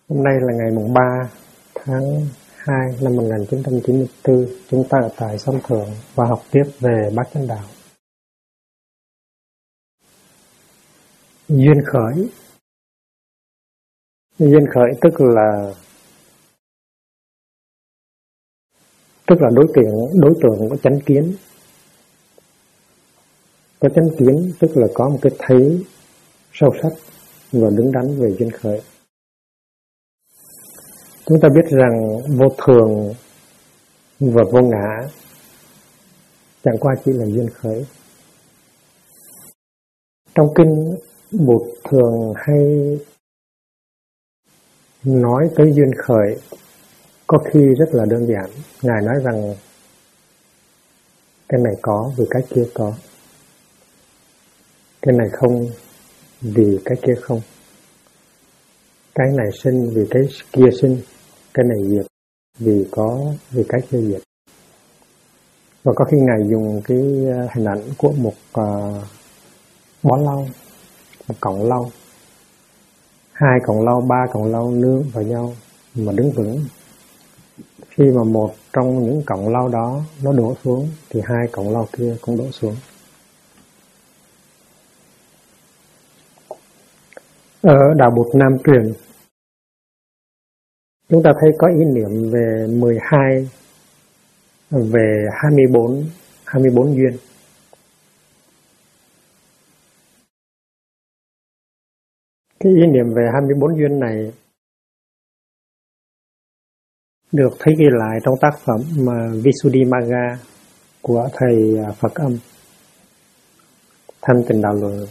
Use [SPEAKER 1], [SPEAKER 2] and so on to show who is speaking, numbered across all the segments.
[SPEAKER 1] Hôm nay là ngày mùng 3 tháng 2 năm 1994, chúng ta ở tại Xóm Thượng và học tiếp về Bát Chánh Đạo. Duyên khởi. Duyên khởi tức là đối tượng có chánh kiến. Có chánh kiến tức là có một cái thấy sâu sắc và đứng đắn về duyên khởi. Chúng ta biết rằng vô thường và vô ngã chẳng qua chỉ là duyên khởi. Trong kinh Bụt thường hay nói tới duyên khởi, có khi rất là đơn giản. Ngài nói rằng cái này có vì cái kia có, cái này không vì cái kia không, cái này sinh vì cái kia sinh, cái này diệt vì cái kia diệt. Và có khi Ngài dùng cái hình ảnh của một bó lau, một cọng lau, 2 cọng lau, 3 cọng lau nương vào nhau mà đứng vững. Khi mà một trong những cọng lau đó nó đổ xuống thì 2 cọng lau kia cũng đổ xuống. Ở Đạo Bụt Nam truyền, chúng ta thấy có ý niệm về 12, về 24 duyên. Cái ý niệm về 24 duyên này được thấy ghi lại trong tác phẩm Visuddhimagga của thầy Phật Âm, Thanh Tịnh Đạo Luận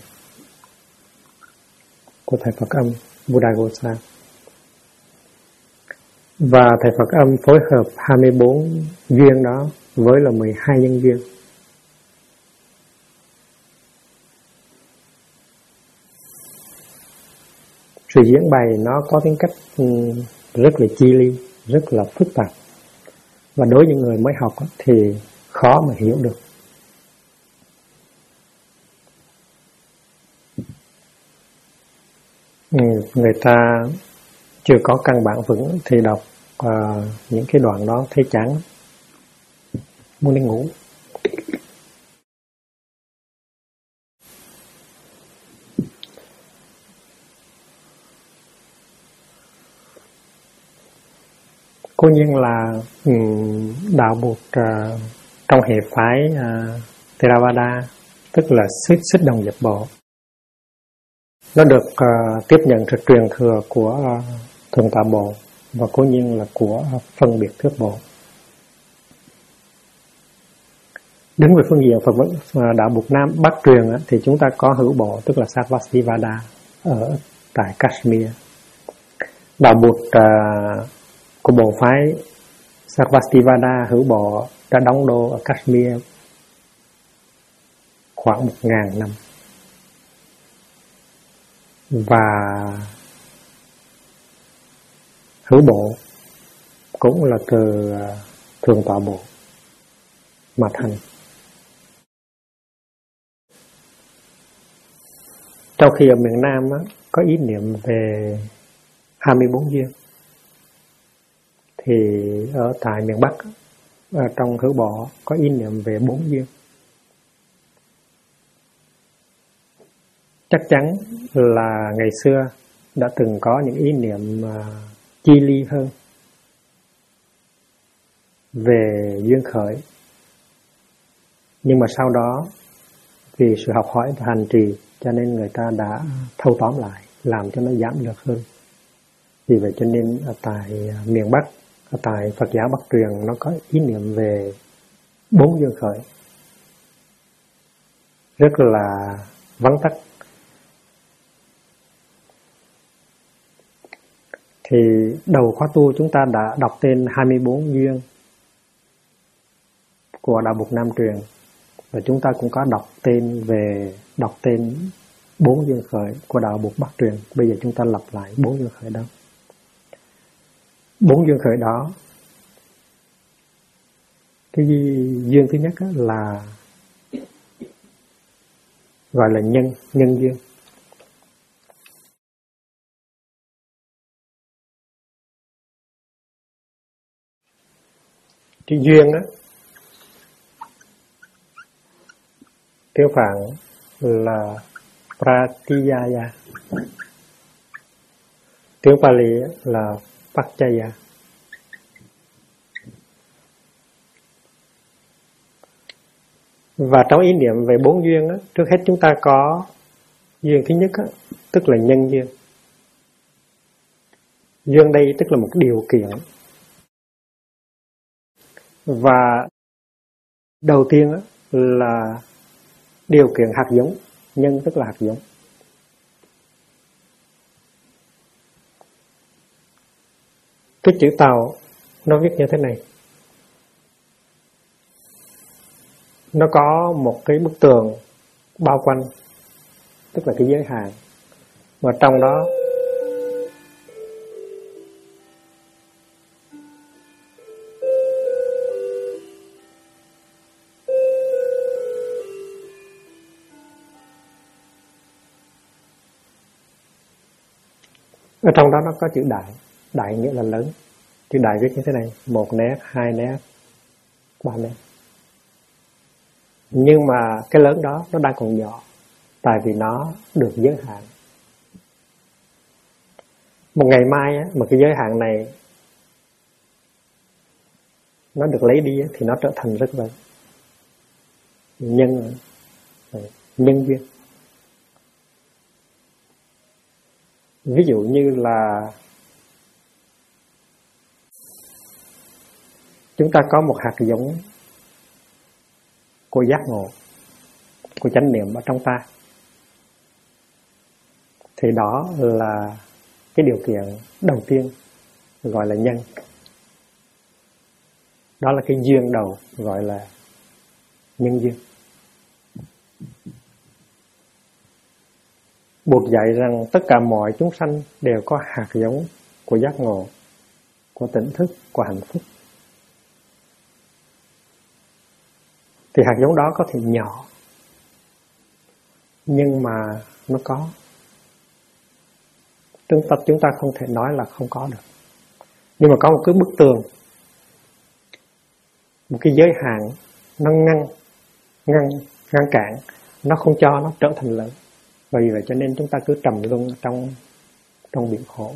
[SPEAKER 1] của thầy Phật Âm Buddhaghosa. Và thầy Phật Âm phối hợp 24 duyên đó với là 12 nhân duyên. Sự diễn bày nó có tính cách rất là chi ly, rất là phức tạp. Và đối với những người mới học thì khó mà hiểu được. Người ta chưa có căn bản vững thì đọc những cái đoạn đó thấy chán, muốn đi ngủ. Cố nhiên là Đạo Bụt trong hệ phái Theravada, tức là xích đồng dập bộ, nó được tiếp nhận sự truyền thừa của Thượng Tọa Bộ và cố nhiên là của phân biệt thuyết bộ. Đứng về phương diện Phật Đạo Bụt Nam Bắc truyền thì chúng ta có hữu bộ, tức là Sarvastivada ở tại Kashmir. Đạo Bụt của bộ phái Sarvastivada hữu bộ đã đóng đô ở Kashmir khoảng 1000 năm. Và hữu bộ cũng là từ Thượng Tọa Bộ mà thành. Trong khi ở miền Nam có ý niệm về 24 duyên, thì ở tại miền Bắc trong hữu bộ có ý niệm về 4 duyên. Chắc chắn là ngày xưa đã từng có những ý niệm chi ly hơn về duyên khởi. Nhưng mà sau đó vì sự học hỏi và hành trì cho nên người ta đã thâu tóm lại, làm cho nó giảm lược hơn. Vì vậy cho nên ở tại miền Bắc, ở tại Phật giáo Bắc truyền nó có ý niệm về 4 duyên khởi rất là vắn tắt. Thì đầu khóa tu chúng ta đã đọc tên 24 duyên của Đạo Bụt Nam truyền, và chúng ta cũng có đọc tên 4 duyên khởi của Đạo Bụt Bắc truyền. Bây giờ chúng ta lặp lại 4 duyên khởi đó. 4 duyên khởi đó, cái duyên thứ nhất là gọi là nhân duyên. Cái duyên á, tiếng Phạn là Pratiyaya, tiếng Pali là Paccaya. Và trong ý niệm về 4 duyên á, trước hết chúng ta có duyên thứ nhất á, tức là nhân duyên. Duyên đây tức là một điều kiện. Và đầu tiên á, là điều kiện hạt giống. Nhân tức là hạt giống. Cái chữ Tàu nó viết như thế này. Nó có một cái bức tường bao quanh, tức là cái giới hạn. Và trong đó nó có chữ đại. Đại nghĩa là lớn. Chữ đại viết như thế này: 1 nét, 2 nét, 3 nét. Nhưng mà cái lớn đó nó đang còn nhỏ, tại vì nó được giới hạn. Một ngày mai á, mà cái giới hạn này nó được lấy đi á, thì nó trở thành rất lớn. Nhân duyên. Ví dụ như là chúng ta có một hạt giống của giác ngộ, của chánh niệm ở trong ta, thì đó là cái điều kiện đầu tiên, gọi là nhân. Đó là cái duyên đầu, gọi là nhân duyên. Buộc dạy rằng tất cả mọi chúng sanh đều có hạt giống của giác ngộ, của tỉnh thức, của hạnh phúc. Thì hạt giống đó có thể nhỏ, nhưng mà nó có. Chúng ta không thể nói là không có được. Nhưng mà có một cái bức tường, một cái giới hạn, nó ngăn cản, nó không cho nó trở thành lớn. Vì vậy cho nên chúng ta cứ trầm luân trong biển khổ.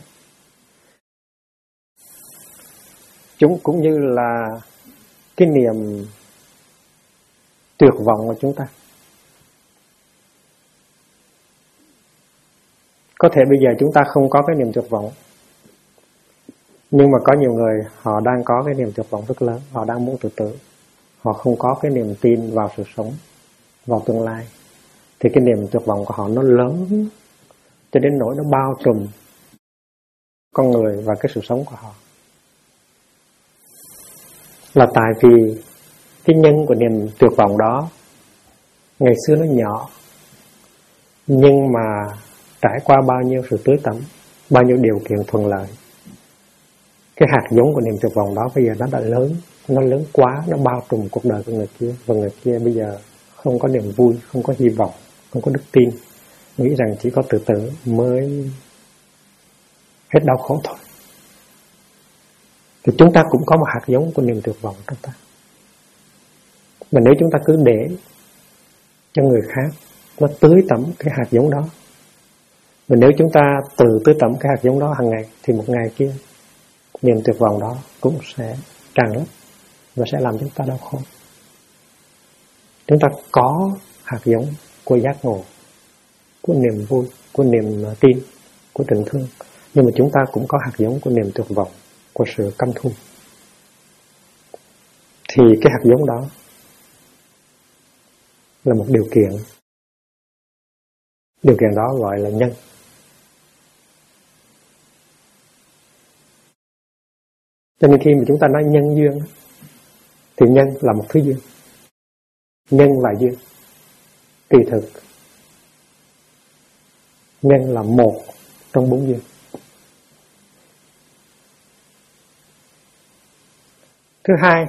[SPEAKER 1] Chúng cũng như là cái niềm tuyệt vọng của chúng ta. Có thể bây giờ chúng ta không có cái niềm tuyệt vọng, nhưng mà có nhiều người họ đang có cái niềm tuyệt vọng rất lớn. Họ đang muốn tự tử. Họ không có cái niềm tin vào sự sống, vào tương lai. Thì cái niềm tuyệt vọng của họ nó lớn cho đến nỗi nó bao trùm con người và cái sự sống của họ. Là tại vì cái nhân của niềm tuyệt vọng đó ngày xưa nó nhỏ, nhưng mà trải qua bao nhiêu sự tưới tẩm, bao nhiêu điều kiện thuận lợi, cái hạt giống của niềm tuyệt vọng đó bây giờ nó đã lớn. Nó lớn quá, nó bao trùm cuộc đời của người kia. Và người kia bây giờ không có niềm vui, không có hy vọng, không có đức tin, nghĩ rằng chỉ có tự tử mới hết đau khổ thôi. Thì chúng ta cũng có một hạt giống của niềm tuyệt vọng trong ta. Mà nếu chúng ta cứ để cho người khác nó tưới tẩm cái hạt giống đó, và nếu chúng ta tự tưới tẩm cái hạt giống đó hàng ngày, thì một ngày kia niềm tuyệt vọng đó cũng sẽ tràn lấp và sẽ làm chúng ta đau khổ. Chúng ta có hạt giống của giác ngộ, của niềm vui, của niềm tin, của tình thương. Nhưng mà chúng ta cũng có hạt giống của niềm tuyệt vọng, của sự căm thù. Thì cái hạt giống đó là một điều kiện. Điều kiện đó gọi là nhân. Cho nên khi mà chúng ta nói nhân duyên, thì nhân là một thứ duyên. Nhân là duyên. Kỳ thực nhân là một trong 4 duyên. Thứ hai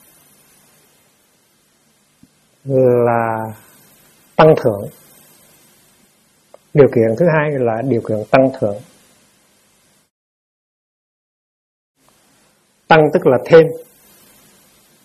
[SPEAKER 1] là tăng thưởng. Điều kiện thứ hai là điều kiện tăng thưởng. Tăng tức là thêm,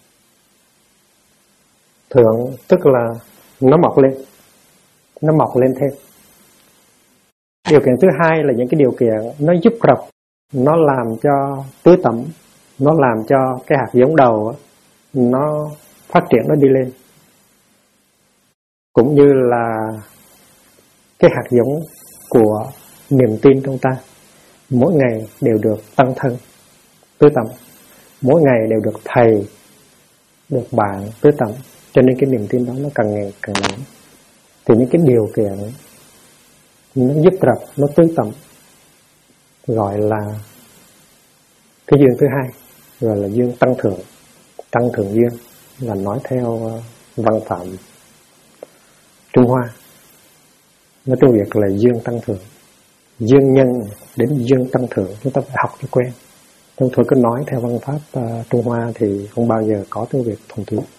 [SPEAKER 1] Thượng tức là nó mọc lên thêm. Điều kiện thứ hai là những cái điều kiện nó giúp rập, nó làm cho tưới tẩm, nó làm cho cái hạt giống đầu nó phát triển, nó đi lên. Cũng như là cái hạt giống của niềm tin trong ta mỗi ngày đều được tăng thân tưới tẩm, mỗi ngày đều được thầy, được bạn tưới tẩm, cho nên cái niềm tin đó nó càng ngày càng lớn. Thì những cái điều kiện nó giúp rập, nó tưới tẩm gọi là cái duyên thứ hai, gọi là duyên tăng thượng duyên, là nói theo văn phạm Trung Hoa. Nói tiếng Việt là duyên tăng thượng, duyên nhân đến duyên tăng thượng, chúng ta phải học cho quen. Tôi cứ nói theo văn pháp Trung Hoa thì không bao giờ có tiếng Việt thuần túy.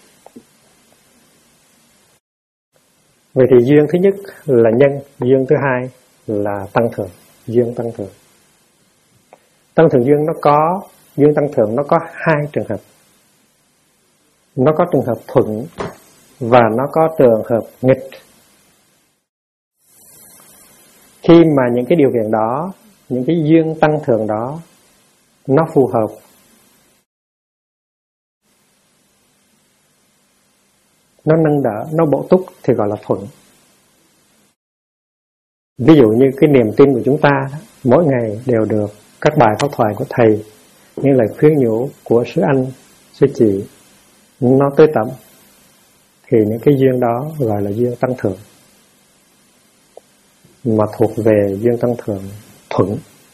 [SPEAKER 1] Vậy thì duyên thứ nhất là nhân, duyên thứ hai là tăng thượng, duyên tăng thượng. Tăng thượng duyên duyên tăng thượng nó có hai trường hợp. Nó có trường hợp thuận và nó có trường hợp nghịch. Khi mà những cái điều kiện đó, những cái duyên tăng thượng đó nó phù hợp, nó nâng đỡ, nó bổ túc thì gọi là thuận. Ví dụ như cái niềm tin của chúng ta mỗi ngày đều được các bài pháp thoại của thầy, những lời khuyên nhủ của sư anh, sư chị nó tưới tẩm, thì những cái duyên đó gọi là duyên tăng thượng, mà thuộc về duyên tăng thượng thuận.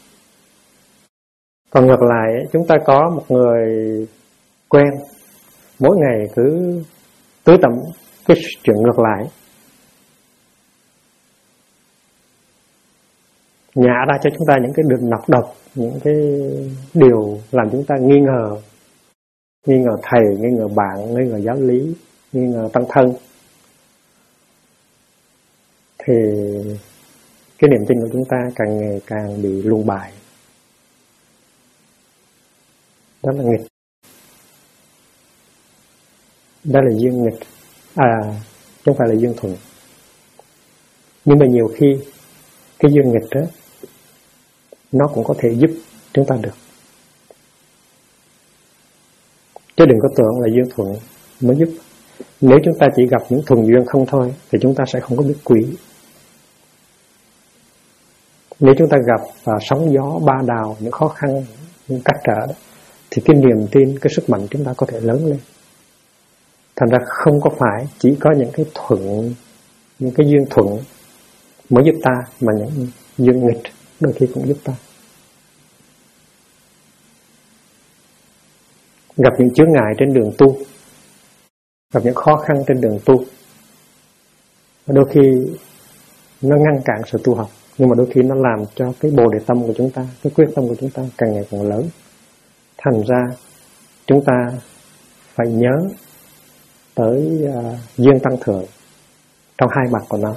[SPEAKER 1] Còn ngược lại, chúng ta có một người quen mỗi ngày cứ tưới tẩm cái chuyện ngược lại, nhả ra cho chúng ta những cái đường nọc độc, những cái điều làm chúng ta nghi ngờ thầy, nghi ngờ bạn, nghi ngờ giáo lý, nghi ngờ tăng thân, thì cái niềm tin của chúng ta càng ngày càng bị luân bại. Đó là nghịch. Đó là duyên nghịch, chứ không phải là duyên thuận. Nhưng mà nhiều khi cái duyên nghịch đó nó cũng có thể giúp chúng ta được, chứ đừng có tưởng là duyên thuận mới giúp. Nếu chúng ta chỉ gặp những thuần duyên không thôi thì chúng ta sẽ không có biết quý. Nếu chúng ta gặp sóng gió ba đào, những khó khăn, những cách trở đó, thì cái niềm tin, cái sức mạnh chúng ta có thể lớn lên. Thành ra không có phải chỉ có những cái thuận, những cái duyên thuận mới giúp ta, mà những duyên nghịch đôi khi cũng giúp ta. Gặp những chướng ngại trên đường tu, gặp những khó khăn trên đường tu, đôi khi nó ngăn cản sự tu học, nhưng mà đôi khi nó làm cho cái bồ đề tâm của chúng ta, cái quyết tâm của chúng ta càng ngày càng lớn. Thành ra chúng ta phải nhớ tới duyên tăng thượng trong hai mặt của nó.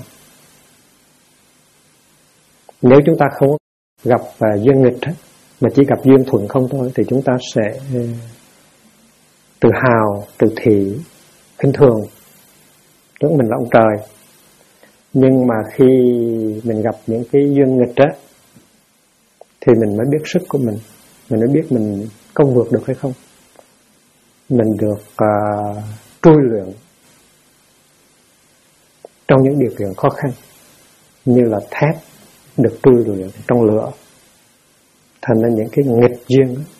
[SPEAKER 1] Nếu chúng ta không gặp duyên nghịch mà chỉ gặp duyên thuận không thôi, thì chúng ta sẽ tự hào, tự thị, khinh thường, tưởng mình là ông trời. Nhưng mà khi mình gặp những cái duyên nghịch á, thì mình mới biết sức của mình mới biết mình có vượt được hay không. Mình được trui luyện trong những điều kiện khó khăn, như là thép được trui luyện trong lửa. Thành ra những cái nghịch duyên đó,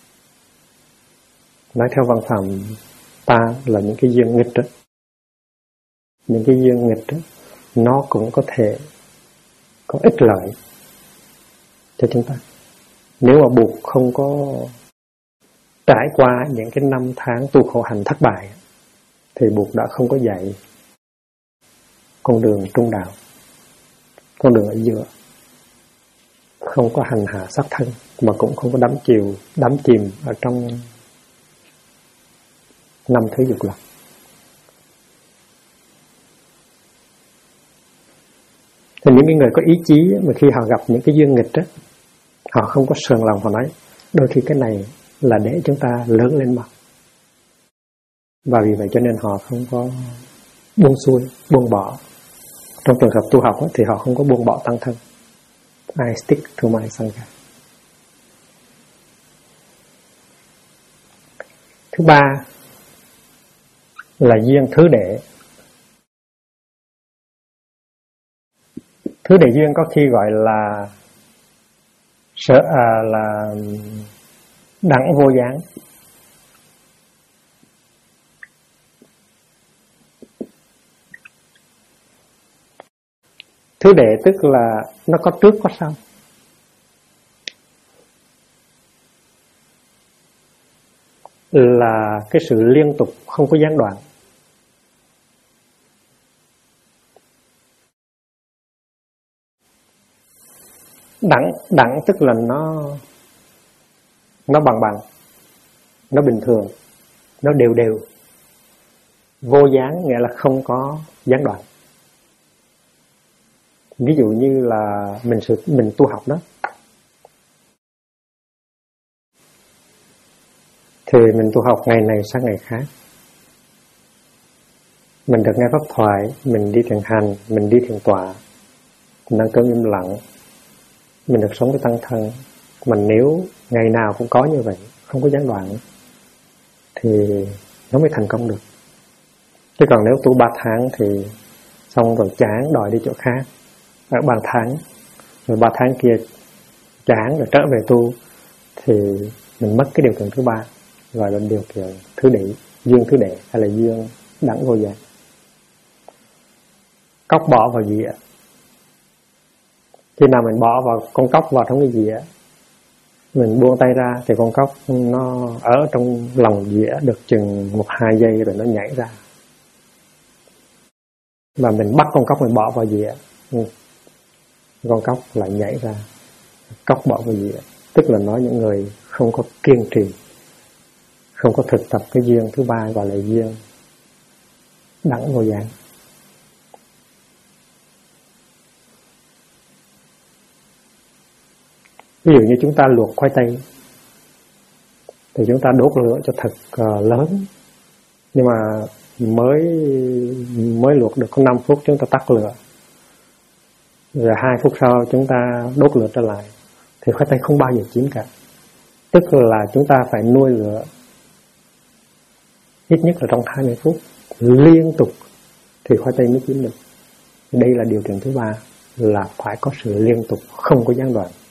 [SPEAKER 1] nói theo văn phạm ta là những cái duyên nghịch đó. Những cái duyên nghịch đó, nó cũng có thể có ích lợi cho chúng ta. Nếu mà buộc không có trải qua những cái năm tháng tu khổ hạnh thất bại, thì buộc đã không có dạy con đường trung đạo, con đường ở giữa, không có hành hạ sát thân, mà cũng không có đắm chìm ở trong năm thứ dục lạc. Thì những người có ý chí mà khi họ gặp những cái duyên nghịch đó, họ không có sờn lòng, họ nói đôi khi cái này là để chúng ta lớn lên mà. Và vì vậy cho nên họ không có buông xuôi, buông bỏ. Trong trường hợp tu học thì họ không có buông bỏ tăng thân. I stick to my sangha. Thứ ba là duyên thứ đệ. Thứ đệ duyên có khi gọi là là đẳng vô gián. Thứ đệ tức là nó có trước có sau. Là cái sự liên tục không có gián đoạn. Đẳng tức là nó bằng, nó bình thường, nó đều. Vô gián nghĩa là không có gián đoạn. Ví dụ như là mình tu học đó, thì mình tu học ngày này sang ngày khác. Mình được nghe pháp thoại, mình đi thiền hành, mình đi thiền tọa, mình ăn cơm im lặng, mình được sống với tăng thân. Mà nếu ngày nào cũng có như vậy, không có gián đoạn, thì nó mới thành công được. Chứ còn nếu tu 3 tháng thì xong rồi chán đòi đi chỗ khác, ở 3 tháng, rồi 3 tháng kia chán rồi trở về tu, thì mình mất cái điều kiện thứ ba, gọi là điều kiện thứ đệ, duyên thứ đệ hay là duyên đẳng vô gián. Cóc bỏ vào dĩa. Khi nào mình bỏ vào con cóc vào trong cái dĩa, mình buông tay ra thì con cóc nó ở trong lòng dĩa được chừng 1-2 giây rồi nó nhảy ra. Và mình bắt con cóc mình bỏ vào dĩa, con cóc lại nhảy ra. Cóc bỏ vào dĩa, tức là nói những người không có kiên trì, không có thực tập cái duyên thứ ba gọi là duyên đẳng vô gián. Ví dụ như chúng ta luộc khoai tây thì chúng ta đốt lửa cho thật lớn, nhưng mà mới luộc được có 5 phút chúng ta tắt lửa, rồi 2 phút sau chúng ta đốt lửa trở lại, thì khoai tây không bao giờ chín cả. Tức là chúng ta phải nuôi lửa ít nhất là trong 20 phút liên tục thì khoai tây mới chín được. Đây là điều kiện thứ ba, là phải có sự liên tục, không có gián đoạn.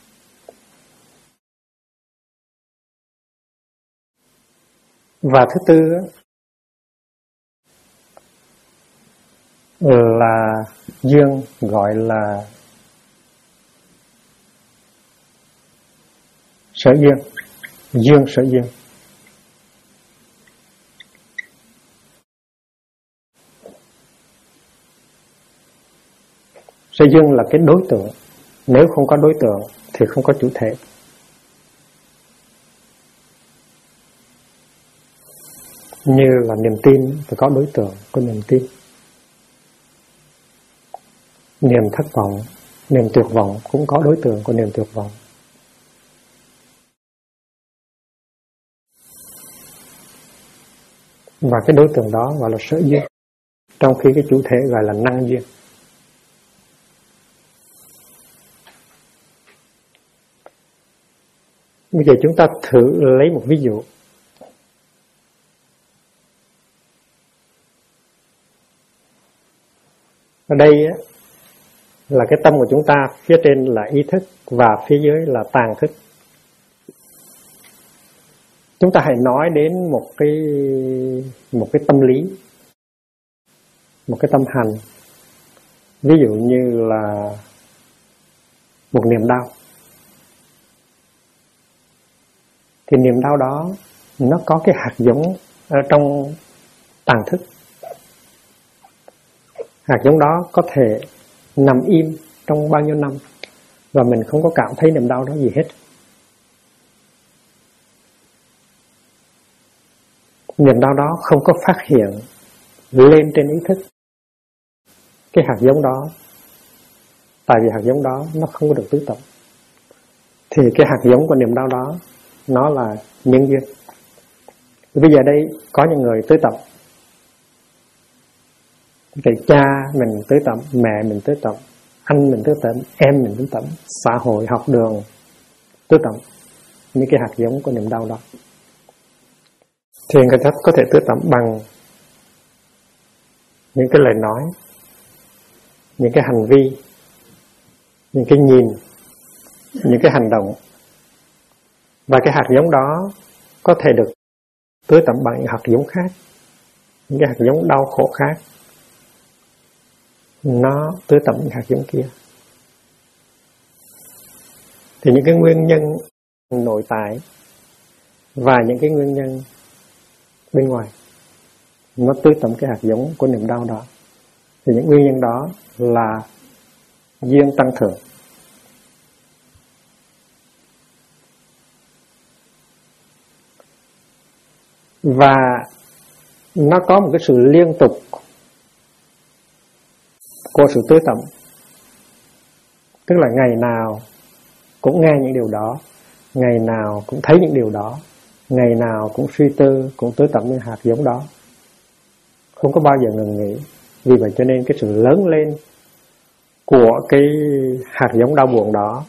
[SPEAKER 1] Và thứ tư là duyên gọi là sở duyên, duyên sở duyên. Sở duyên là cái đối tượng, nếu không có đối tượng thì không có chủ thể. Như là niềm tin phải có đối tượng của niềm tin, niềm thất vọng, niềm tuyệt vọng cũng có đối tượng của niềm tuyệt vọng. Và cái đối tượng đó gọi là sở duyên, trong khi cái chủ thể gọi là năng duyên. Bây giờ chúng ta thử lấy một ví dụ. Ở đây là cái tâm của chúng ta, phía trên là ý thức và phía dưới là tàng thức. Chúng ta hãy nói đến một cái tâm lý, một cái tâm hành. Ví dụ như là một niềm đau. Thì niềm đau đó nó có cái hạt giống ở trong tàng thức. Hạt giống đó có thể nằm im trong bao nhiêu năm và mình không có cảm thấy niềm đau đó gì hết. Niềm đau đó không có phát hiện lên trên ý thức. Cái hạt giống đó, tại vì hạt giống đó nó không có được tứ tập, thì cái hạt giống của niềm đau đó nó là nhân duyên. Bây giờ đây có những người tứ tập, cái cha mình tứ tập, mẹ mình tứ tập, anh mình tứ tập, em mình tứ tập, xã hội, học đường tứ tập, những cái hạt giống của niềm đau đó. Thiền cái thấp có thể tứ tập bằng những cái lời nói, những cái hành vi, những cái nhìn, những cái hành động. Và cái hạt giống đó có thể được tưới tẩm bằng những hạt giống khác, những cái hạt giống đau khổ khác, nó tưới tẩm những hạt giống kia. Thì những cái nguyên nhân nội tại và những cái nguyên nhân bên ngoài nó tưới tẩm cái hạt giống của niềm đau đó. Thì những nguyên nhân đó là duyên tăng thượng. Và nó có một cái sự liên tục của sự tưới tẩm. Tức là ngày nào cũng nghe những điều đó, ngày nào cũng thấy những điều đó, ngày nào cũng suy tư, cũng tưới tẩm những hạt giống đó, không có bao giờ ngừng nghỉ. Vì vậy cho nên cái sự lớn lên của cái hạt giống đau buồn đó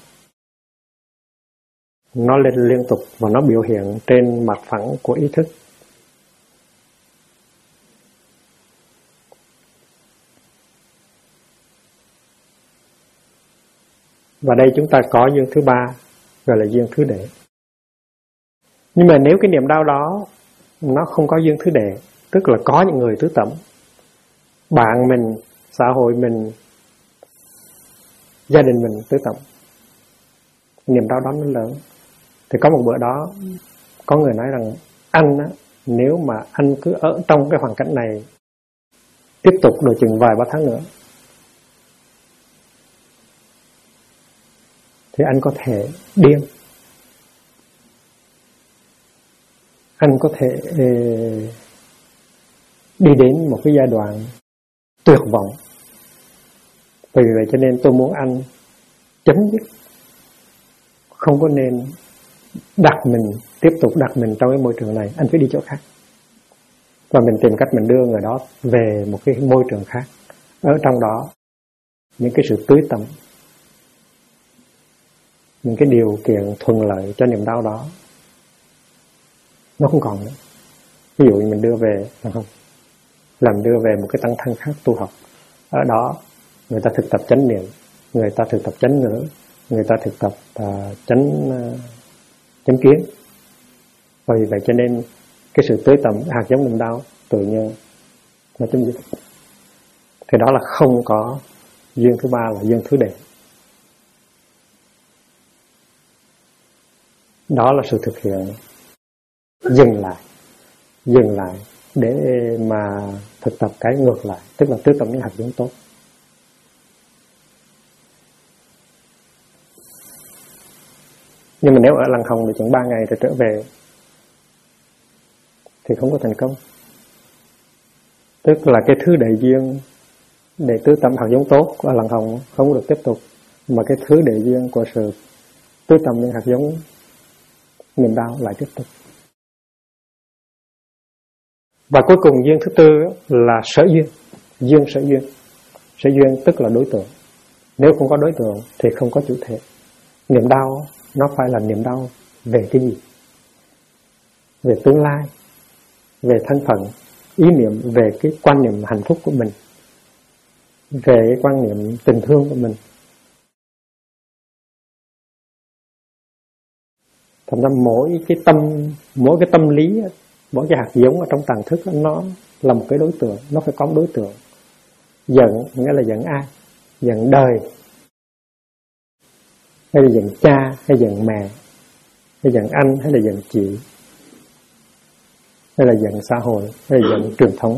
[SPEAKER 1] nó lên liên tục và nó biểu hiện trên mặt phẳng của ý thức. Và đây chúng ta có duyên thứ ba, gọi là duyên thứ đệ. Nhưng mà nếu cái niềm đau đó nó không có duyên thứ đệ, tức là có những người tứ tẩm, bạn mình, xã hội mình, gia đình mình tứ tẩm, niềm đau đó nó lớn. Thì có một bữa đó có người nói rằng anh á, nếu mà anh cứ ở trong cái hoàn cảnh này tiếp tục độ chừng vài ba tháng nữa thì anh có thể điên, anh có thể đi đến một cái giai đoạn tuyệt vọng. Vì vậy cho nên tôi muốn anh chấm dứt, không có nên tiếp tục đặt mình trong cái môi trường này, anh phải đi chỗ khác. Và mình tìm cách mình đưa người đó về một cái môi trường khác. Ở trong đó những cái sự tưới tẩm, những cái điều kiện thuận lợi cho niềm đau đó nó không còn nữa. Ví dụ như mình đưa về, làm đưa về một cái tăng thân khác tu học. Ở đó người ta thực tập chánh niệm, người ta thực tập chánh ngữ, người ta thực tập chánh kiến. Và vì vậy cho nên cái sự tưới tẩm hạt giống niềm đau tự nhiên nó chấm dứt. Thì đó là không có duyên thứ ba, là duyên thứ đệ. Đó là sự thực hiện dừng lại để mà thực tập cái ngược lại, tức là tưới tẩm những hạt giống tốt. Nhưng mà nếu ở lăng không thì chừng 3 ngày rồi trở về thì không có thành công. Tức là cái thứ đệ duyên để tưới tẩm hạt giống tốt của lăng không không được tiếp tục, mà cái thứ đệ duyên của sự tưới tẩm những hạt giống niềm đau lại tiếp tục. Và cuối cùng duyên thứ tư là sở duyên. Sở duyên tức là đối tượng. Nếu không có đối tượng thì không có chủ thể. Niềm đau nó phải là niềm đau về cái gì? Về tương lai, về thân phận, ý niệm, về cái quan niệm hạnh phúc của mình, về cái quan niệm tình thương của mình. Thành ra mỗi cái tâm lý, mỗi cái hạt giống ở trong tàng thức nó là một cái đối tượng, nó phải có một đối tượng. Giận nghĩa là giận ai? Giận đời, hay là giận cha, hay giận mẹ, hay giận anh, hay là giận chị, hay là giận xã hội, hay là giận truyền thống,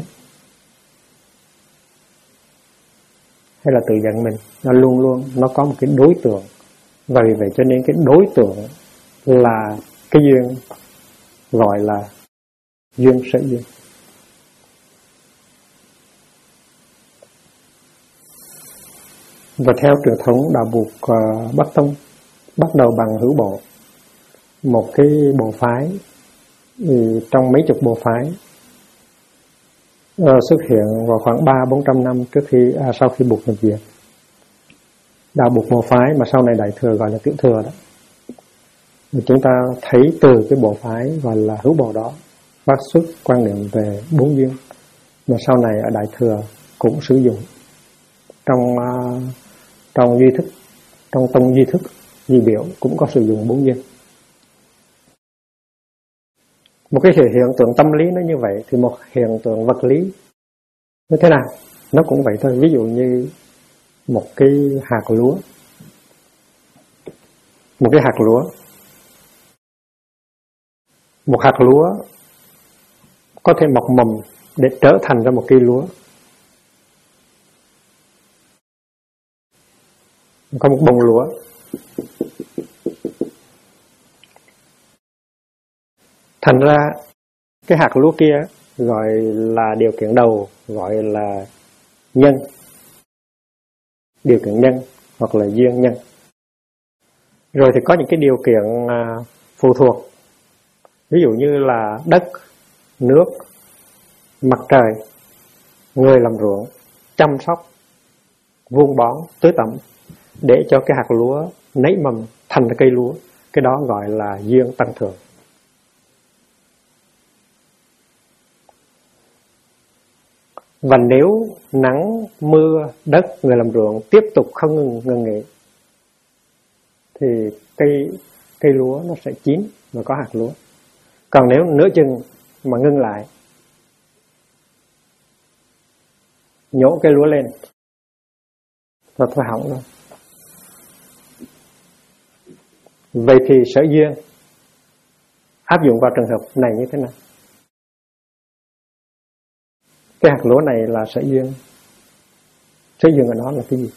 [SPEAKER 1] hay là tự giận mình. Nó luôn luôn nó có một cái đối tượng. Và vì vậy cho nên cái đối tượng là cái duyên gọi là duyên sở duyên. Và theo truyền thống đạo buộc Bắc Tông, bắt đầu bằng hữu bộ, một cái bộ phái trong mấy chục bộ phái xuất hiện vào khoảng 300-400 năm sau khi Bụt nhập diệt. Đạo Bụt bộ phái mà sau này Đại Thừa gọi là Tiểu Thừa đó. Chúng ta thấy từ cái bộ phái gọi là Hữu Bồ đó phát xuất quan niệm về bốn duyên, mà sau này ở Đại Thừa cũng sử dụng trong duy thức, trong tông duy thức duy biểu cũng có sử dụng bốn duyên. Một cái hiện tượng tâm lý nó như vậy thì một hiện tượng vật lý như thế nào nó cũng vậy thôi. Ví dụ như một cái hạt lúa, một hạt lúa có thể mọc mầm để trở thành ra một cây lúa. Có một bông lúa, thành ra cái hạt lúa kia gọi là điều kiện đầu, gọi là nhân, điều kiện nhân hoặc là duyên nhân. Rồi thì có những cái điều kiện phụ thuộc, ví dụ như là đất, nước, mặt trời, người làm ruộng, chăm sóc, vun bón, tưới tẩm để cho cái hạt lúa nảy mầm thành cây lúa. Cái đó gọi là duyên tăng trưởng. Và nếu nắng, mưa, đất, người làm ruộng tiếp tục không ngừng nghỉ thì cây lúa nó sẽ chín và có hạt lúa. Còn nếu nửa chừng mà ngưng lại, nhổ cây lúa lên và thôi hỏng rồi. Vậy thì sở duyên áp dụng vào trường hợp này như thế nào? Cái hạt lúa này là sở duyên. Sở duyên của nó là cái gì?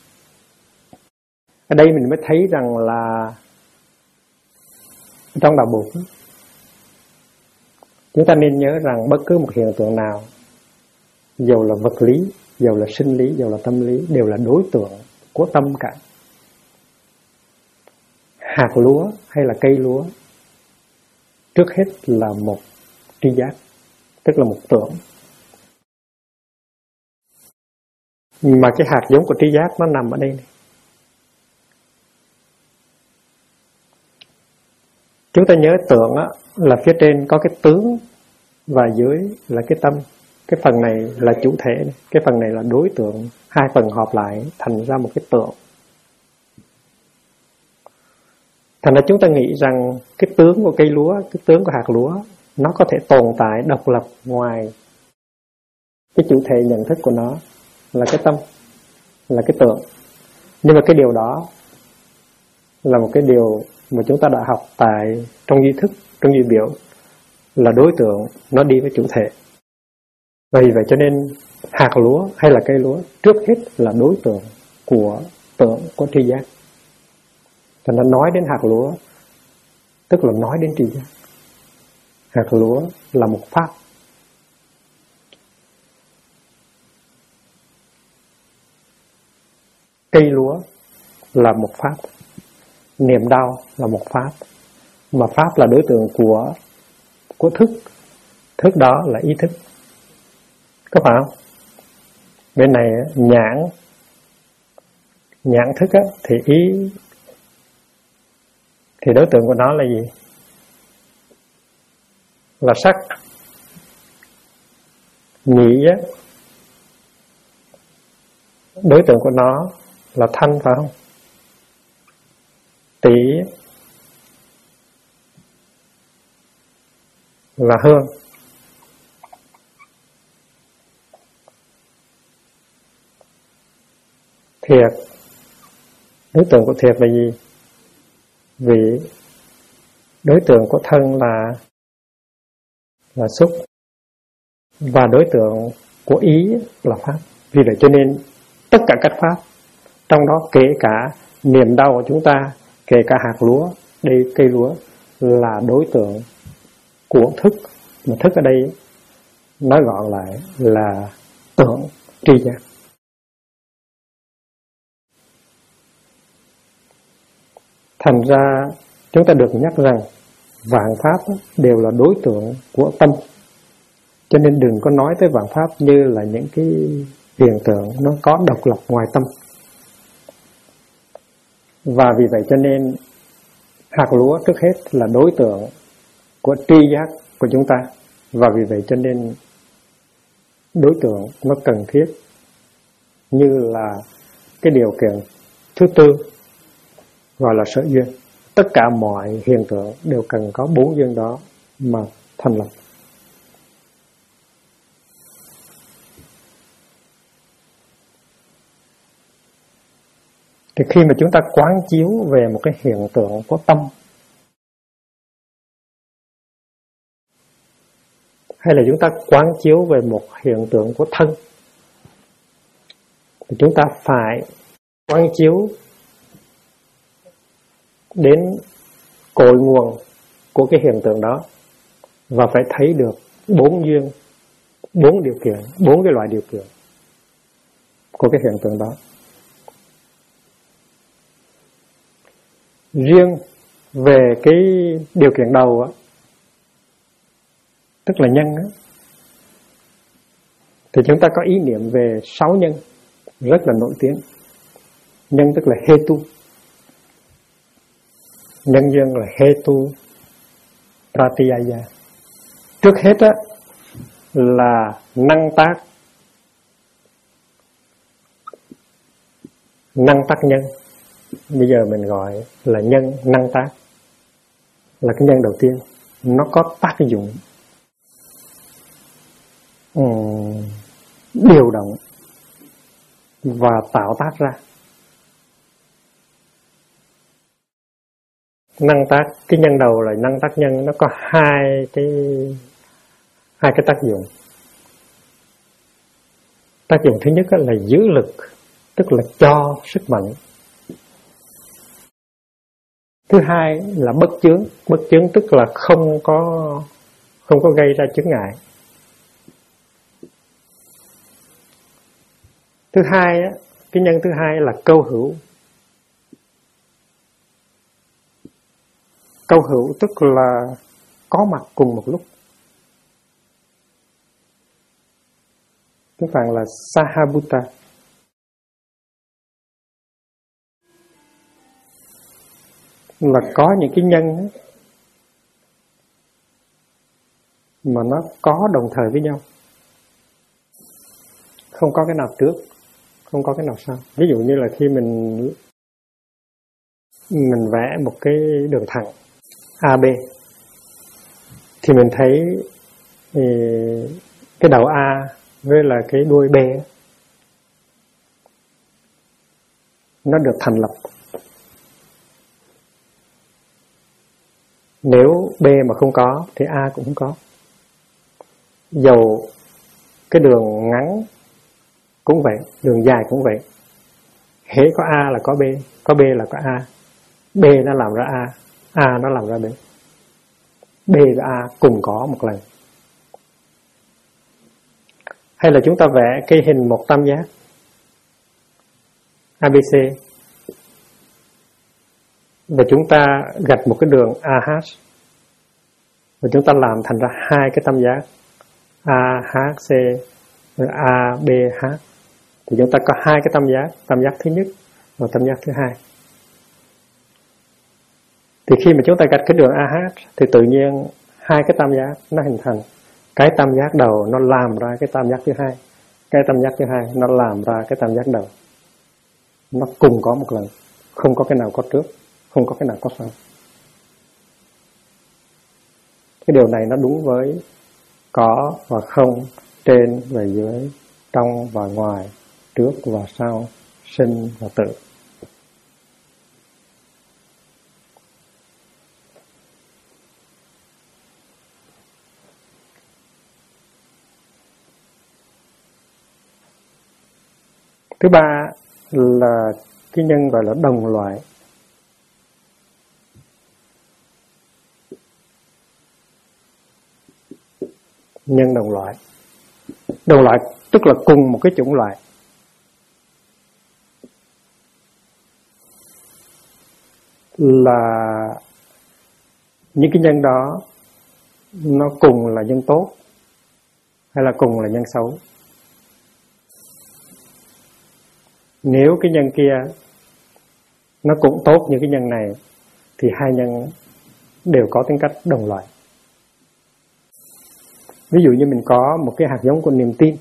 [SPEAKER 1] Ở đây mình mới thấy rằng là trong đạo Bụt chúng ta nên nhớ rằng bất cứ một hiện tượng nào, dầu là vật lý, dầu là sinh lý, dầu là tâm lý, đều là đối tượng của tâm cả. Hạt lúa hay là cây lúa trước hết là một tri giác, tức là một tưởng. Mà cái hạt giống của tri giác nó nằm ở đây này. Chúng ta nhớ tưởng á, là phía trên có cái tướng và dưới là cái tâm. Cái phần này là chủ thể này, cái phần này là đối tượng. Hai phần hợp lại thành ra một cái tượng. Thành ra chúng ta nghĩ rằng cái tướng của cây lúa, cái tướng của hạt lúa nó có thể tồn tại độc lập ngoài cái chủ thể nhận thức của nó là cái tâm, là cái tưởng. Nhưng mà cái điều đó là một cái điều mà chúng ta đã học tại trong duy thức, trong duy biểu, là đối tượng nó đi với chủ thể. Vì vậy cho nên hạt lúa hay là cây lúa trước hết là đối tượng của tưởng, của tri giác. Cho nên nói đến hạt lúa tức là nói đến tri giác. Hạt lúa là một pháp. Cây lúa là một pháp. Niềm đau là một pháp. Mà pháp là đối tượng của thức. Thức đó là ý thức. Có phải không? Bên này nhãn thức á, thì ý, thì đối tượng của nó là gì? Là sắc. Nhĩ á, đối tượng của nó là thanh, phải không? Tỷ là hương. Thiệt, đối tượng của thiệt là gì? Vị. Đối tượng của thân là xúc. Và đối tượng của ý là pháp. Vì vậy cho nên tất cả các pháp, trong đó kể cả niềm đau của chúng ta, kể cả hạt lúa, đây cây lúa, là đối tượng của thức. Mà thức ở đây nói gọn lại là tưởng, tri giác. Thành ra chúng ta được nhắc rằng vạn pháp đều là đối tượng của tâm. Cho nên đừng có nói tới vạn pháp như là những cái hiện tượng nó có độc lập ngoài tâm. Và vì vậy cho nên hạt lúa trước hết là đối tượng của tri giác của chúng ta. Và vì vậy cho nên đối tượng nó cần thiết như là cái điều kiện thứ tư gọi là sở duyên. Tất cả mọi hiện tượng đều cần có 4 duyên đó mà thành lập. Thì khi mà chúng ta quán chiếu về một cái hiện tượng của tâm, hay là chúng ta quán chiếu về một hiện tượng của thân, thì chúng ta phải quán chiếu đến cội nguồn của cái hiện tượng đó, và phải thấy được 4 duyên, 4 điều kiện, 4 cái loại điều kiện của cái hiện tượng đó. Riêng về cái điều kiện đầu á, tức là nhân á, thì chúng ta có ý niệm về 6 nhân rất là nổi tiếng. Nhân tức là hetu. Nhân duyên là hetu pratyaya. Trước hết á là năng tác. Năng tác nhân. Bây giờ mình gọi là nhân năng tác. Là cái nhân đầu tiên. Nó có tác dụng điều động và tạo tác ra. Năng tác, cái nhân đầu là năng tác nhân, nó có hai cái tác dụng. Tác dụng thứ nhất là giữ lực, tức là cho sức mạnh. Thứ hai là bất chướng. Bất chướng tức là không có gây ra chướng ngại. Thứ hai á, cái nhân thứ hai là câu hữu. Câu hữu tức là có mặt cùng một lúc. Tiếng Phạn là Sahabhuta. Là có những cái nhân ấy, mà nó có đồng thời với nhau, không có cái nào trước, không có cái nào sau. Ví dụ như là khi mình vẽ một cái đường thẳng AB, thì mình thấy cái đầu A với là cái đuôi B nó được thành lập. Nếu B mà không có thì A cũng không có. Dầu cái đường ngắn cũng vậy, đường dài cũng vậy. Hễ có A là có B là có A. B nó làm ra A nó làm ra B. B và A cùng có một lần. Hay là chúng ta vẽ cái hình một tam giác ABC, và chúng ta gạch một cái đường AH, và chúng ta làm thành ra hai cái tam giác AHC và ABH, thì chúng ta có hai cái tam giác thứ nhất và tam giác thứ hai. Thì khi mà chúng ta gạch cái đường AH thì tự nhiên hai cái tam giác nó hình thành. Cái tam giác đầu nó làm ra cái tam giác thứ hai, cái tam giác thứ hai nó làm ra cái tam giác đầu. Nó cùng có một lần, không có cái nào có trước, không có cái nào có sau. Cái điều này nó đúng với có và không, trên và dưới, trong và ngoài, trước và sau, sinh và tử. Thứ ba là cái nhân gọi là đồng loại. Nhân đồng loại. Đồng loại tức là cùng một cái chủng loại. những cái nhân đó nó cùng là nhân tốt hay là cùng là nhân xấu. Nếu cái nhân kia nó cũng tốt như cái nhân này thì hai nhân đều có tính cách đồng loại. Ví dụ như mình có một cái hạt giống của niềm tin,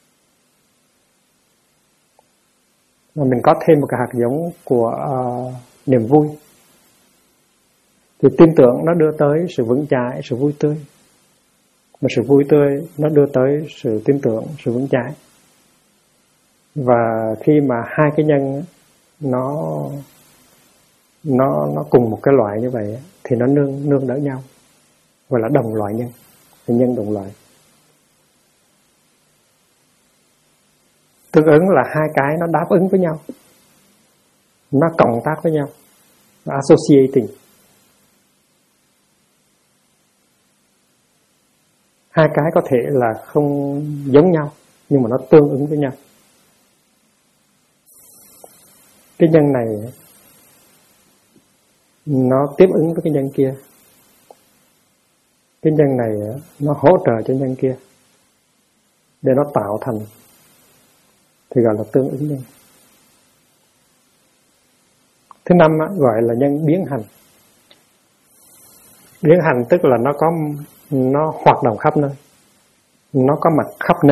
[SPEAKER 1] mà mình có thêm một cái hạt giống của niềm vui, thì tin tưởng nó đưa tới sự vững chãi, sự vui tươi. Mà sự vui tươi nó đưa tới sự tin tưởng, sự vững chãi. Và khi mà hai cái nhân nó cùng một cái loại như vậy thì nó nương đỡ nhau, gọi là đồng loại nhân, thì nhân đồng loại. Tương ứng là hai cái nó đáp ứng với nhau, nó cộng tác với nhau, nó associating. Hai cái có thể là không giống nhau nhưng mà nó tương ứng với nhau. Cái nhân này nó tiếp ứng với cái nhân kia, cái nhân này nó hỗ trợ cho nhân kia để nó tạo thành, thì gọi là tương ứng nhân. Thứ năm gọi là nhân biến hành. Biến hành tức là nó hoạt động khắp nơi, nó có mặt khắp nơi.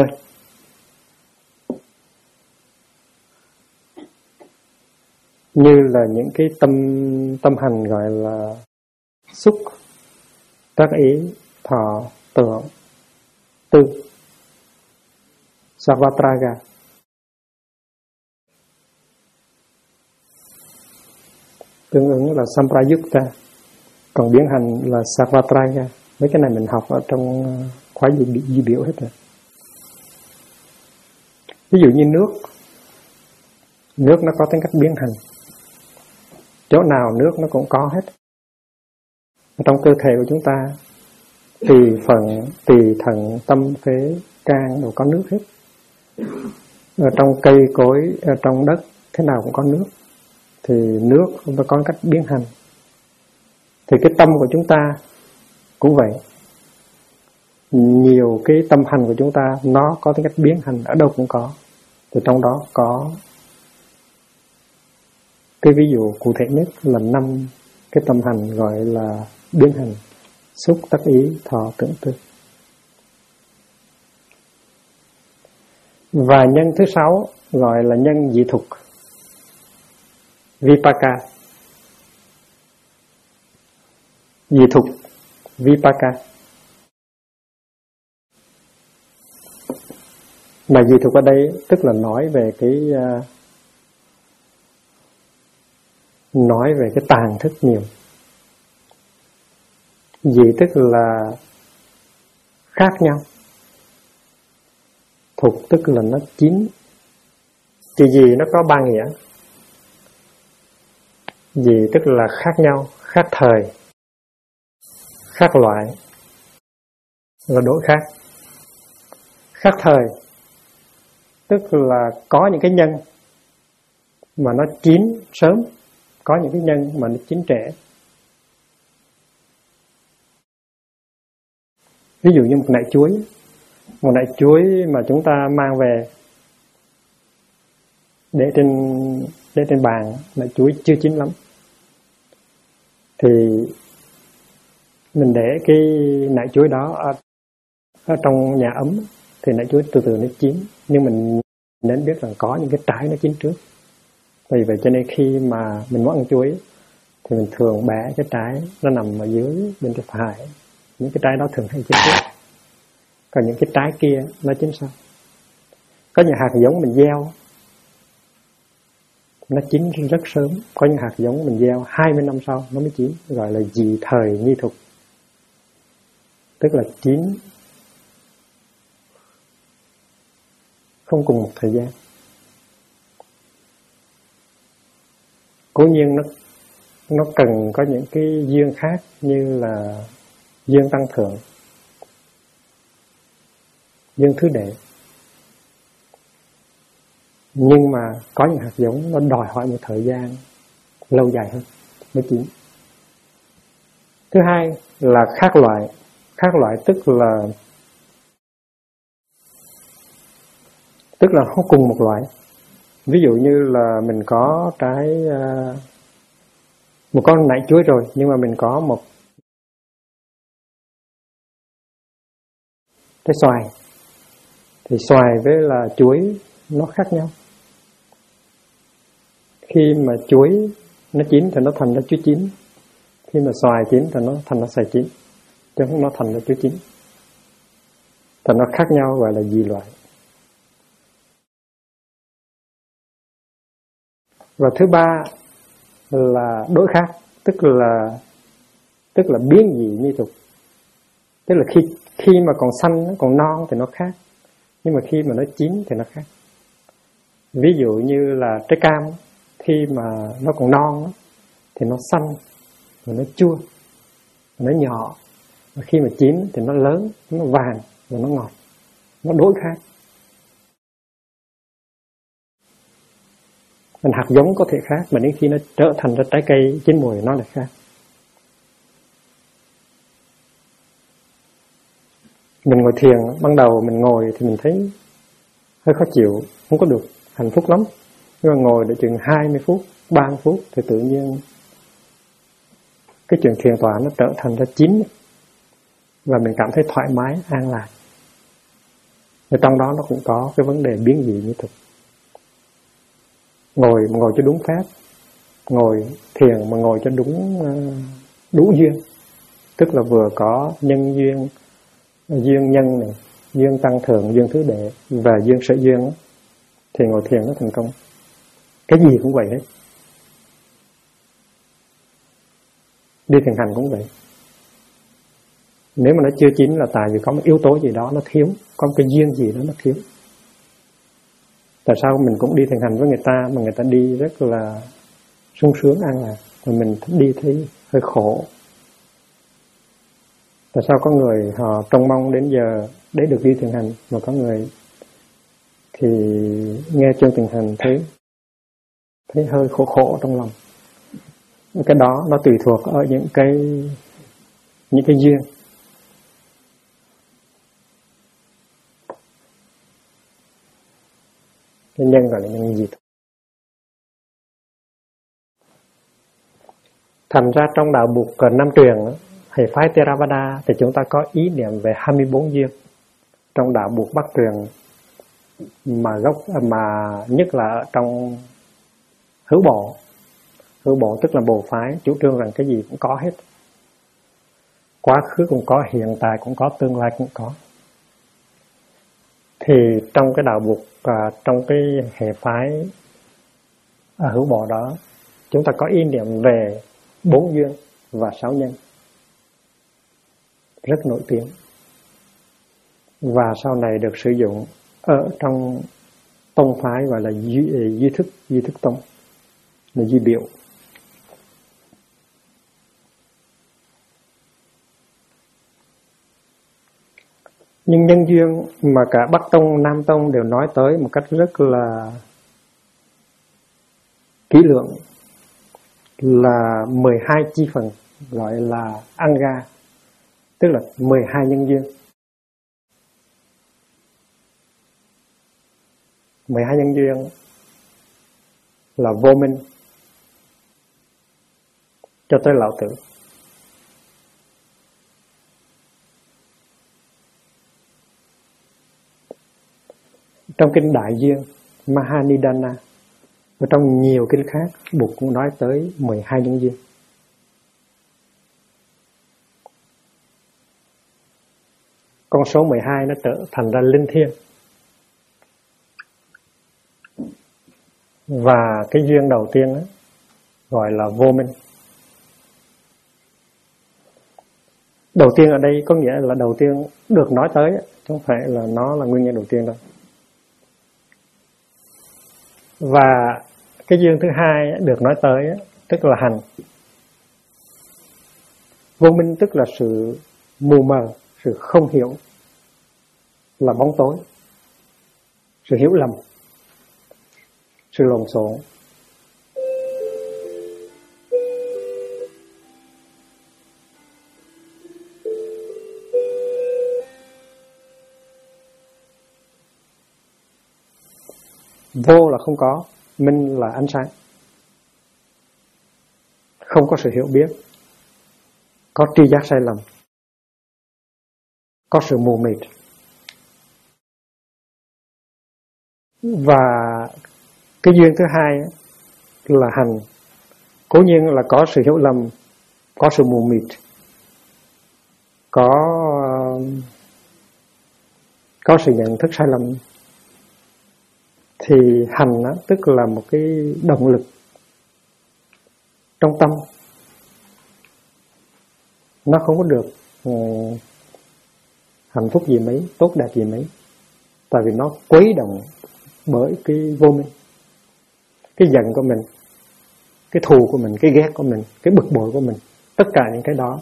[SPEAKER 1] Như là những cái tâm hành gọi là xúc, tác ý, thọ, tưởng, tư, Savatraga. Tương ứng là Samprayukta, còn biến hành là Savatraga. Mấy cái này mình học ở trong khóa di biểu hết rồi. Ví dụ như nước nó có tính cách biến hành. Chỗ nào nước nó cũng có hết. Trong cơ thể của chúng ta, tỳ thần, tâm, phế, can đều có nước hết. Ở trong cây cối, ở trong đất, thế nào cũng có nước. Thì nước nó có cách biến hành. Thì cái tâm của chúng ta cũng vậy. Nhiều cái tâm hành của chúng ta nó có tính cách biến hành, ở đâu cũng có. Thì trong đó có cái ví dụ cụ thể nhất là 5 cái tâm hành gọi là biến hành: xúc, tác ý, thọ, tưởng, tư. Và nhân thứ 6 gọi là nhân dị thục, Vipaka. Dị thục, Vipaka. Mà dị thục ở đây tức là nói về cái tàn thức nhiều. Dị tức là khác nhau, thục tức là nó chín. Chữ dị nó có 3 nghĩa. Dị tức là khác nhau, khác thời, khác loại, là đối khác. Khác thời tức là có những cái nhân mà nó chín sớm, có những cái nhân mà nó chín trễ. Ví dụ như một nải chuối mà chúng ta mang về để trên bàn, nải chuối chưa chín lắm, thì mình để cái nải chuối đó ở trong nhà ấm thì nải chuối từ từ nó chín. Nhưng mình nên biết rằng có những cái trái nó chín trước. Vì vậy cho nên khi mà mình muốn ăn chuối thì mình thường bẻ cái trái nó nằm ở dưới bên tay phải. Những cái trái đó thường hay chín trước, còn những cái trái kia nó chín sau. Có những hạt giống mình gieo nó chín rất sớm, có những hạt giống mình gieo 20 năm sau nó mới chín, gọi là dị thời nhi thục, tức là chín không cùng một thời gian. Cố nhiên nó cần có những cái duyên khác, như là duyên tăng thượng, duyên thứ đệ. Nhưng mà có những hạt giống nó đòi hỏi một thời gian lâu dài hơn mới chín. Thứ hai là khác loại. Khác loại tức là không cùng một loại. Ví dụ như là mình có một con nải chuối rồi, nhưng mà mình có một cái xoài, thì xoài với là chuối nó khác nhau. Khi mà chuối nó chín thì nó thành ra chuối chín, khi mà xoài chín thì nó thành ra xoài chín, chứ không nó thành ra chuối chín. Thì nó khác nhau, gọi là dị loại. Và thứ ba là đối khác, tức là biến dị như tục. Tức là khi mà còn xanh, còn non thì nó khác, nhưng mà khi mà nó chín thì nó khác. Ví dụ như là trái cam, khi mà nó còn non thì nó xanh, rồi nó chua, rồi nó nhỏ. Và khi mà chín thì nó lớn, nó vàng, rồi nó ngọt. Nó đối khác. Mình hạt giống có thể khác, mà đến khi nó trở thành ra trái cây chín mùi nó lại khác. Mình ngồi thiền, ban đầu mình ngồi thì mình thấy hơi khó chịu, không có được hạnh phúc lắm. Nhưng mà ngồi để chừng 20 phút, 30 phút thì tự nhiên cái chuyện thiền tọa nó trở thành ra chín, và mình cảm thấy thoải mái, an lạc. Và trong đó nó cũng có cái vấn đề biến dị như thực. Ngồi cho đúng phép, ngồi thiền mà ngồi cho đủ duyên, tức là vừa có nhân duyên, duyên nhân này, duyên tăng thượng, duyên thứ đệ và duyên sở duyên, thì ngồi thiền nó thành công. Cái gì cũng vậy hết. Đi thiền hành cũng vậy. Nếu mà nó chưa chín là tại vì có một yếu tố gì đó nó thiếu, có một cái duyên gì đó nó thiếu. Tại sao mình cũng đi thiền hành với người ta mà người ta đi rất là sung sướng, an lạc, mà mình đi thấy hơi khổ? Tại sao có người họ trông mong đến giờ để được đi thiền hành, mà có người thì nghe chương thiền hành thấy hơi khổ trong lòng? Cái đó nó tùy thuộc ở những cái duyên. Cái nhân gọi là nhân diệt. Thành ra trong đạo Bụt Nam truyền, hệ phái Theravada, thì chúng ta có ý niệm về 24 duyên. Trong đạo Bụt Bắc truyền mà nhất là trong Hữu Bộ tức là Bồ phái chủ trương rằng cái gì cũng có hết. Quá khứ cũng có, hiện tại cũng có, tương lai cũng có. Thì trong cái đạo Bụt, trong cái hệ phái Hữu Bộ đó, chúng ta có ý niệm về 4 duyên và 6 nhân, rất nổi tiếng, và sau này được sử dụng ở trong tông phái gọi là duy thức tông, là duy biểu. Nhưng nhân duyên mà cả Bắc Tông, Nam Tông đều nói tới một cách rất là kỹ lưỡng, là 12 chi phần, gọi là Anga, tức là 12 nhân duyên. 12 nhân duyên là vô minh cho tới lão tử. Trong kinh Đại Duyên Mahanidana và trong nhiều kinh khác, Bụt cũng nói tới 12 nhân duyên. Con số 12 nó trở thành ra linh thiêng. Và cái duyên đầu tiên đó, gọi là vô minh. Đầu tiên ở đây có nghĩa là đầu tiên được nói tới, chứ không phải là nó là nguyên nhân đầu tiên đâu. Và cái duyên thứ hai được nói tới tức là hành. Vô minh tức là sự mù mờ, sự không hiểu, là bóng tối, sự hiểu lầm, sự lộn xộn. Vô là không có, minh là ánh sáng. Không có sự hiểu biết, có tri giác sai lầm, có sự mù mịt. Và cái duyên thứ hai là hành. Cố nhiên là có sự hiểu lầm, có sự mù mịt, có sự nhận thức sai lầm. Thì hành đó, tức là một cái động lực trong tâm. Nó không có được hạnh phúc gì mấy, tốt đẹp gì mấy. Tại vì nó quấy động bởi cái vô minh, cái giận của mình, cái thù của mình, cái ghét của mình, cái bực bội của mình. Tất cả những cái đó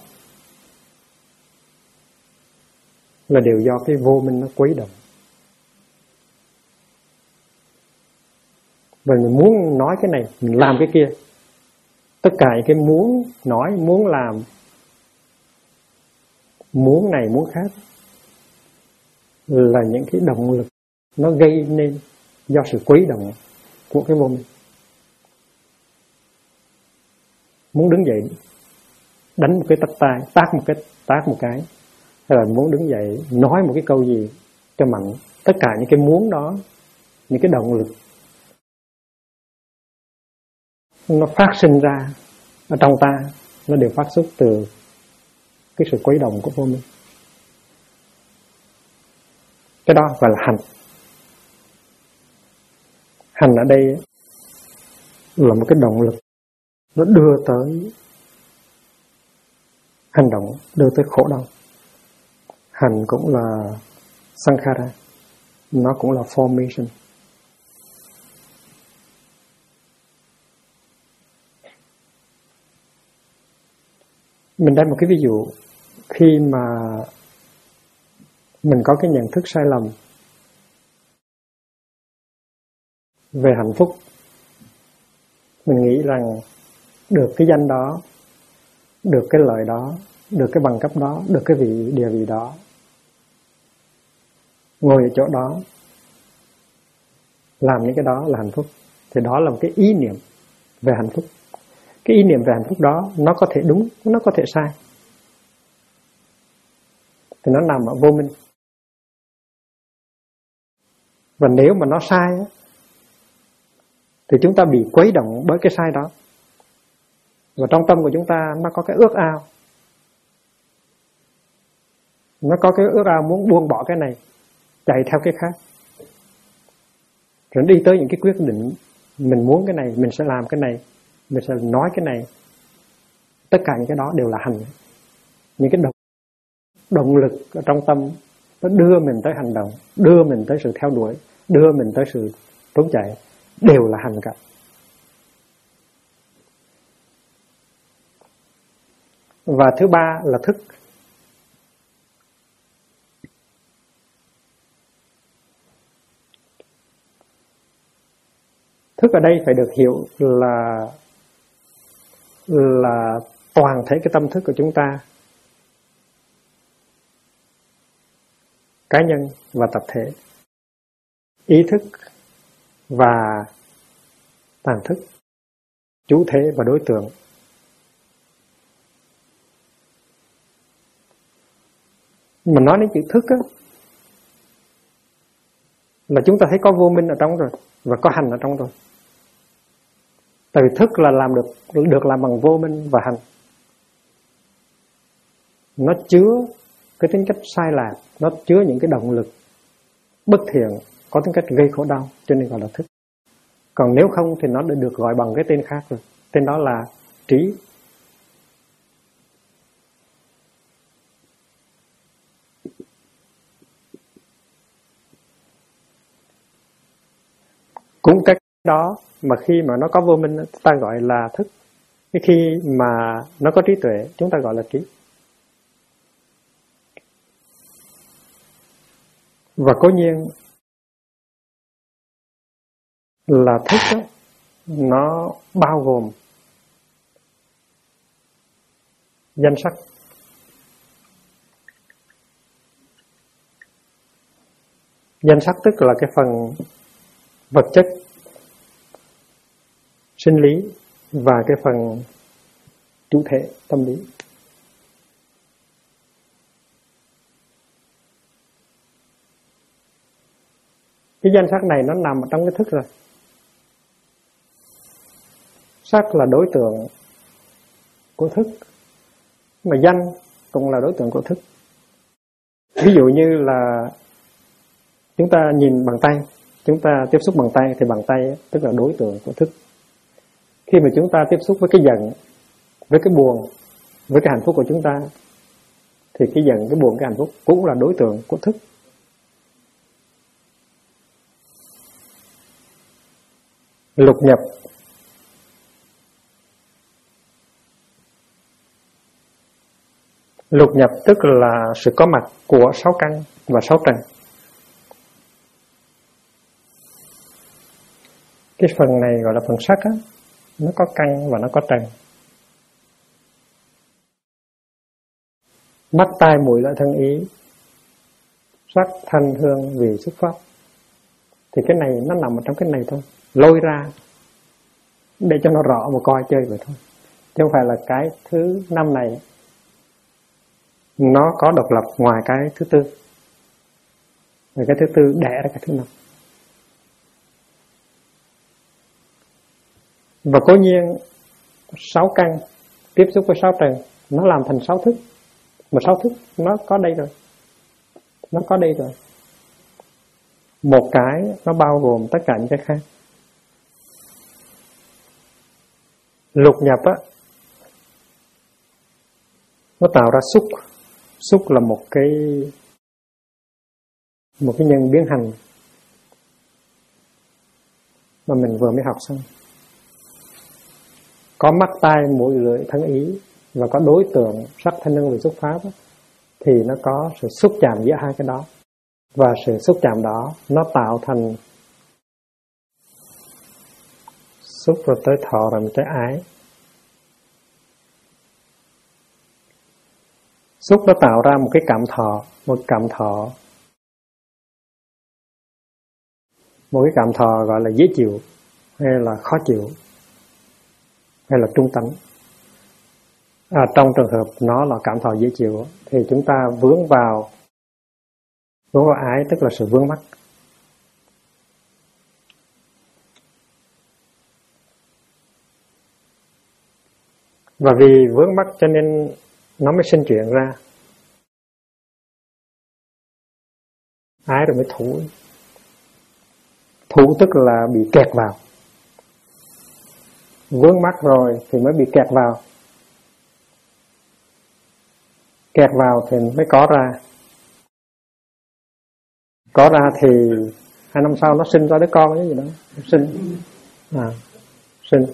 [SPEAKER 1] là đều do cái vô minh nó quấy động. Và mình muốn nói cái này, mình làm cái kia. Tất cả những cái muốn nói, muốn làm, muốn này, muốn khác là những cái động lực nó gây nên do sự quấy động của cái vô minh. Muốn đứng dậy đánh một cái tát tay, tát một cái, hay là muốn đứng dậy nói một cái câu gì cho mạnh. Tất cả những cái muốn đó, những cái động lực nó phát sinh ra ở trong ta, nó đều phát xuất từ cái sự quấy động của vô minh. Cái đó gọi là hành. Hành ở đây là một cái động lực, nó đưa tới hành động, đưa tới khổ đau. Hành cũng là sankhara, nó cũng là formation. Mình đem một cái ví dụ. Khi mà mình có cái nhận thức sai lầm về hạnh phúc, mình nghĩ rằng được cái danh đó, được cái lợi đó, được cái bằng cấp đó, được cái địa vị đó, ngồi ở chỗ đó, làm những cái đó là hạnh phúc. Thì đó là một cái ý niệm về hạnh phúc. Cái ý niệm về hạnh phúc đó nó có thể đúng, nó có thể sai. Thì nó nằm ở vô minh. Và nếu mà nó sai thì chúng ta bị quấy động bởi cái sai đó. Và trong tâm của chúng ta nó có cái ước ao. Nó có cái ước ao muốn buông bỏ cái này, chạy theo cái khác. Rồi đi tới những cái quyết định, mình muốn cái này, mình sẽ làm cái này, mình sẽ nói cái này. Tất cả những cái đó đều là hành. Những cái động lực ở trong tâm nó đưa mình tới hành động, đưa mình tới sự theo đuổi, đưa mình tới sự trốn chạy, đều là hành cả. Và thứ ba là thức. Thức ở đây phải được hiểu là toàn thể cái tâm thức của chúng ta, cá nhân và tập thể, ý thức và tàng thức, chủ thể và đối tượng. Mình nói đến chữ thức á, là chúng ta thấy có vô minh ở trong rồi và có hành ở trong rồi. Tại vì thức là làm được làm bằng vô minh và hành. Nó chứa cái tính cách sai lạc, nó chứa những cái động lực bất thiện, có tính cách gây khổ đau, cho nên gọi là thức. Còn nếu không thì nó đã được gọi bằng cái tên khác rồi. Tên đó là trí. Cũng cách đó mà khi mà nó có vô minh ta gọi là thức. Cái khi mà nó có trí tuệ chúng ta gọi là trí. Và cố nhiên là thức đó, nó bao gồm danh sắc. Danh sắc tức là cái phần vật chất, sinh lý và cái phần chủ thể tâm lý. Cái danh sắc này nó nằm ở trong cái thức rồi. Sắc là đối tượng của thức, mà danh cũng là đối tượng của thức. Ví dụ như là chúng ta nhìn bằng tay, chúng ta tiếp xúc bằng tay thì bằng tay tức là đối tượng của thức. Khi mà chúng ta tiếp xúc với cái giận, với cái buồn, với cái hạnh phúc của chúng ta, thì cái giận, cái buồn, cái hạnh phúc cũng là đối tượng của thức. Lục nhập. Lục nhập tức là sự có mặt của 6 căn và 6 trần. Cái phần này gọi là phần sắc á, nó có căn và nó có trần. Mắt, tai, mũi, lưỡi, thân, ý, sắc, thanh, hương, vị, xúc, pháp. Thì cái này nó nằm ở trong cái này thôi, lôi ra để cho nó rõ mà coi chơi vậy thôi, chứ không phải là cái thứ 5 này nó có độc lập ngoài cái thứ 4. Và cái thứ 4 đẻ ra cái thứ 5. Và cố nhiên 6 căn tiếp xúc với 6 trần, nó làm thành 6 thức. Mà 6 thức nó có đây rồi. Nó có đây rồi. Một cái nó bao gồm tất cả những cái khác. Lục nhập á, nó tạo ra xúc. Xúc là một cái nhân biến hành mà mình vừa mới học xong. Có mắt, tai, mũi, lưỡi, thân, ý và có đối tượng sắc, thanh, hương, vị, xúc, pháp á, thì nó có sự xúc chạm giữa hai cái đó. Và sự xúc chạm đó nó tạo thành xúc rồi tới thọ rồi tới ái. Xúc nó tạo ra một cái cảm thọ, một cái cảm thọ gọi là dễ chịu hay là khó chịu hay là trung tánh. Trong trường hợp nó là cảm thọ dễ chịu thì chúng ta vướng vào ái, tức là sự vướng mắc. Và vì vướng mắc cho nên nó mới sinh chuyện ra ái rồi mới thủ. Thủ tức là bị kẹt vào. Vướng mắc rồi thì mới bị kẹt vào. Kẹt vào thì mới có ra. Có ra thì 2 năm sau nó sinh ra đứa con cái gì đó. Sinh.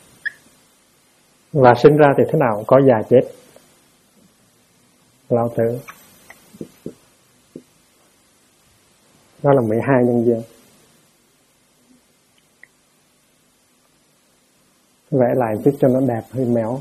[SPEAKER 1] Và sinh ra thì thế nào cũng có già chết. Lão tử. Đó là 12 nhân duyên. Vẽ lại chút cho nó đẹp, hơi méo.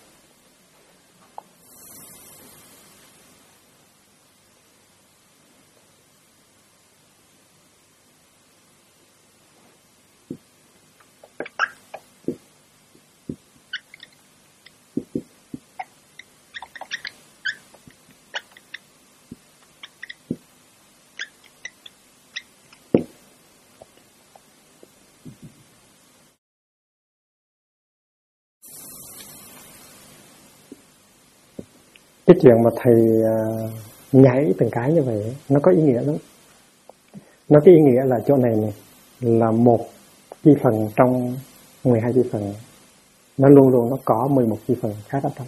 [SPEAKER 1] Cái chuyện mà thầy nhảy từng cái như vậy nó có ý nghĩa lắm. Nó cái ý nghĩa là chỗ này là một chi phần trong 12 chi phần. Nó luôn luôn nó có 11 chi phần khác ở trong.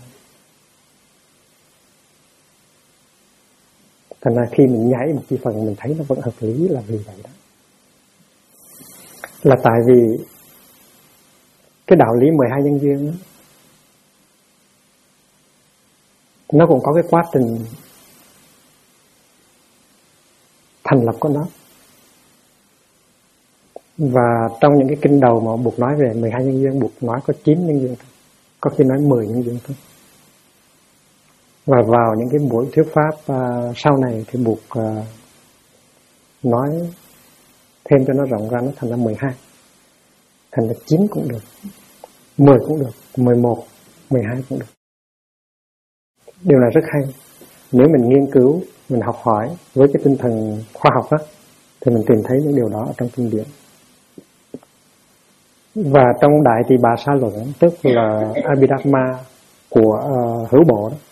[SPEAKER 1] Thành ra khi mình nhảy một chi phần mình thấy nó vẫn hợp lý là vì vậy đó. Là tại vì cái đạo lý 12 nhân duyên đó, nó cũng có cái quá trình thành lập của nó. Và trong những cái kinh đầu mà Bụt nói về 12 nhân duyên, Bụt nói có 9 nhân duyên thôi. Có khi nói 10 nhân duyên thôi. Và vào những cái buổi thuyết pháp sau này thì Bụt nói thêm cho nó rộng ra, nó thành ra 12, thành ra 9 cũng được, 10 cũng được, 11, 12 cũng được. Điều này rất hay. Nếu mình nghiên cứu, mình học hỏi với cái tinh thần khoa học đó, thì mình tìm thấy những điều đó ở trong kinh điển. Và trong Đại Tỳ Bà Sa Luận, tức là Abhidhamma của Hữu Bộ đó,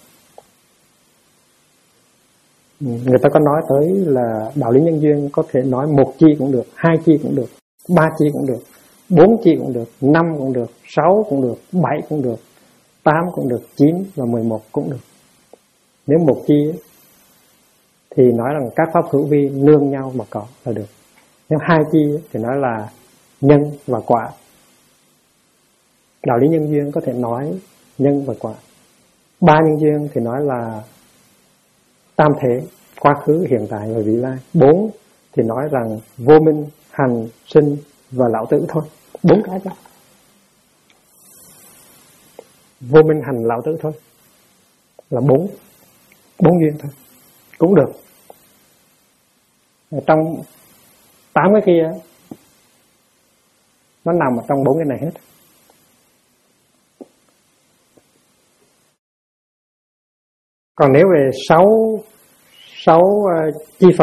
[SPEAKER 1] người ta có nói tới là đạo lý nhân duyên có thể nói 1 chi cũng được, 2 chi cũng được, 3 chi cũng được, 4 chi cũng được, 5 cũng được, 6 cũng được, 7 cũng được, 8 cũng được, 9 và 11 cũng được. Nếu 1 chi thì nói rằng các pháp hữu vi nương nhau mà có là được. Nếu 2 chi thì nói là nhân và quả. Đạo lý nhân duyên có thể nói nhân và quả. 3 nhân duyên thì nói là tam thể, quá khứ, hiện tại và vị lai. 4 thì nói rằng vô minh, hành, sinh và lão tử thôi. 4 cái thôi. Vô minh, hành, lão tử thôi là 4 duyên thôi, cũng được. Ở trong 8 cái kia nó nằm ở trong 4 cái này hết. Còn nếu về 6 chi phần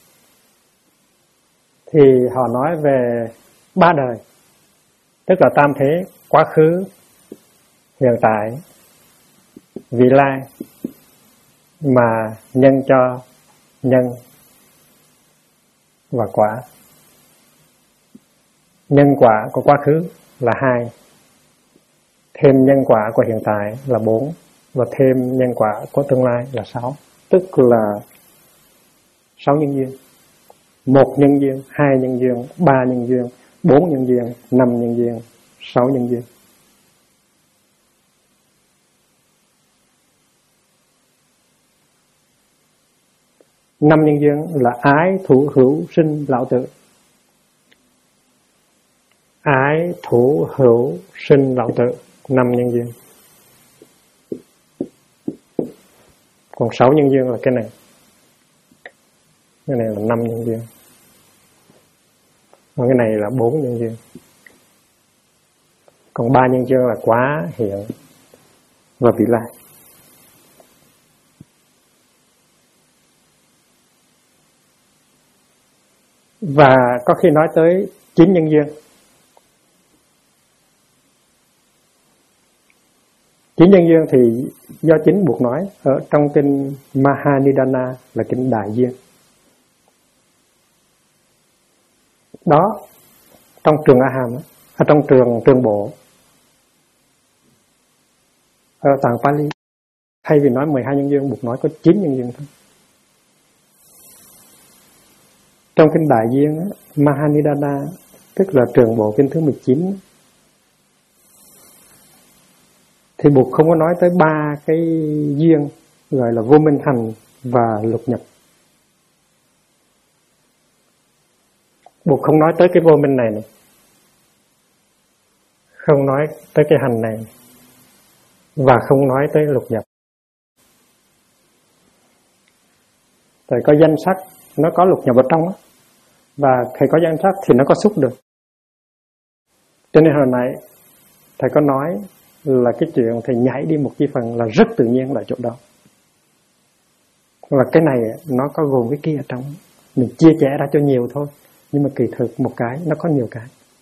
[SPEAKER 1] thì họ nói về 3 đời, tức là tam thế, quá khứ, hiện tại, vị lai, mà nhân cho nhân và quả. Nhân quả của quá khứ là 2, thêm nhân quả của hiện tại là 4, và thêm nhân quả của tương lai là 6, tức là 6 nhân duyên. 1 nhân duyên, 2 nhân duyên, 3 nhân duyên, 4 nhân duyên, 5 nhân duyên, 6 nhân duyên. Năm nhân duyên là ái, thủ, hữu, sinh, lão tử. Ái, thủ, hữu, sinh, lão tử, 5 nhân duyên. Còn 6 nhân duyên là cái này. Cái này là 5 nhân duyên. Còn cái này là 4 nhân duyên. Còn 3 nhân duyên là quá, hiện và vị lai. Và có khi nói tới 9 nhân duyên. 9 nhân duyên thì do chính buộc nói ở trong kinh Mahanidana là kinh Đại Duyên. Đó, trong trường A Hàm, ở trong trường bộ, ở tạng Pali, thay vì nói 12 nhân duyên, buộc nói có 9 nhân duyên thôi. Trong kinh Đại Duyên, Mahanidana, tức là trường bộ kinh thứ 19, thì buộc không có nói tới 3 cái duyên gọi là vô minh, hành và lục nhập. Buộc không nói tới cái vô minh này, không nói tới cái hành này, và không nói tới lục nhập. Rồi có danh sắc, nó có lục nhập ở trong đó, và thầy có danh sắc thì nó có xúc được. Cho nên hồi nãy thầy có nói là cái chuyện thầy nhảy đi một chi phần là rất tự nhiên ở chỗ đó. Và cái này nó có gồm cái kia ở trong. Mình chia sẻ ra cho nhiều thôi, nhưng mà kỳ thực một cái nó có nhiều cái.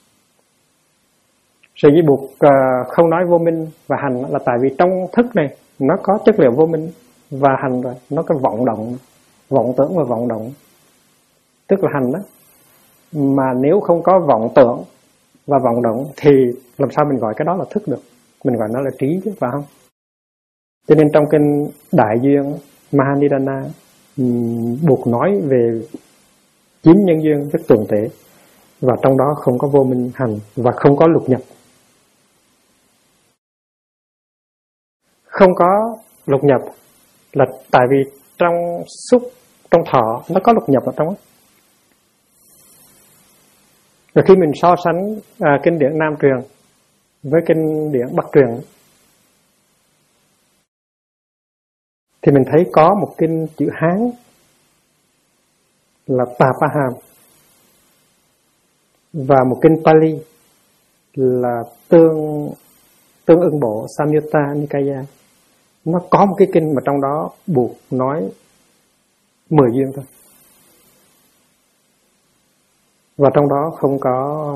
[SPEAKER 1] Sự dĩ buộc không nói vô minh và hành là tại vì trong thức này nó có chất liệu vô minh và hành rồi, nó có vọng động, vọng tưởng và vọng động, tức là hành đó. Mà nếu không có vọng tưởng và vọng động thì làm sao mình gọi cái đó là thức được? Mình gọi nó là trí chứ, phải không? Cho nên trong kinh Đại Duyên Mahanidana buộc nói về 9 nhân duyên rất tường tệ, và trong đó không có vô minh, hành và không có lục nhập. Không có lục nhập là tại vì trong xúc, trong thọ nó có lục nhập ở trong đó. Rồi khi mình so sánh kinh điển Nam truyền với kinh điển Bắc truyền thì mình thấy có một kinh chữ Hán là Tà Pa Hàm, Và một kinh Pali là tương ưng bộ Samyutta Nikaya, nó có một cái kinh mà trong đó buộc nói 10 duyên thôi. Và trong đó không có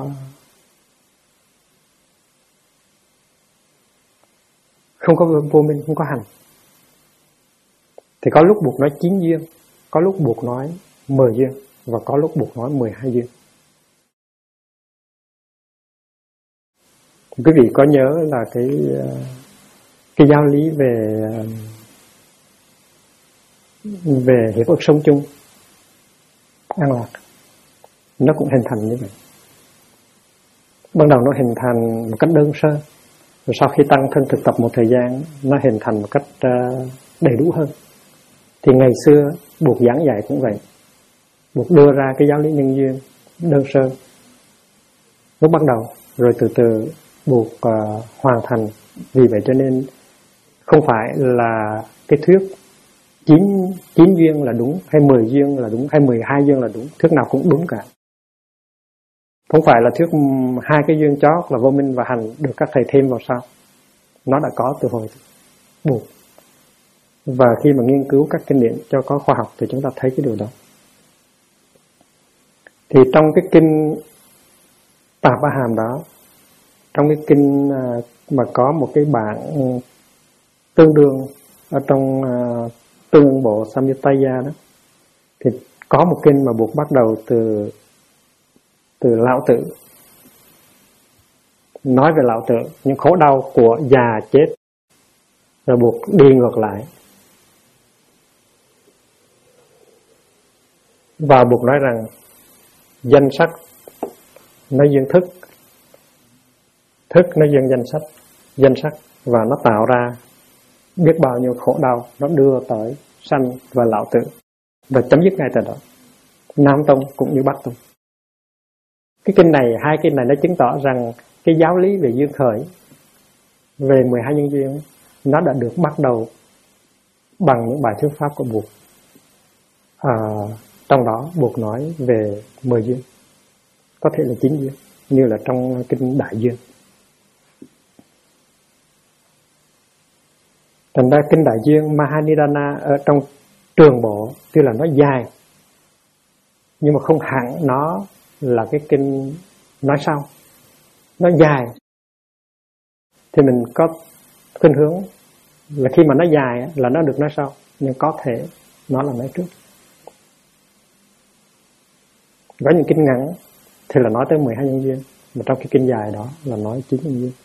[SPEAKER 1] vô minh, không có hành. Thì có lúc buộc nói 9 duyên, có lúc buộc nói 10 duyên, và có lúc buộc nói 12 duyên. Quý vị có nhớ là cái giáo lý về hiệp ước sống chung an lạc, nó cũng hình thành như vậy. Ban đầu nó hình thành một cách đơn sơ, rồi sau khi tăng thân thực tập một thời gian, nó hình thành một cách đầy đủ hơn. Thì ngày xưa buộc giảng dạy cũng vậy, buộc đưa ra cái giáo lý nhân duyên đơn sơ lúc bắt đầu, rồi từ từ buộc hoàn thành. Vì vậy cho nên không phải là cái thuyết 9 duyên là đúng, hay 10 duyên là đúng, hay 12 duyên là đúng, thuyết nào cũng đúng cả. Không phải là thuyết 2 cái duyên chót là vô minh và hành được các thầy thêm vào sau. Nó đã có từ hồi buộc. Và khi mà nghiên cứu các kinh điển cho có khoa học thì chúng ta thấy cái điều đó. Thì trong cái kinh Tạp Ba Hàm đó, trong cái kinh mà có một cái bản tương đương ở trong tương bộ Samyutta đó, thì có một kinh mà buộc bắt đầu từ Lão Tử, nói về Lão Tử, những khổ đau của già chết, rồi buộc đi ngược lại. Và buộc nói rằng danh sắc nó duyên thức, thức nó duyên danh sắc, và nó tạo ra biết bao nhiêu khổ đau, nó đưa tới sanh và Lão Tử, và chấm dứt ngay từ đó. Nam Tông cũng như Bắc Tông. Cái kinh này, 2 kinh này nó chứng tỏ rằng cái giáo lý về duyên khởi, về 12 nhân duyên, nó đã được bắt đầu bằng những bài thuyết pháp của buộc. Trong đó buộc nói về 10 duyên, có thể là 9 duyên, như là trong kinh Đại Duyên. Thành ra kinh Đại Duyên Mahanidana ở trong Trường Bộ, tức là nó dài, nhưng mà không hẳn nó là cái kinh nói sau. Nó dài thì mình có khuynh hướng là khi mà nó dài là nó được nói sau, nhưng có thể nó là nói trước. Có những kinh ngắn thì là nói tới 12 nhân duyên, mà trong cái kinh dài đó là nói 9 nhân duyên.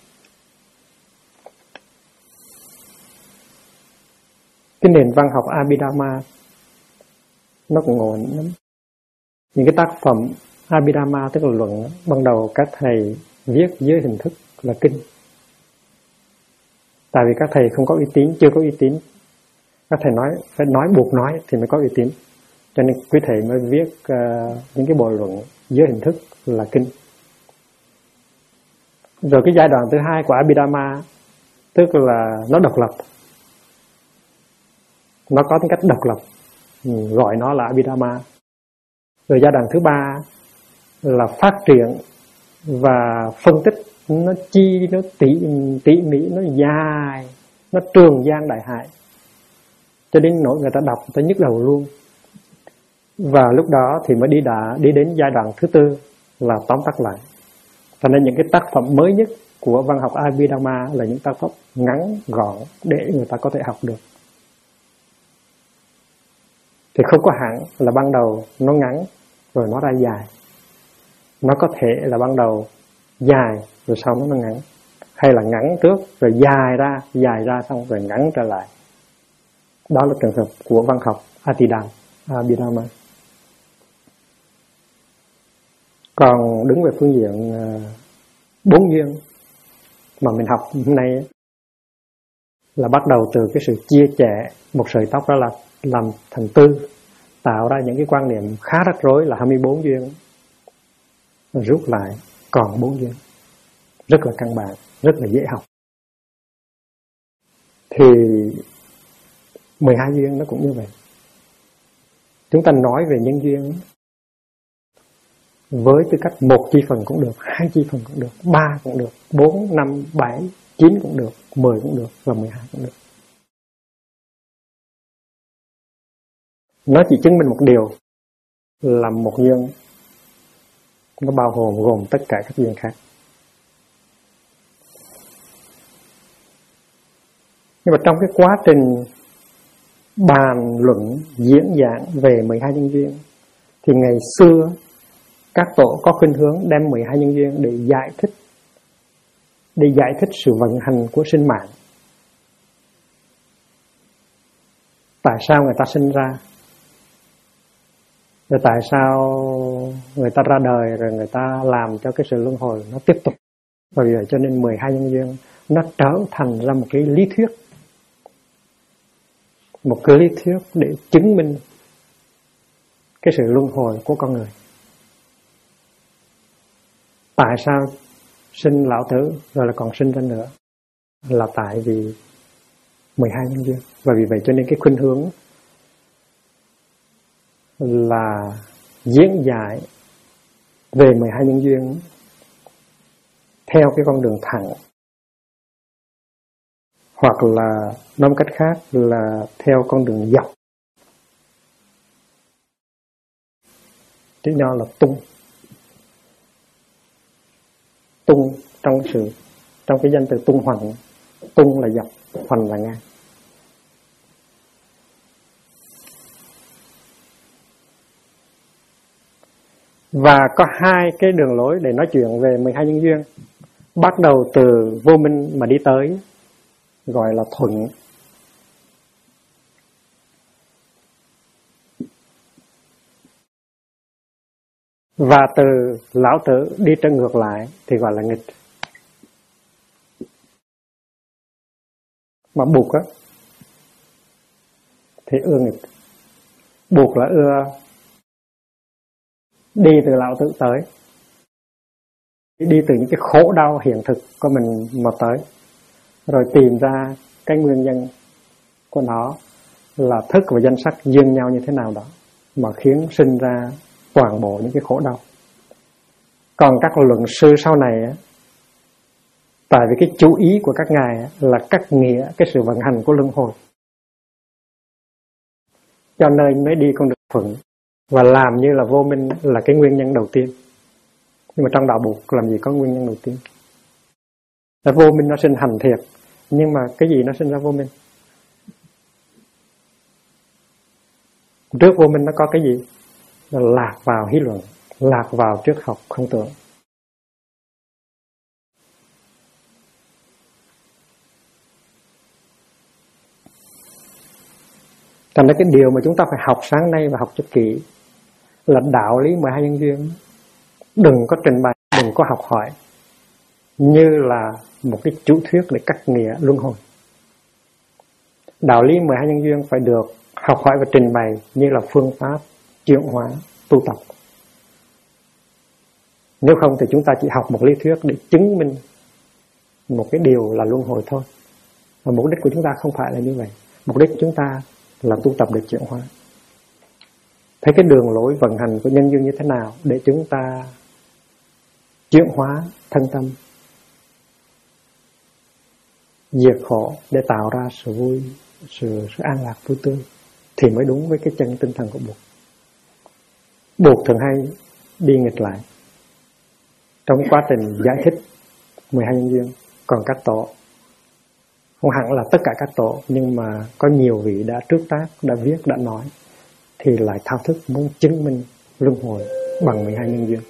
[SPEAKER 1] Cái nền văn học Abhidhamma nó cũng ngộ lắm. Những cái tác phẩm Abhidhamma, tức là luận, ban đầu các thầy viết dưới hình thức là kinh. Tại vì các thầy không có uy tín, chưa có uy tín, các thầy nói phải nói, buộc nói thì mới có uy tín, cho nên quý thầy mới viết những cái bộ luận dưới hình thức là kinh. Rồi cái giai đoạn thứ 2 của Abhidhamma, tức là nó độc lập, nó có tính cách độc lập, gọi nó là Abhidhamma. Rồi giai đoạn thứ 3 là phát triển và phân tích, nó chi, nó tỉ mỉ, nó dài, nó trường giang đại hải, cho đến nỗi người ta đọc người ta nhức đầu luôn. Và lúc đó thì mới đi đến giai đoạn thứ 4 là tóm tắt lại. Cho nên những cái tác phẩm mới nhất của văn học Abhidhamma là những tác phẩm ngắn gọn để người ta có thể học được. Thì không có hẳn là ban đầu nó ngắn rồi nó ra dài. Nó có thể là ban đầu dài rồi sau nó ngắn, hay là ngắn trước rồi dài ra xong rồi ngắn trở lại. Đó là trường hợp của văn học Abhidhamma. Còn đứng về phương diện 4 duyên mà mình học hôm nay là bắt đầu từ cái sự chia chẻ một sợi tóc đó, là làm thành 4, tạo ra những cái quan niệm khá rắc rối là 24 duyên, rút lại còn 4 duyên, rất là căn bản, rất là dễ học. Thì 12 duyên nó cũng như vậy. Chúng ta nói về nhân duyên, với tư cách 1 chi phần cũng được, 2 chi phần cũng được, 3 cũng được, 4, 5, 7, 9 cũng được, 10 cũng được và 12 cũng được. Nó chỉ chứng minh một điều là một duyên nó bao gồm tất cả các duyên khác. Nhưng mà trong cái quá trình bàn luận diễn giảng về 12 nhân duyên thì ngày xưa các tổ có khuynh hướng đem 12 nhân duyên để giải thích sự vận hành của sinh mạng. Tại sao người ta sinh ra? Rồi tại sao người ta ra đời, rồi người ta làm cho cái sự luân hồi nó tiếp tục. Và vì vậy cho nên 12 nhân duyên nó trở thành ra một cái lý thuyết. Một cái lý thuyết để chứng minh cái sự luân hồi của con người. Tại sao sinh lão tử rồi là còn sinh ra nữa? Là tại vì 12 nhân duyên. Và vì vậy cho nên cái khuynh hướng là diễn giải về 12 nhân duyên theo cái con đường thẳng, hoặc là nói một cách khác là theo con đường dọc. Chữ nho là tung. Tung trong cái danh từ tung hoành. Tung là dọc, hoành là ngang. Và có 2 cái đường lối để nói chuyện về 12 nhân duyên. Bắt đầu từ vô minh mà đi tới gọi là thuận. Và từ lão tử đi trở ngược lại thì gọi là nghịch. Mà buộc á thì ưa nghịch. Buộc là ưa đi từ lão tử tới, đi từ những cái khổ đau hiện thực của mình mà tới, rồi tìm ra cái nguyên nhân của nó là thức và danh sắc duyên nhau như thế nào đó mà khiến sinh ra toàn bộ những cái khổ đau. Còn các luận sư sau này tại vì cái chú ý của các ngài là cắt nghĩa cái sự vận hành của luân hồi, cho nên mới đi con đường thuận và làm như là vô minh là cái nguyên nhân đầu tiên. Nhưng mà trong đạo Buộc làm gì có nguyên nhân đầu tiên. Là vô minh nó sinh hành thiệt, nhưng mà cái gì nó sinh ra vô minh? Trước vô minh nó có cái gì? Nó lạc vào hí luận, lạc vào triết học không tưởng. Thành ra cái điều mà chúng ta phải học sáng nay và học cho kỹ là đạo lý 12 nhân duyên. Đừng có trình bày, đừng có học hỏi như là một cái chủ thuyết để cắt nghĩa luân hồi. Đạo lý 12 nhân duyên phải được học hỏi và trình bày như là phương pháp chuyển hóa tu tập. Nếu không thì chúng ta chỉ học một lý thuyết để chứng minh một cái điều là luân hồi thôi. Và mục đích của chúng ta không phải là như vậy. Mục đích của chúng ta là tu tập để chuyển hóa. Thấy cái đường lối vận hành của nhân duyên như thế nào để chúng ta chuyển hóa thân tâm, diệt khổ để tạo ra sự vui, sự an lạc vui tươi thì mới đúng với cái chân tinh thần của Buộc. Buộc thường hay đi nghịch lại trong quá trình giải thích 12 nhân duyên. Còn các tổ, không hẳn là tất cả các tổ, nhưng mà có nhiều vị đã trước tác, đã viết, đã nói thì lại thao thức muốn chứng minh luân hồi bằng 12 nhân duyên.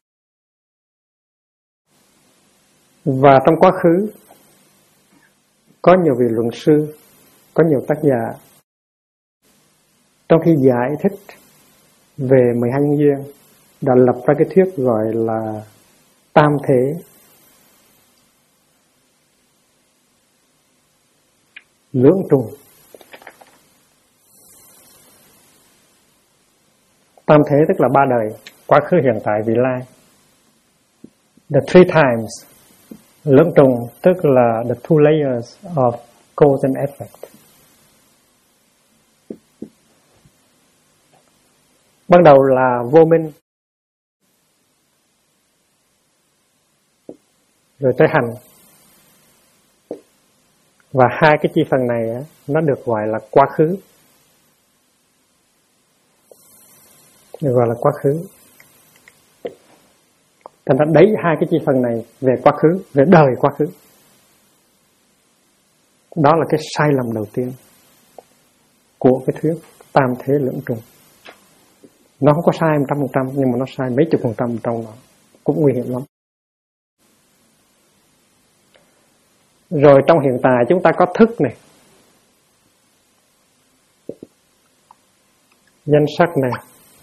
[SPEAKER 1] Và trong quá khứ Có nhiều vị luận sư, có nhiều tác giả, trong khi giải thích về 12 nhân duyên, đã lập ra cái thuyết gọi là tam thể lưỡng trùng. Tam thế tức là ba đời, quá khứ, hiện tại, vị lai. The three times. Lưỡng trùng tức là the two layers of cause and effect. Ban đầu là vô minh, rồi tới hành. Và hai cái chi phần này nó được gọi là quá khứ. Được gọi là quá khứ. Thành ra đấy hai cái chi phần này về quá khứ, về đời quá khứ. Đó là cái sai lầm đầu tiên của cái thuyết tam thế lưỡng trùng. Nó không có sai 100%, nhưng mà nó sai mấy chục % trong đó, cũng nguy hiểm lắm. Rồi trong hiện tại chúng ta có thức này, danh sắc này,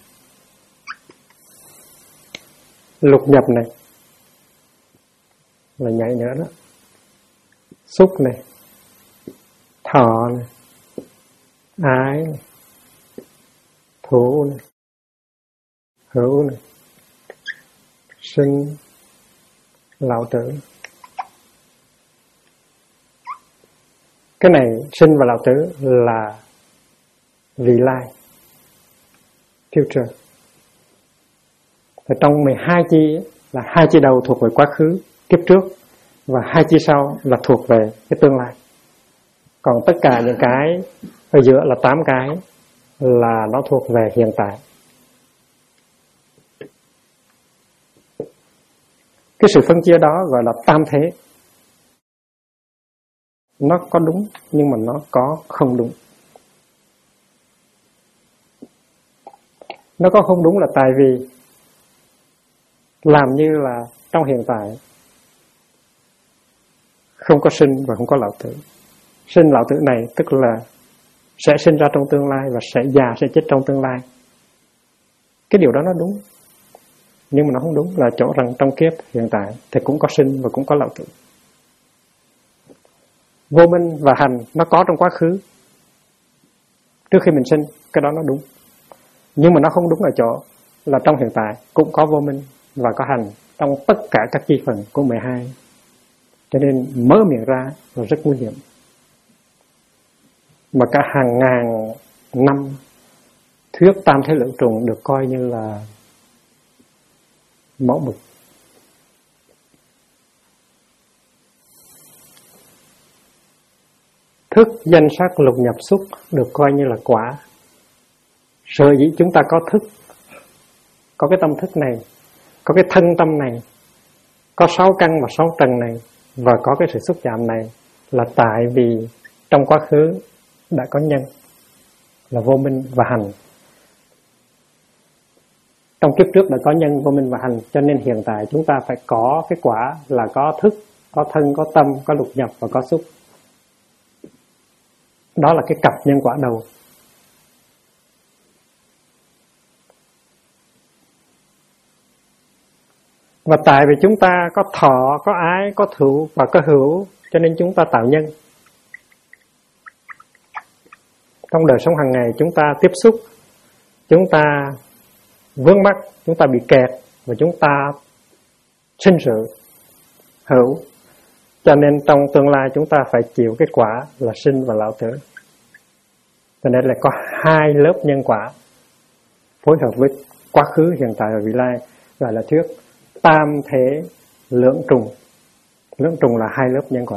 [SPEAKER 1] lục nhập này, là nhảy nữa đó, xúc này, thọ này, ái này, thủ này, hữu này, sinh, lão tử. Cái này sinh và lão tử là vị lai, future. Và trong 12 chi là 2 chi đầu thuộc về quá khứ, kiếp trước, và 2 chi sau là thuộc về cái tương lai. Còn tất cả những cái ở giữa là 8 cái là nó thuộc về hiện tại. Cái sự phân chia đó gọi là tam thế. Nó có đúng nhưng mà nó có không đúng. Nó có không đúng là tại vì làm như là trong hiện tại không có sinh và không có lão tử. Sinh lão tử này tức là sẽ sinh ra trong tương lai và sẽ già, sẽ chết trong tương lai. Cái điều đó nó đúng. Nhưng mà nó không đúng là chỗ rằng trong kiếp hiện tại thì cũng có sinh và cũng có lão tử. Vô minh và hành nó có trong quá khứ trước khi mình sinh, cái đó nó đúng. Nhưng mà nó không đúng ở chỗ là trong hiện tại cũng có vô minh và có hành trong tất cả các chi phần của 12. Cho nên mở miệng ra là rất nguy hiểm. Mà cả hàng ngàn năm thuyết tam thế lưỡng trùng được coi như là mẫu mực. Thức, danh sắc, lục nhập, xúc được coi như là quả. Sở dĩ chúng ta có thức, có cái tâm thức này, có cái thân tâm này, có 6 căn và 6 trần này, và có cái sự xúc chạm này là tại vì trong quá khứ đã có nhân là vô minh và hành. Trong kiếp trước đã có nhân, vô minh và hành, cho nên hiện tại chúng ta phải có cái quả là có thức, có thân, có tâm, có lục nhập và có xúc. Đó là cái cặp nhân quả đầu. Và tại vì chúng ta có thọ, có ái, có thủ và có hữu, cho nên chúng ta tạo nhân. Trong đời sống hàng ngày chúng ta tiếp xúc, chúng ta vướng mắc, chúng ta bị kẹt và chúng ta sinh sự hữu. Cho nên trong tương lai chúng ta phải chịu cái quả là sinh và lão tử. Cho nên là có 2 lớp nhân quả phối hợp với quá khứ, hiện tại và vị lai, gọi là thuyết tam thể lưỡng trùng. Lưỡng trùng là 2 lớp nhân quả.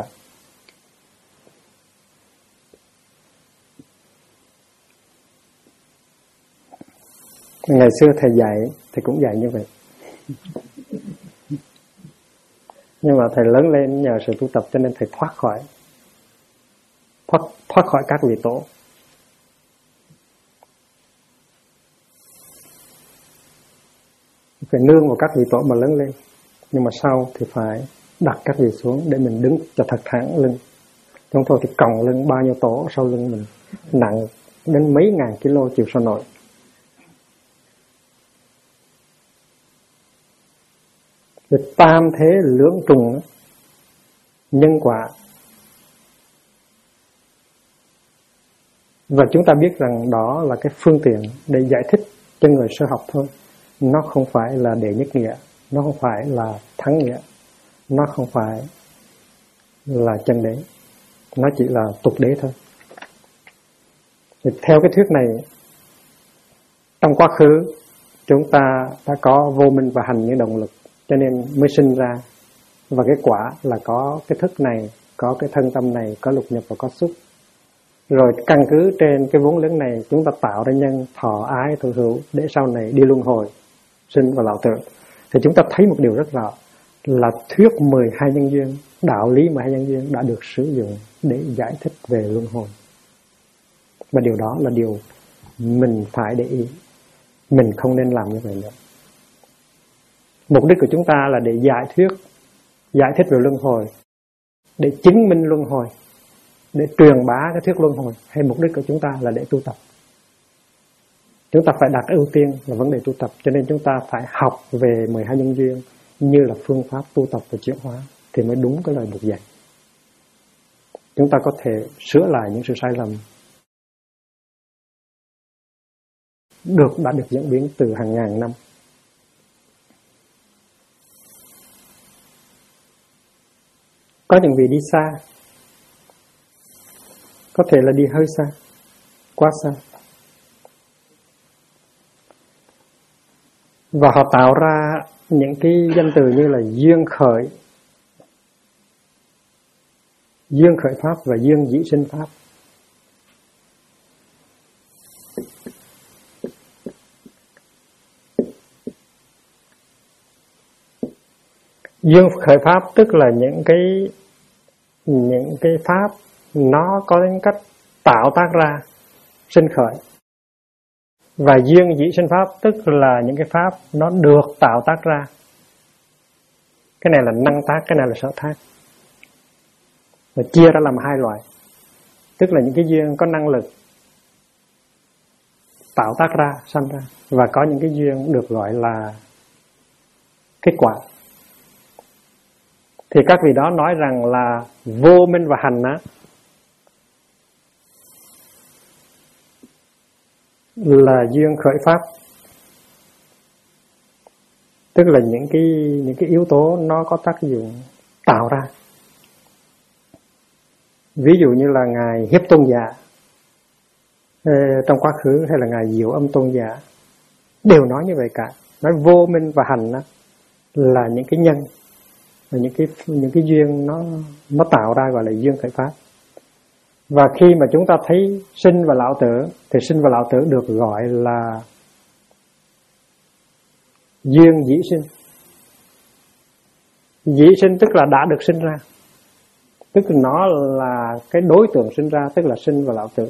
[SPEAKER 1] Ngày xưa thầy dạy thì cũng dạy như vậy. Nhưng mà thầy lớn lên nhờ sự tu tập cho nên thầy thoát khỏi các vị tổ. Phải nương vào các vị tổ mà lớn lên. Nhưng mà sau thì phải đặt các vị xuống để mình đứng cho thật thẳng lưng. Đúng thôi thì còng lưng bao nhiêu tổ sau lưng mình, nặng đến mấy ngàn kilo chịu sao nổi. Thì tam thế lưỡng trùng, nhân quả. Và chúng ta biết rằng đó là cái phương tiện để giải thích cho người sơ học thôi. Nó không phải là đệ nhất nghĩa, nó không phải là thắng nghĩa, nó không phải là chân đế, nó chỉ là tục đế thôi. Thì theo cái thuyết này, trong quá khứ chúng ta đã có vô minh và hành những động lực, cho nên mới sinh ra. Và cái quả là có cái thức này, có cái thân tâm này, có lục nhập và có xúc. Rồi căn cứ trên cái vốn lớn này, chúng ta tạo ra nhân, thọ, ái, thọ hữu để sau này đi luân hồi, sinh và lão tử. Thì chúng ta thấy một điều rất rõ là thuyết 12 nhân duyên, đạo lý 12 nhân duyên đã được sử dụng để giải thích về luân hồi. Và điều đó là điều mình phải để ý. Mình không nên làm như vậy nữa. Mục đích của chúng ta là để giải thích về luân hồi, để chứng minh luân hồi, để truyền bá cái thuyết luân hồi. Hay mục đích của chúng ta là để tu tập? Chúng ta phải đặt ưu tiên là vấn đề tu tập. Cho nên chúng ta phải học về 12 nhân duyên như là phương pháp tu tập và chuyển hóa thì mới đúng cái lời Bụt dạy. Chúng ta có thể sửa lại những sự sai lầm đã được diễn biến từ hàng ngàn năm. Có những vị đi xa, có thể là đi hơi xa, quá xa, và họ tạo ra những cái danh từ như là duyên khởi pháp và duyên dĩ sinh pháp. Duyên khởi pháp tức là những cái pháp nó có tính cách tạo tác ra, sinh khởi. Và duyên dĩ sinh pháp tức là những cái pháp nó được tạo tác ra. Cái này là năng tác, cái này là sở tác. Và chia ra làm hai loại. Tức là những cái duyên có năng lực tạo tác ra, sanh ra. Và có những cái duyên được gọi là kết quả. Thì các vị đó nói rằng là vô minh và hành á, là duyên khởi pháp. Tức là những cái yếu tố nó có tác dụng tạo ra. Ví dụ như là Ngài Hiếp Tôn Giả trong quá khứ, hay là Ngài Diệu Âm Tôn Giả, đều nói như vậy cả. Nói vô minh và hành á, là những cái nhân, là những cái duyên nó tạo ra, gọi là duyên khởi pháp. Và khi mà chúng ta thấy sinh và lão tử, thì sinh và lão tử được gọi là duyên dĩ sinh. Dĩ sinh tức là đã được sinh ra, tức là nó là cái đối tượng sinh ra, tức là sinh và lão tử.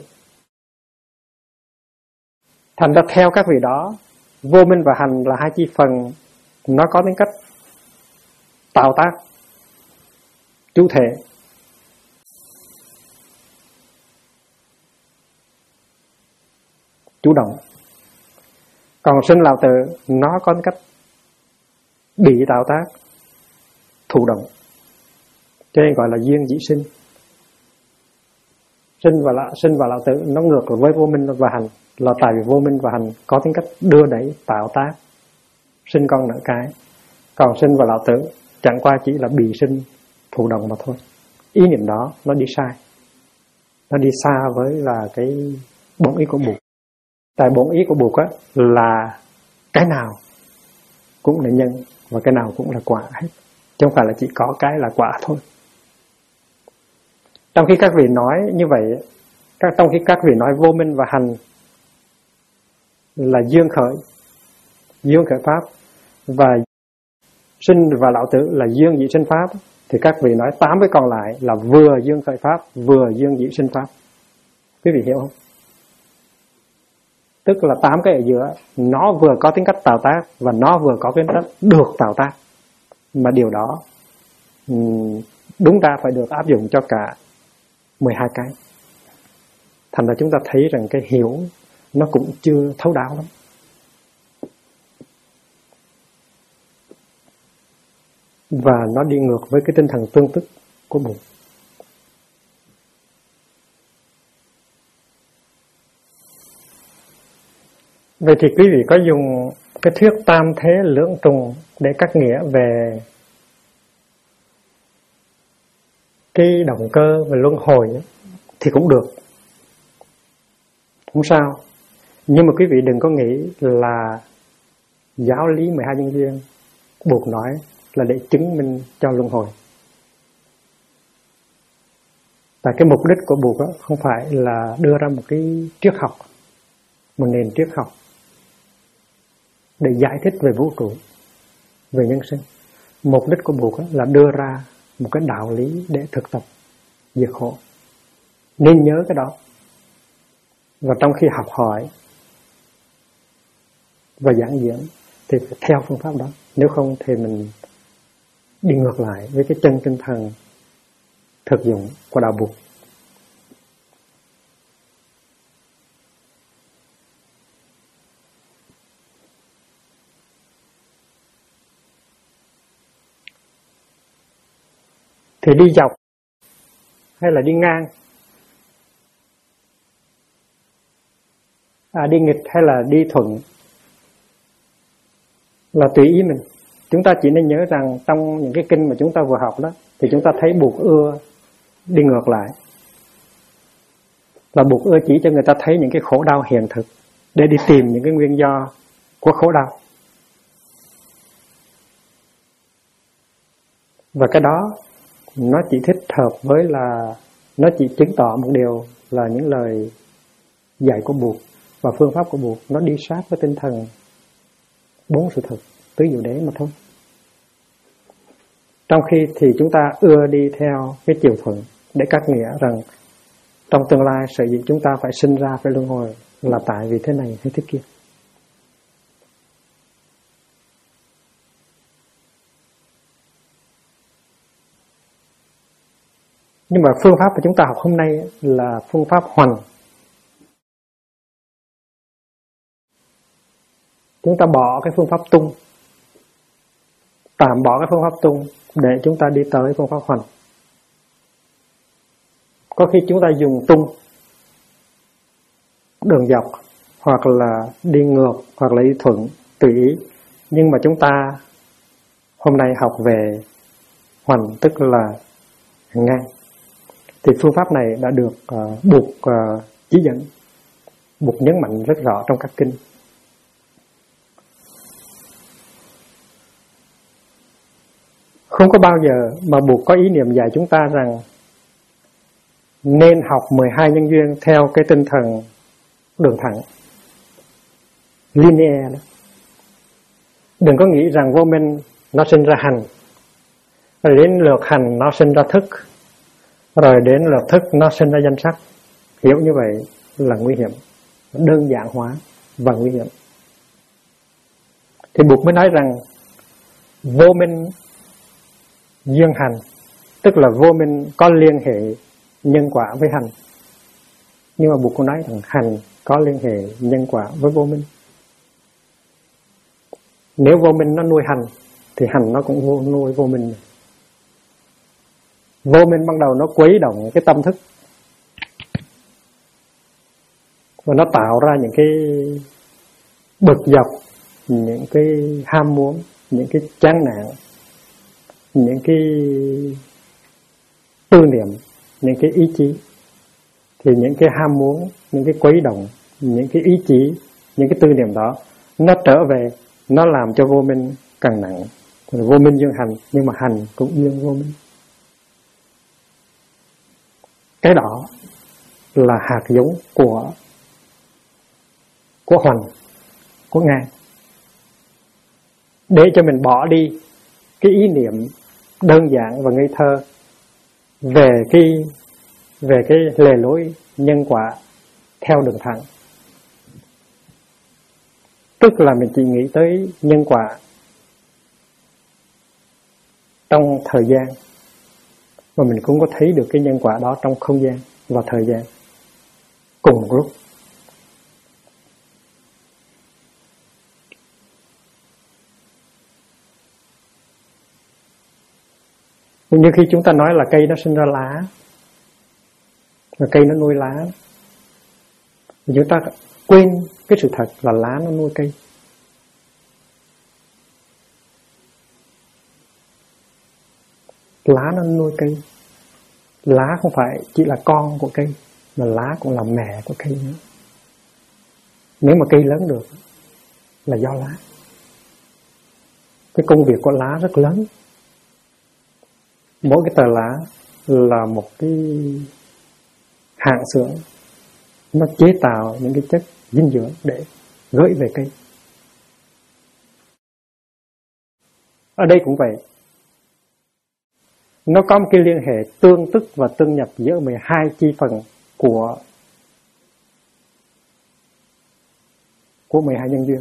[SPEAKER 1] Thành ra theo các vị đó, vô minh và hành là hai chi phần nó có tính cách tạo tác, chủ thể. Chủ động. Còn sinh lão tử nó có cách bị tạo tác, thụ động. Cho nên gọi là duyên dĩ sinh. Sinh và lão tử nó ngược với vô minh và hành, là tại vì vô minh và hành có tính cách đưa đẩy, tạo tác, sinh con nở cái. Còn sinh và lão tử chẳng qua chỉ là bị sinh, thụ động mà thôi. Ý niệm đó nó đi sai, nó đi xa với là cái bổn ý của Bụt. Tại bổn ý của Bụt á là cái nào cũng là nhân và cái nào cũng là quả hết, chứ không phải là chỉ có cái là quả thôi. Trong khi các vị nói như vậy, trong khi các vị nói vô minh và hành là duyên khởi pháp, và sinh và lão tử là duyên dĩ sinh pháp, thì các vị nói 8 cái còn lại là vừa duyên khởi pháp, vừa duyên dĩ sinh pháp. Quý vị hiểu không? Tức là 8 cái ở giữa, nó vừa có tính cách tạo tác và nó vừa có tính cách được tạo tác. Mà điều đó đúng ra phải được áp dụng cho cả 12 cái. Thành ra chúng ta thấy rằng cái hiểu nó cũng chưa thấu đáo lắm. Và nó đi ngược với cái tinh thần tương tức của Bụt. Vậy thì quý vị có dùng cái thuyết tam thế lưỡng trùng để cắt nghĩa về cái động cơ và luân hồi ấy, thì cũng được, không sao. Nhưng mà quý vị đừng có nghĩ là giáo lý 12 nhân duyên Bụt nói là để chứng minh cho luân hồi. Tại cái mục đích của Bụt không phải là đưa ra một cái triết học, một nền triết học để giải thích về vũ trụ, về nhân sinh. Mục đích của Bụt là đưa ra một cái đạo lý để thực tập diệt khổ. Nên nhớ cái đó. Và trong khi học hỏi và giảng diễn thì phải theo phương pháp đó. Nếu không thì mình đi ngược lại với cái chân tinh thần thực dụng của đạo Bụt. Thì đi dọc hay là đi ngang, đi nghịch hay là đi thuận là tùy ý mình. Chúng ta chỉ nên nhớ rằng trong những cái kinh mà chúng ta vừa học đó, thì chúng ta thấy Bụt ưa đi ngược lại. Và Bụt ưa chỉ cho người ta thấy những cái khổ đau hiện thực để đi tìm những cái nguyên do của khổ đau. Và cái đó nó chỉ thích hợp với là nó chỉ chứng tỏ một điều là những lời dạy của Bụt và phương pháp của Bụt nó đi sát với tinh thần 4 sự thật tứ diệu đế mà thôi. Trong khi thì chúng ta ưa đi theo cái chiều thuận để cắt nghĩa rằng trong tương lai sở dĩ chúng ta phải sinh ra phải luân hồi là tại vì thế này hay thế kia. Nhưng mà phương pháp của chúng ta học hôm nay là phương pháp hoành. Chúng ta bỏ cái phương pháp tung, tạm bỏ cái phương pháp tung để chúng ta đi tới phương pháp hoành. Có khi chúng ta dùng tung, đường dọc, hoặc là đi ngược, hoặc là đi thuận, tùy ý. Nhưng mà chúng ta hôm nay học về hoành, tức là ngang. Thì phương pháp này đã được Bụt chỉ dẫn, Bụt nhấn mạnh rất rõ trong các kinh. Không có bao giờ mà Bụt có ý niệm dạy chúng ta rằng nên học 12 nhân duyên theo cái tinh thần đường thẳng, linear đó. Đừng có nghĩ rằng vô minh nó sinh ra hành, rồi đến lượt hành nó sinh ra thức, rồi đến lượt thức nó sinh ra danh sắc. Hiểu như vậy là nguy hiểm, đơn giản hóa và nguy hiểm. Thì Bụt mới nói rằng vô minh duyên hành, tức là vô minh có liên hệ nhân quả với hành. Nhưng mà Bụt cũng nói rằng hành có liên hệ nhân quả với vô minh. Nếu vô minh nó nuôi hành thì hành nó cũng nuôi vô minh. Vô minh ban đầu nó quấy động cái tâm thức và nó tạo ra những cái bực dọc, những cái ham muốn, những cái chán nản, những cái tư niệm, những cái ý chí. Thì những cái ham muốn, những cái quấy động, những cái ý chí, những cái tư niệm đó nó trở về, nó làm cho vô minh càng nặng. Vô minh dương hành, nhưng mà hành cũng dương vô minh. Cái đó là hạt giống của hoành, của ngang. Để cho mình bỏ đi cái ý niệm đơn giản và ngây thơ về cái lề lối nhân quả theo đường thẳng. Tức là mình chỉ nghĩ tới nhân quả trong thời gian, và mình cũng có thấy được cái nhân quả đó trong không gian. và thời gian cùng lúc. Như khi chúng ta nói là cây nó sinh ra lá, và cây nó nuôi lá, thì chúng ta quên cái sự thật là lá nó nuôi cây. Lá nó nuôi cây. Lá không phải chỉ là con của cây, mà lá cũng là mẹ của cây nữa. Nếu mà cây lớn được là do lá. Cái công việc của lá rất lớn. Mỗi cái tờ lá là một cái hạng xưởng, nó chế tạo những cái chất dinh dưỡng để gửi về cây. Ở đây cũng vậy. Nó có một cái liên hệ tương tức và tương nhập giữa 12 chi phần của 12 nhân duyên.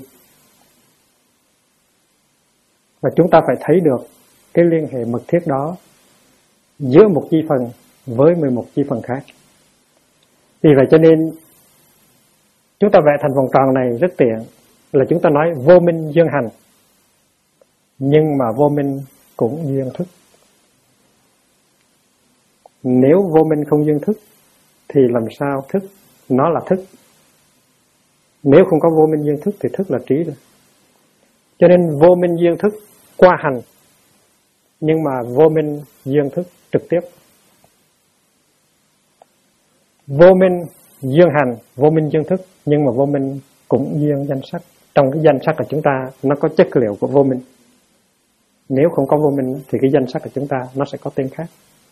[SPEAKER 1] Và chúng ta phải thấy được cái liên hệ mật thiết đó giữa một chi phần với 11 chi phần khác. Vì vậy cho nên chúng ta vẽ thành vòng tròn này rất tiện, là chúng ta nói vô minh duyên hành, nhưng mà vô minh cũng duyên thức. Nếu vô minh không duyên thức thì làm sao thức nó là thức? Nếu không có vô minh duyên thức thì thức là trí rồi. Cho nên vô minh duyên thức qua hành, nhưng mà vô minh duyên thức trực tiếp. Vô minh duyên hành, vô minh duyên thức, nhưng mà vô minh cũng duyên danh sắc. Trong cái danh sắc của chúng ta nó có chất liệu của vô minh. Nếu không có vô minh thì cái danh sắc của chúng ta nó sẽ có tên khác.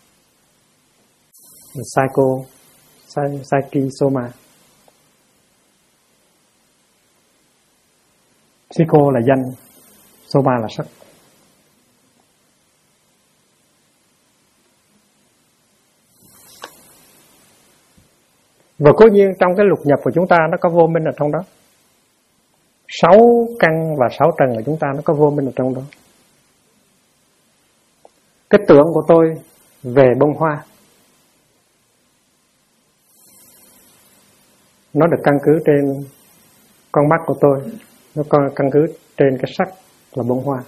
[SPEAKER 1] Psyche, soma. Psycho là danh, soma là sắc. Và cố nhiên trong cái lục nhập của chúng ta nó có vô minh ở trong đó. 6 căn và 6 trần của chúng ta nó có vô minh ở trong đó. Cái tưởng của tôi về bông hoa, nó được căn cứ trên con mắt của tôi, nó có căn cứ trên cái sắc là bông hoa.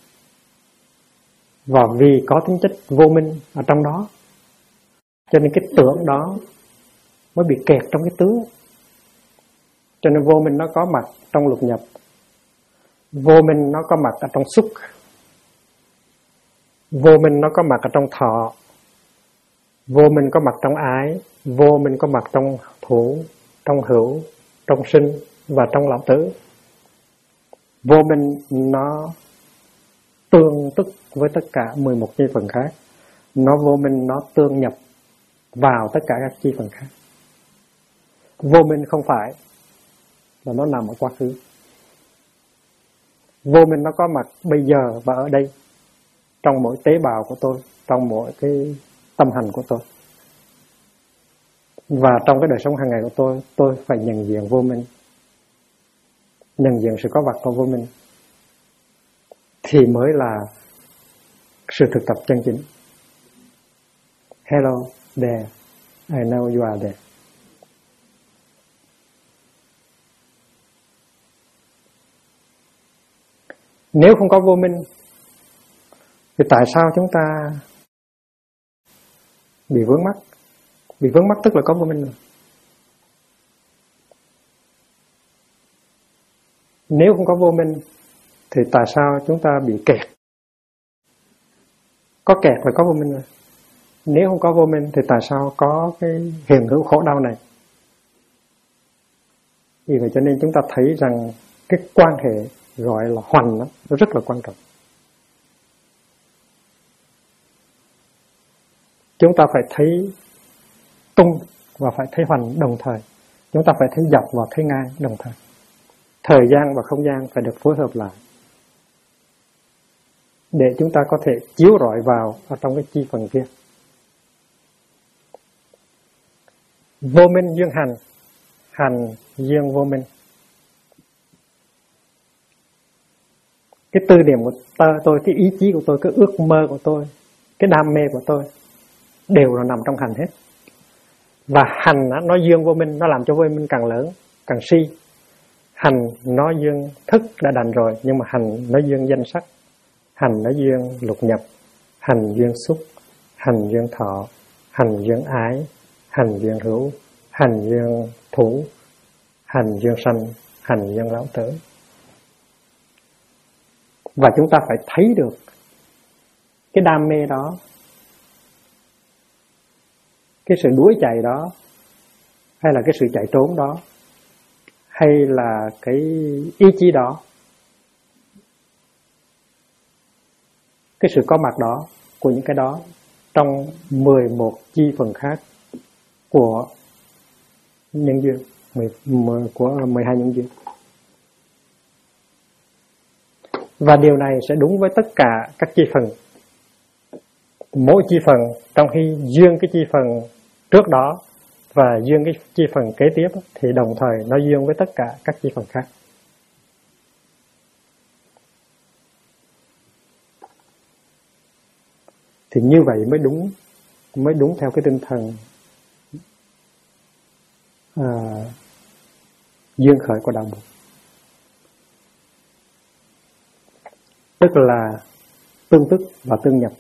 [SPEAKER 1] Và vì có tính chất vô minh ở trong đó, cho nên cái tưởng đó mới bị kẹt trong cái tướng. Cho nên vô minh nó có mặt trong lục nhập, vô minh nó có mặt ở trong xúc, vô minh nó có mặt ở trong thọ, vô minh có mặt trong ái, vô minh có mặt trong thủ, trong hữu, trong sinh và trong lão tử. Vô minh nó tương tức với tất cả 11 chi phần khác. Nó vô minh nó tương nhập vào tất cả các chi phần khác. Vô minh không phải là nó nằm ở quá khứ. Vô minh nó có mặt bây giờ và ở đây, trong mỗi tế bào của tôi, trong mỗi cái tâm hành của tôi. Và trong cái đời sống hàng ngày của tôi phải nhận diện vô minh, nhận diện sự có mặt của vô minh, thì mới là sự thực tập chân chính. Hello there, I know you are there. Nếu không có vô minh thì tại sao chúng ta bị vướng mắc? Bị vướng mắc tức là có vô minh rồi. Nếu không có vô minh thì tại sao chúng ta bị kẹt? Có kẹt là có vô minh rồi. Nếu không có vô minh thì tại sao có cái hiện hữu khổ đau này? Vì vậy cho nên chúng ta thấy rằng cái quan hệ gọi là hoành đó, nó rất là quan trọng. Chúng ta phải thấy tung và phải thấy hoành đồng thời. Chúng ta phải thấy dọc và thấy ngang đồng thời. Thời gian và không gian phải được phối hợp lại, để chúng ta có thể chiếu rọi vào ở trong cái chi phần kia. Vô minh duyên hành, hành duyên vô minh. Cái tư điểm của tôi, cái ý chí của tôi, cái ước mơ của tôi, cái đam mê của tôi đều là nằm trong hành hết. Và hành nó dương vô minh, nó làm cho vô minh càng lớn, càng si. Hành nó dương thức đã đành rồi, nhưng mà hành nó dương danh sắc, hành nó dương lục nhập, hành dương xúc, hành dương thọ, hành dương ái, hành dương hữu, hành dương thủ, hành dương sanh, hành dương lão tử. Và chúng ta phải thấy được cái đam mê đó, cái sự đuổi chạy đó, hay là cái sự chạy trốn đó, hay là cái ý chí đó, cái sự có mặt đó của những cái đó trong 11 chi phần khác của nhân duyên, của 12 nhân duyên. Và điều này sẽ đúng với tất cả các chi phần. Mỗi chi phần trong khi duyên cái chi phần trước đó và duyên cái chi phần kế tiếp thì đồng thời nó duyên với tất cả các chi phần khác. Thì như vậy mới đúng theo cái tinh thần duyên khởi của đạo Bụt. Tức là tương tức và tương nhập.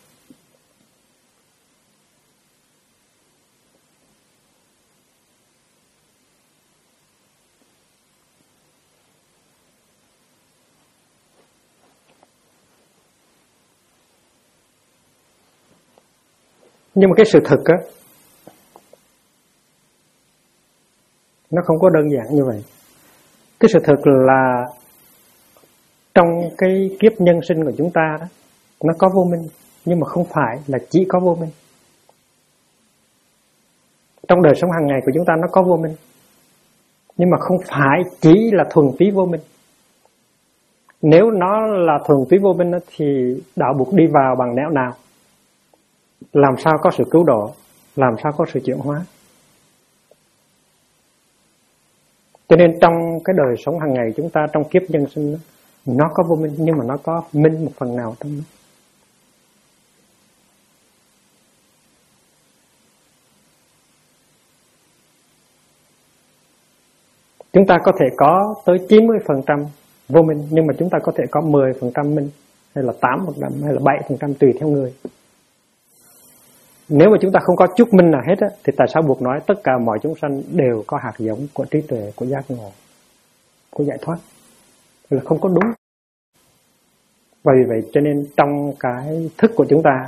[SPEAKER 1] Nhưng mà cái sự thực á, nó không có đơn giản như vậy. Cái sự thực là trong cái kiếp nhân sinh của chúng ta đó, nó có vô minh, nhưng mà không phải là chỉ có vô minh. Trong đời sống hàng ngày của chúng ta nó có vô minh, nhưng mà không phải chỉ là thuần túy vô minh. Nếu nó là thuần túy vô minh thì đạo Bụt đi vào bằng nẻo nào? Làm sao có sự cứu độ? Làm sao có sự chuyển hóa? Cho nên trong cái đời sống hàng ngày chúng ta, trong kiếp nhân sinh, nó có vô minh, nhưng mà nó có minh một phần nào trong nó. Chúng ta có thể có tới 90% vô minh, nhưng mà chúng ta có thể có 10% minh, hay là 8%, hay là 7% tùy theo người. Nếu mà chúng ta không có chút minh nào hết á, thì tại sao Bụt nói tất cả mọi chúng sanh đều có hạt giống của trí tuệ, của giác ngộ, của giải thoát? Là không có đúng. Và vì vậy cho nên trong cái thức của chúng ta,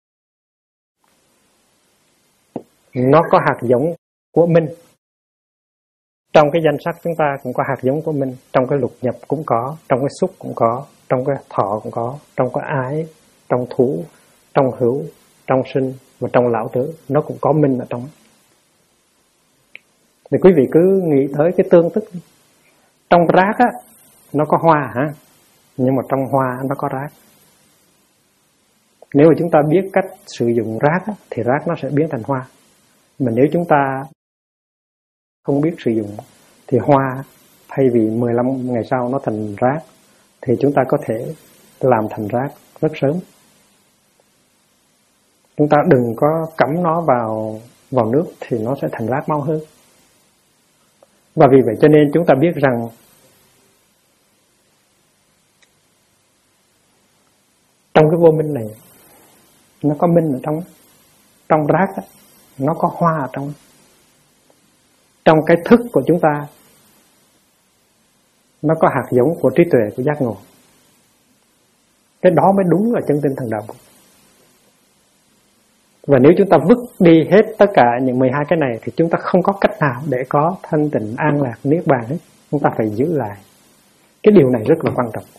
[SPEAKER 1] nó có hạt giống của minh. Trong cái danh sắc chúng ta cũng có hạt giống của minh, trong cái lục nhập cũng có, trong cái xúc cũng có, trong cái thọ cũng có, trong cái ái, trong thủ, trong hữu, trong sinh và trong lão tử, nó cũng có minh ở trong. Thì quý vị cứ nghĩ tới cái tương tức. Trong rác á, nó có hoa hả? Nhưng mà trong hoa nó có rác. Nếu mà chúng ta biết cách sử dụng rác á, thì rác nó sẽ biến thành hoa. Mà nếu chúng ta không biết sử dụng thì hoa thay vì 15 ngày sau nó thành rác, thì chúng ta có thể làm thành rác rất sớm. Chúng ta đừng có cắm nó vào nước thì nó sẽ thành rác mau hơn. Và vì vậy cho nên chúng ta biết rằng trong cái vô minh này, nó có minh ở trong rác đó, nó có hoa ở trong. Trong cái thức của chúng ta, nó có hạt giống của trí tuệ, của giác ngộ. Cái đó mới đúng là chân tinh thần đạo. Và nếu chúng ta vứt đi hết tất cả những 12 cái này thì chúng ta không có cách nào để có thanh tịnh, an lạc, niết bàn hết. Chúng ta phải giữ lại. Cái điều này rất là quan trọng.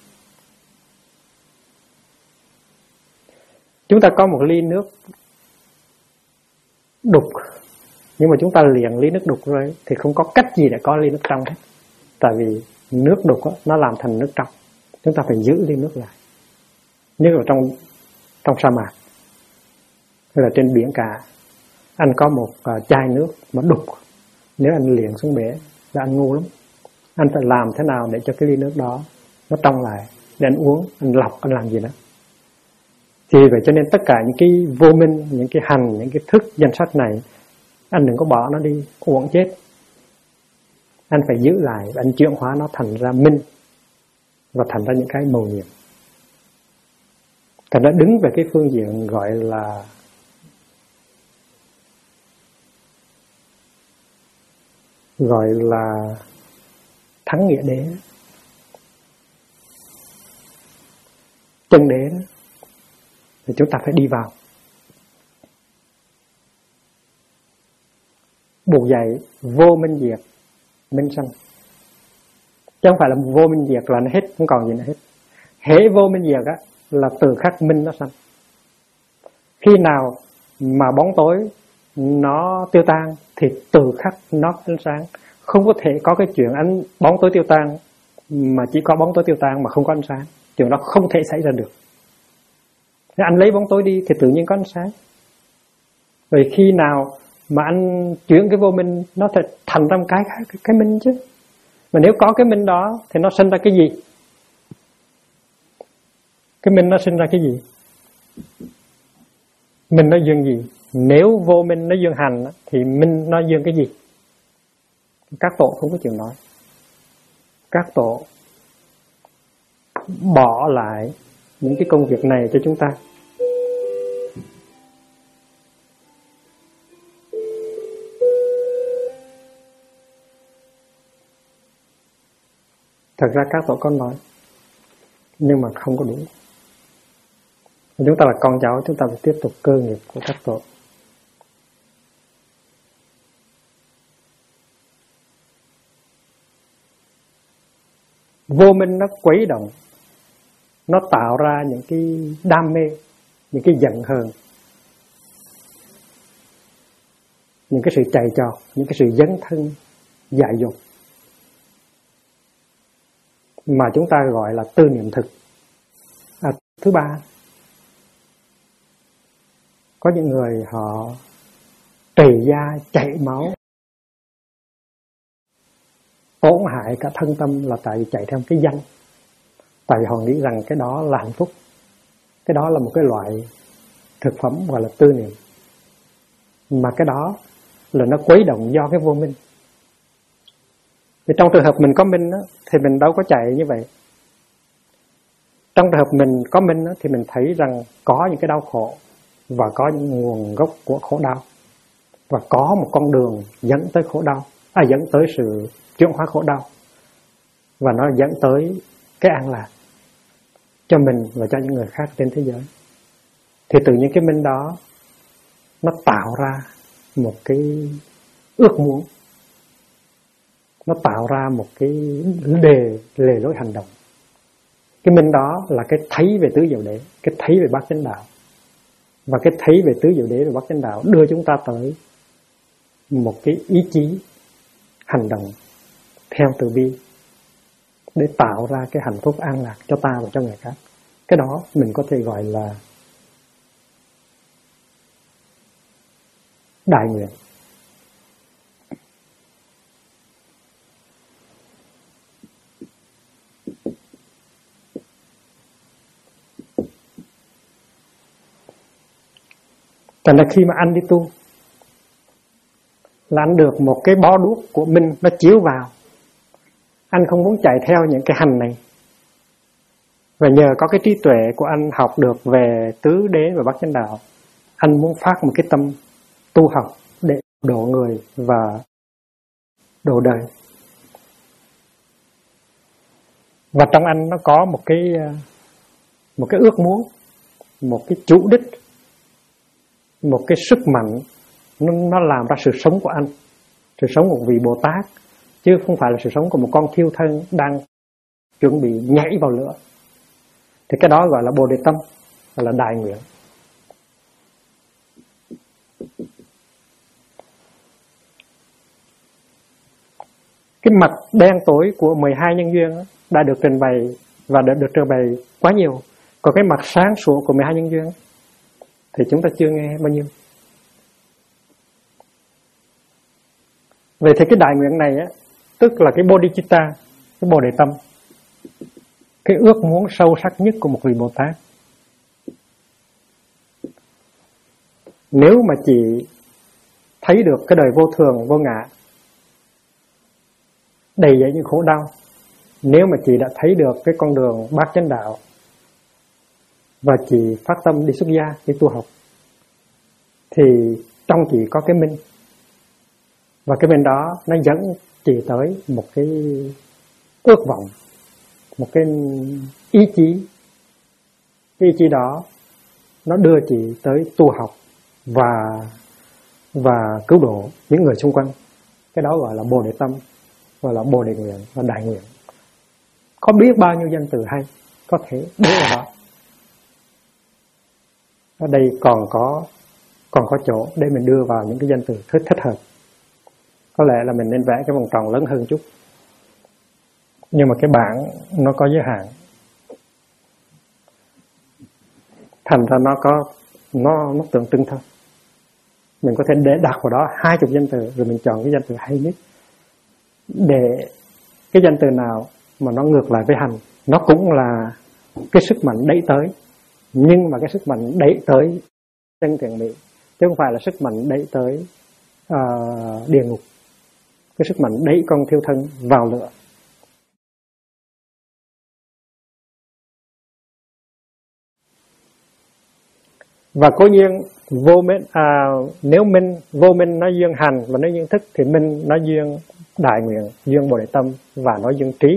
[SPEAKER 1] Chúng ta có một ly nước đục, nhưng mà chúng ta liền ly nước đục rồi thì không có cách gì để có ly nước trong hết. Tại vì nước đục đó, nó làm thành nước trong. Chúng ta phải giữ ly nước lại. Như ở trong sa mạc hay là trên biển cả, anh có một chai nước mà đục, nếu anh liền xuống bể là anh ngu lắm. Anh phải làm thế nào để cho cái ly nước đó nó trong lại, để anh uống, anh lọc, anh làm gì đó. Thì vậy cho nên tất cả những cái vô minh, những cái hành, những cái thức danh sách này Anh đừng có bỏ nó đi uổng chết. Anh phải giữ lại và anh chuyển hóa nó thành ra minh và thành ra những cái mầu nhiệm. Thành ra đứng về cái phương diện gọi là thắng nghĩa đế, chân đế đó, thì chúng ta phải đi vào. Buộc dạy vô minh diệt, minh sanh. Chứ không phải là vô minh diệt là nó hết, không còn gì nữa hết. Hễ vô minh diệt á, là từ khắc minh nó sanh. Khi nào mà bóng tối nó tiêu tan thì từ khắc nó ánh sáng. Không có thể có cái chuyện bóng tối tiêu tan mà chỉ có bóng tối tiêu tan mà không có ánh sáng. Chuyện đó không thể xảy ra được. Nếu anh lấy bóng tối đi thì tự nhiên có ánh sáng. Vậy khi nào mà anh chuyển cái vô minh, nó sẽ thành ra một cái minh chứ. Mà nếu có cái minh đó thì nó sinh ra cái gì? Cái minh nó sinh ra cái gì? Minh nó dương gì? Nếu vô minh nó dương hành thì minh nó dương cái gì? Các tổ không có chuyện nói. Các tổ bỏ lại những cái công việc này cho chúng ta. Thật ra các tổ có nói, nhưng mà không có đủ. Chúng ta là con cháu, chúng ta phải tiếp tục cơ nghiệp của các tổ. Vô minh nó quấy động, nó tạo ra những cái đam mê, những cái giận hờn, những cái sự chạy trò, những cái sự dấn thân dại dột, mà chúng ta gọi là tư niệm thực. Thứ ba, có những người họ trầy da chảy máu, tổn hại cả thân tâm là tại vì chạy theo cái danh. Tại vì họ nghĩ rằng cái đó là hạnh phúc. Cái đó là một cái loại thực phẩm gọi là tư niệm. Mà cái đó là nó quấy động do cái vô minh. Thì trong trường hợp mình có minh đó, thì mình đâu có chạy như vậy. Trong trường hợp mình có minh đó, thì mình thấy rằng có những cái đau khổ và có những nguồn gốc của khổ đau, và có một con đường dẫn tới khổ đau, dẫn tới sự chuyển hóa khổ đau, và nó dẫn tới cái an lạc cho mình và cho những người khác trên thế giới. Thì từ những cái minh đó nó tạo ra một cái ước muốn, nó tạo ra một cái lề lối hành động. Cái minh đó là cái thấy về tứ diệu đế, cái thấy về bát chánh đạo. Và cái thấy về tứ diệu đế và bát chánh đạo đưa chúng ta tới một cái ý chí hành động theo từ bi để tạo ra cái hạnh phúc an lạc cho ta và cho người khác. Cái đó mình có thể gọi là đại nguyện. Cho nên khi mà anh đi tu là anh được một cái bó đuốc của minh nó chiếu vào. Anh không muốn chạy theo những cái hành này. Và nhờ có cái trí tuệ của anh học được về tứ đế và bát chánh đạo, anh muốn phát một cái tâm tu học để độ người và độ đời. Và trong anh nó có một cái ước muốn, một cái chủ đích, một cái sức mạnh, nó làm ra sự sống của anh, sự sống của vị Bồ Tát, chứ không phải là sự sống của một con thiêu thân đang chuẩn bị nhảy vào lửa. Thì cái đó gọi là Bồ Đề Tâm, gọi là đại nguyện. Cái mặt đen tối của 12 nhân duyên đã được trình bày và đã được trình bày quá nhiều. Còn cái mặt sáng sủa của 12 nhân duyên thì chúng ta chưa nghe bao nhiêu. Vậy thì cái đại nguyện này tức là cái Bodhicitta, cái Bồ Đề Tâm, cái ước muốn sâu sắc nhất của một vị Bồ Tát. Nếu mà chỉ thấy được cái đời vô thường, vô ngã, đầy dẫy những khổ đau, nếu mà chị đã thấy được cái con đường bát chánh đạo và chị phát tâm đi xuất gia, đi tu học, thì trong chị có cái minh, và cái minh đó nó dẫn chị tới một cái ước vọng, một cái ý chí. Cái ý chí đó nó đưa chị tới tu học và cứu độ những người xung quanh. Cái đó gọi là Bồ Đề tâm, gọi là Bồ Đề nguyện và Đại nguyện. Có biết bao nhiêu danh từ hay có thể đến vào đó. Ở đây còn có chỗ để mình đưa vào những cái danh từ thích hợp. Có lẽ là mình nên vẽ cái vòng tròn lớn hơn chút, nhưng mà cái bảng nó có giới hạn, thành ra nó tượng trưng thôi. Mình có thể để đặt vào đó 20 danh từ, rồi mình chọn cái danh từ hay nhất. Để cái danh từ nào mà nó ngược lại với hành, nó cũng là cái sức mạnh đẩy tới, nhưng mà cái sức mạnh đẩy tới chân thiện mỹ, chứ không phải là sức mạnh đẩy tới địa ngục. Cái sức mạnh đẩy con thiêu thân vào lửa. Và cố nhiên nếu vô minh nó duyên hành và nó duyên thức, thì minh nó duyên đại nguyện, duyên Bồ Đề tâm và nó duyên trí.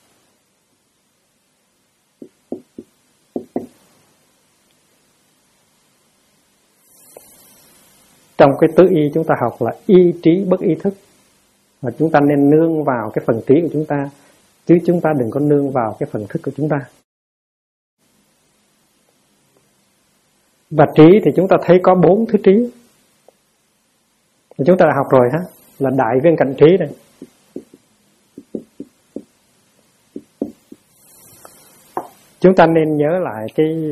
[SPEAKER 1] Trong cái tứ y chúng ta học là y trí bất ý thức, và chúng ta nên nương vào cái phần trí của chúng ta, chứ chúng ta đừng có nương vào cái phần thức của chúng ta. Và trí thì chúng ta thấy có 4 thứ trí. Chúng ta đã học rồi ha, là đại viên cạnh trí này. Chúng ta nên nhớ lại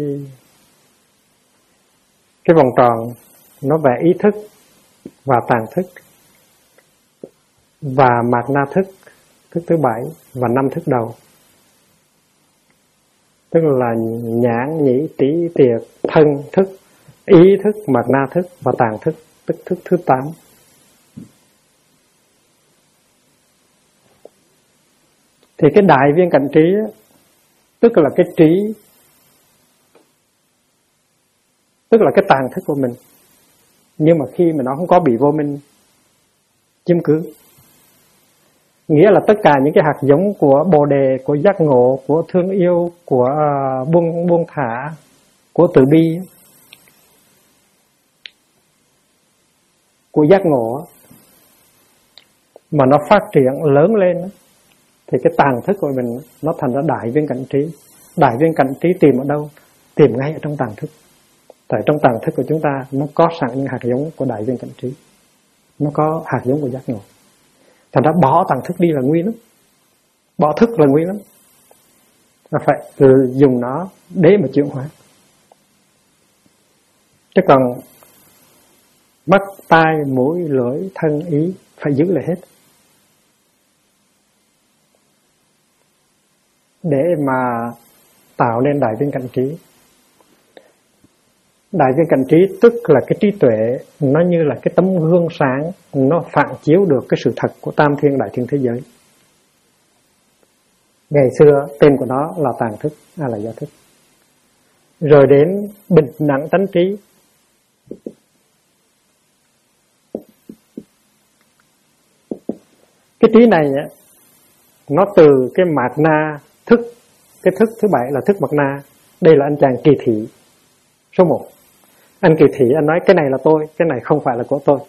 [SPEAKER 1] cái vòng tròn nó về ý thức và tàng thức và mạt na thức, thức thứ 7 và 5 thức đầu. Tức là nhãn, nhĩ, trí, tiệt, thân, thức, ý thức, mạt na thức và tàng thức, tức thức thứ 8. Thì cái đại viên cạnh trí tức là cái trí, tức là cái tàng thức của mình, nhưng mà khi mà nó không có bị vô minh chiếm cứ, nghĩa là tất cả những cái hạt giống của Bồ Đề, của giác ngộ, của thương yêu, của buông thả, của từ bi, của giác ngộ mà nó phát triển lớn lên, thì cái tàng thức của mình nó thành ra đại viên cảnh trí. Đại viên cảnh trí tìm ở đâu? Tìm ngay ở trong tàng thức. Tại trong tàng thức của chúng ta nó có sẵn những hạt giống của đại viên cảnh trí, nó có hạt giống của giác ngộ. Thành ra bỏ tàng thức đi là nguy lắm, bỏ thức là nguy lắm. Nó phải dùng nó để mà chuyển hóa. Chứ còn mắt, tai, mũi, lưỡi, thân, ý phải giữ lại hết, để mà tạo nên đại viên cảnh trí. Đại viên cảnh trí tức là cái trí tuệ, nó như là cái tấm gương sáng, nó phản chiếu được cái sự thật của tam thiên đại thiên thế giới. Ngày xưa tên của nó là tàng thức, là do thức. Rồi đến bình đẳng tánh trí. Cái trí này nó từ cái mạt na thức. Cái thức thứ 7 là thức mạt na. Đây là anh chàng kỳ thị số 1. Anh kỳ thị, anh nói cái này là tôi, cái này không phải là của tôi.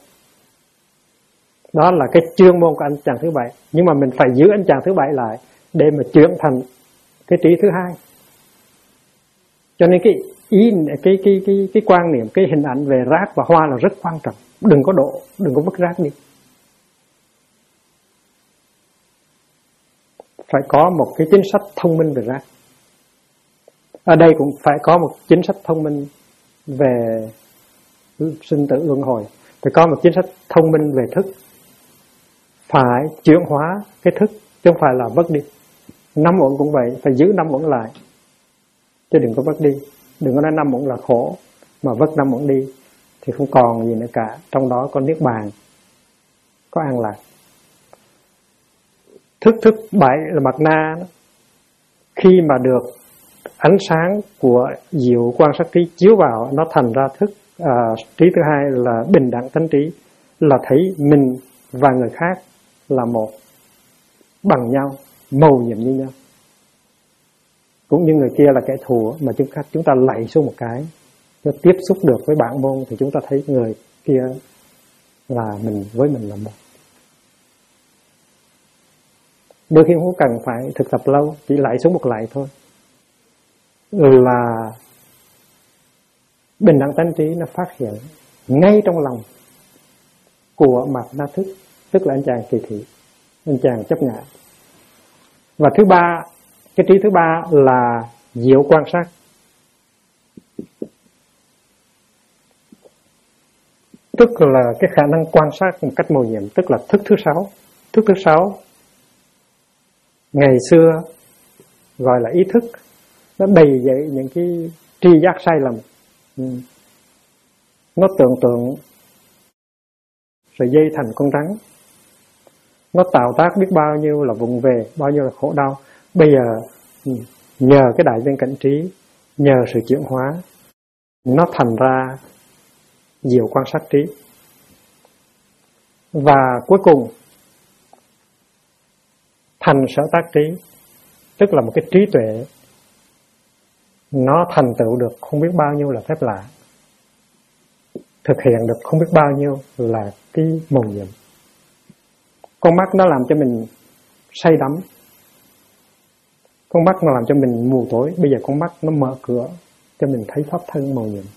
[SPEAKER 1] Đó là cái chuyên môn của anh chàng thứ 7. Nhưng mà mình phải giữ anh chàng thứ 7 lại để mà chuyển thành cái trí thứ 2. Cho nên cái quan niệm, cái hình ảnh về rác và hoa là rất quan trọng. Đừng có vứt rác đi. Phải có một cái chính sách thông minh về rác. Ở đây cũng phải có một chính sách thông minh về sinh tử luân hồi. Phải có một chính sách thông minh về thức. Phải chuyển hóa cái thức, chứ không phải là vứt đi. 5 uẩn cũng vậy, phải giữ 5 uẩn lại, chứ đừng có vứt đi. Đừng có nói 5 uẩn là khổ mà vứt 5 uẩn đi. thì không còn gì nữa cả. Trong đó có niết bàn, có an lạc. Thức thứ 7 là mặt na. Khi mà được ánh sáng của diệu quan sát trí chiếu vào, nó thành ra thức trí thứ hai là bình đẳng tánh trí, là thấy mình và người khác là một, bằng nhau, mầu nhiệm như nhau. Cũng như người kia là kẻ thù, mà chúng ta lạy xuống một cái, nó tiếp xúc được với bản môn thì chúng ta thấy người kia là mình với mình là một. Đôi khi không cần phải thực tập lâu, chỉ lạy xuống một lạy thôi là bình đẳng tánh trí nó phát hiện ngay trong lòng của mặt na thức, tức là anh chàng kỳ thị, anh chàng chấp ngã. Và thứ ba, cái trí thứ ba là diệu quan sát. Tức là cái khả năng quan sát một cách mầu nhiệm, tức là thức thứ 6. Thức thứ 6 ngày xưa gọi là ý thức, nó đầy dậy những cái tri giác sai lầm. Nó tưởng tượng sợi dây thành con rắn, nó tạo tác biết bao nhiêu là vụng về, bao nhiêu là khổ đau. Bây giờ nhờ cái đại viên cảnh trí, nhờ sự chuyển hóa, nó thành ra diệu quan sát trí. Và cuối cùng thành sở tác trí, tức là một cái trí tuệ, nó thành tựu được không biết bao nhiêu là phép lạ, thực hiện được không biết bao nhiêu là cái mầu nhiệm. Con mắt nó làm cho mình say đắm, con mắt nó làm cho mình mù tối. Bây giờ con mắt nó mở cửa cho mình thấy pháp thân mầu nhiệm,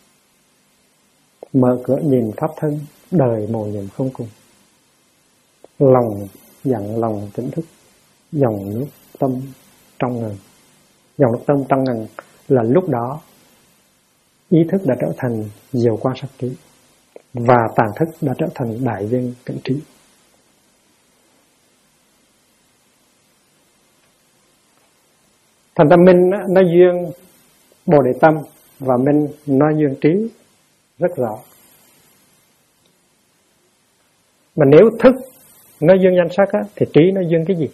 [SPEAKER 1] mở cửa nhìn pháp thân đời mầu nhiệm không cùng. Lòng dặn lòng tỉnh thức, dòng nước tâm trong ngần. Dòng nước tâm trong ngần là lúc đó ý thức đã trở thành diệu quan sát trí, và tàn thức đã trở thành đại viên cảnh trí. Thành ra minh nó duyên bồ đề tâm, và minh nó duyên trí rất rõ. Mà nếu thức nó duyên danh sắc á, thì trí nó duyên cái gì?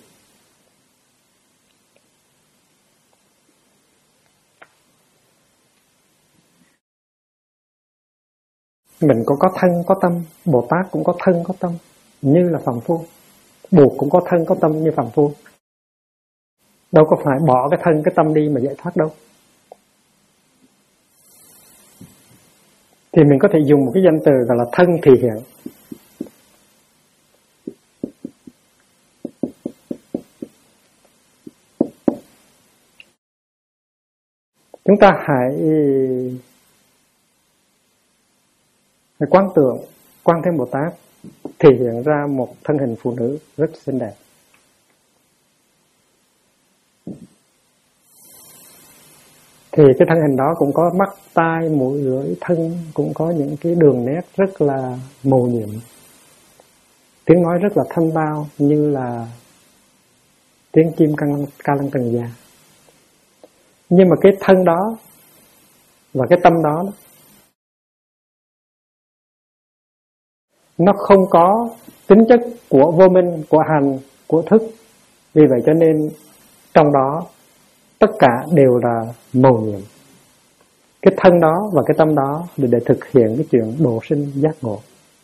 [SPEAKER 1] Mình cũng có thân có tâm, Bồ Tát cũng có thân có tâm như là phàm phu, Bụt cũng có thân có tâm như phàm phu. Đâu có phải bỏ cái thân cái tâm đi mà giải thoát đâu. Thì mình có thể dùng một cái danh từ gọi là thân thì hiện. Chúng ta hãy quán tưởng Quan Thế Bồ Tát thể hiện ra một thân hình phụ nữ rất xinh đẹp. Thì cái thân hình đó cũng có mắt, tai, mũi, lưỡi, thân, cũng có những cái đường nét rất là mầu nhiệm. Tiếng nói rất là thanh bao như là tiếng chim ca lăng tầng già. Nhưng mà cái thân đó và cái tâm đó nó không có tính chất của vô minh, của hành, của thức. Vì vậy cho nên trong đó tất cả đều là mầu nhiệm. Cái thân đó và cái tâm đó để thực hiện cái chuyện độ sinh giác ngộ.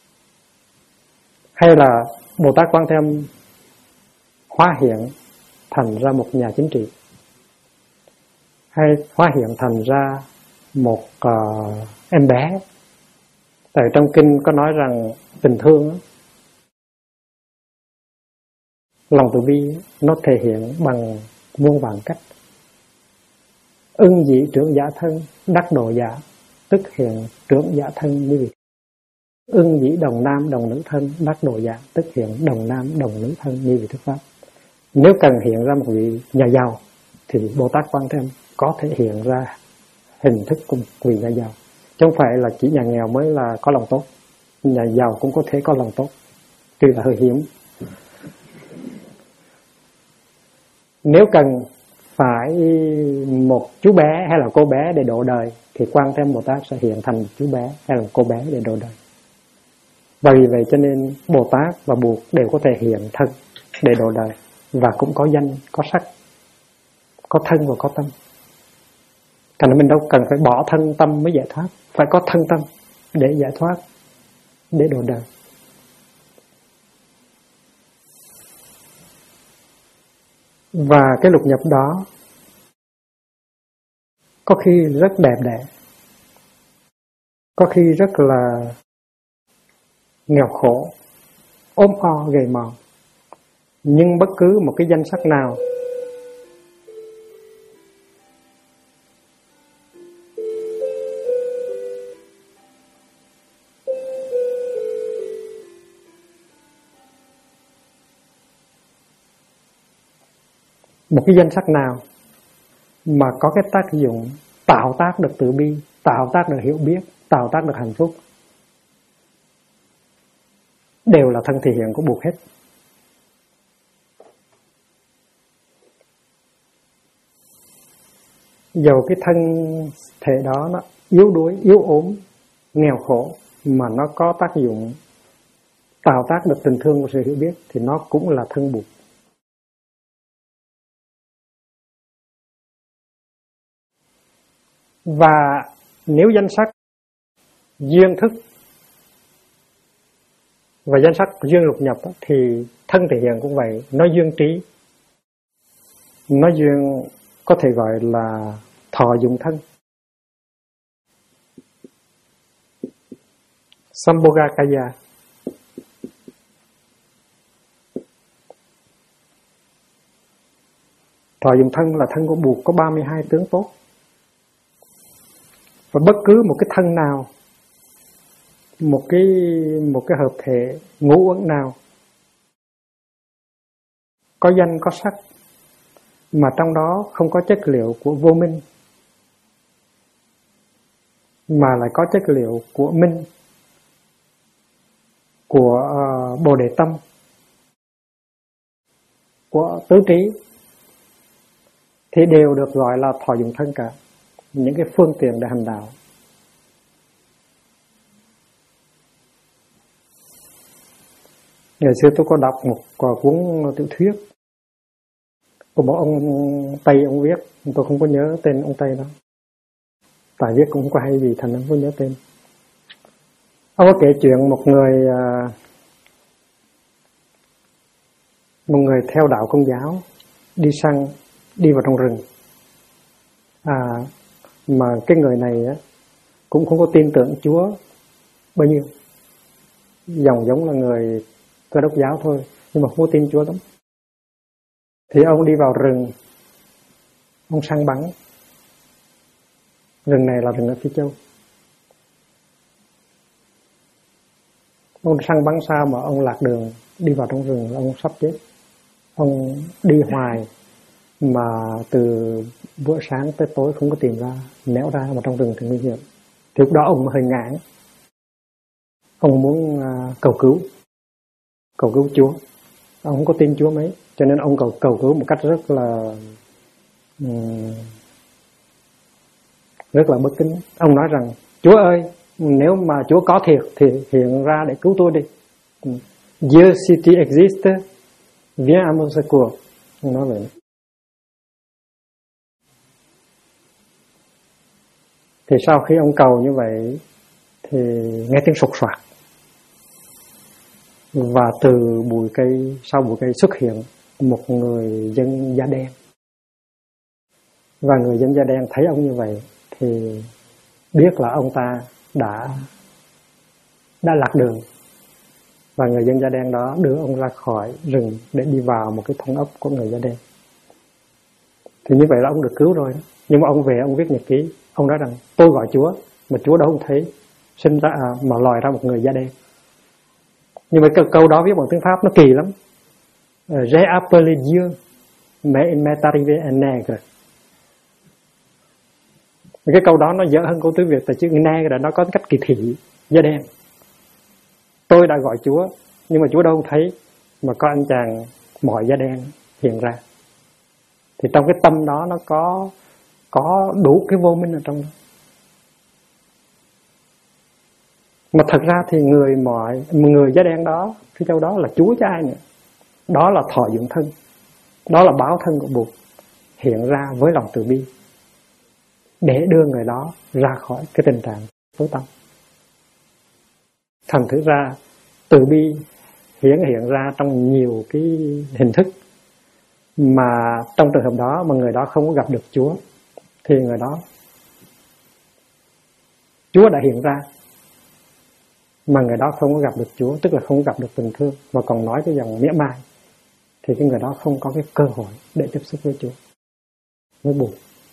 [SPEAKER 1] Hay là Bồ Tát Quan Thế Âm hóa hiện thành ra một nhà chính trị, hay hóa hiện thành ra một em bé. Tại trong kinh có nói rằng tình thương, lòng từ bi nó thể hiện bằng muôn vàn cách. Ưng dĩ trưởng giả thân, đắc độ giả, tức hiện trưởng giả thân như vậy. Ưng dĩ đồng nam đồng nữ thân, đắc độ giả, tức hiện đồng nam đồng nữ thân như vị Thuyết Pháp. Nếu cần hiện ra một vị nhà giàu thì Bồ Tát Quan Thế Âm có thể hiện ra hình thức của vị nhà giàu. Chứ không phải là chỉ nhà nghèo mới là có lòng tốt. Nhà giàu cũng có thể có lòng tốt, tuy là hơi hiếm. Nếu cần phải một chú bé hay là cô bé để độ đời, thì Quan Thế Âm Bồ Tát sẽ hiện thành chú bé hay là cô bé để độ đời. Và vì vậy cho nên Bồ Tát và Bụt đều có thể hiện thân để độ đời, và cũng có danh, có sắc, có thân và có tâm. Thành ra mình đâu cần phải bỏ thân tâm mới giải thoát, phải có thân tâm để giải thoát, để độ đời. Và cái lục nhập đó có khi rất đẹp đẽ, có khi rất là nghèo khổ, ốm o gầy mòn, nhưng bất cứ một cái danh sắc nào mà có cái tác dụng tạo tác được từ bi, tạo tác được hiểu biết, tạo tác được hạnh phúc, đều là thân thể hiện của Bụt hết. Dầu cái thân thể đó nó yếu đuối, yếu ốm, nghèo khổ, mà nó có tác dụng tạo tác được tình thương và sự hiểu biết, thì nó cũng là thân Bụt. Và nếu danh sắc duyên thức và danh sắc duyên lục nhập đó, thì thân thể hiện cũng vậy, nó duyên trí, nó duyên có thể gọi là thọ dụng thân. Sambhogakaya. Thọ dụng thân là thân của Bụt có 32 tướng tốt. Và bất cứ một cái thân nào, một cái hợp thể ngũ uẩn nào có danh có sắc, mà trong đó không có chất liệu của vô minh, mà lại có chất liệu của minh, của Bồ Đề Tâm, của tứ trí, thì đều được gọi là thọ dụng thân cả, những cái phương tiện để hành đạo. Ngày xưa tôi có đọc một cuốn tiểu thuyết của một ông Tây, ông viết, tôi không có nhớ tên ông Tây đó, tại viết cũng không có hay gì thành không có nhớ tên. Ông có kể chuyện một người theo đạo Công giáo đi vào trong rừng, mà cái người này á, cũng không có tin tưởng Chúa bao nhiêu, giống là người Cơ Đốc giáo thôi, nhưng mà không có tin Chúa lắm. Thì ông đi vào rừng, ông săn bắn. Rừng này là rừng ở Phi Châu. Ông săn bắn sao mà ông lạc đường, đi vào trong rừng, ông sắp chết. Ông đi hoài mà từ bữa sáng tới tối không có tìm ra, néo ra mà trong rừng thì nguy hiểm. Thì lúc đó ông hơi ngán, ông muốn cầu cứu Chúa. Ông không có tin Chúa mấy, cho nên ông cầu cứu một cách rất là bất kính. Ông nói rằng: Chúa ơi, nếu mà Chúa có thiệt thì hiện ra để cứu tôi đi. Dieu si tu existe, viens à mon secours. Ông nói vậy. Thì sau khi ông cầu như vậy thì nghe tiếng sột soạt, và từ sau bụi cây xuất hiện một người dân da đen. Và người dân da đen thấy ông như vậy thì biết là ông ta đã lạc đường, và người dân da đen đó đưa ông ra khỏi rừng để đi vào một cái thôn ấp của người da đen. Thì như vậy là ông được cứu rồi đó. Nhưng mà ông về ông viết nhật ký, ông nói rằng: tôi gọi Chúa mà Chúa đó không thấy, sinh ra mà lòi ra một người da đen. Nhưng mà câu đó viết bằng tiếng Pháp nó kỳ lắm. J'ai appelé Dieu, mais il m'est arrivé un nègre. Cái câu đó nó dở hơn câu tiếng Việt, tại chữ nègre nó có cách kỳ thị da đen. Tôi đã gọi Chúa, nhưng mà Chúa đâu không thấy, mà có anh chàng mọi da đen hiện ra. Thì trong cái tâm đó nó có đủ cái vô minh ở trong đó. Mà thật ra thì người da đen đó, cái châu đó là Chúa chứ ai nữa. Đó là thọ dụng thân, đó là báo thân của Bụt hiện ra với lòng từ bi để đưa người đó ra khỏi cái tình trạng tối tăm. Thành thử ra từ bi hiện ra trong nhiều cái hình thức, mà trong trường hợp đó mà người đó không có gặp được Chúa thì người đó Chúa đã hiện ra mà người đó không có gặp được Chúa, tức là không có gặp được tình thương và còn nói cái dòng mỉa mai, thì cái người đó không có cái cơ hội để tiếp xúc với Chúa, với Bụt.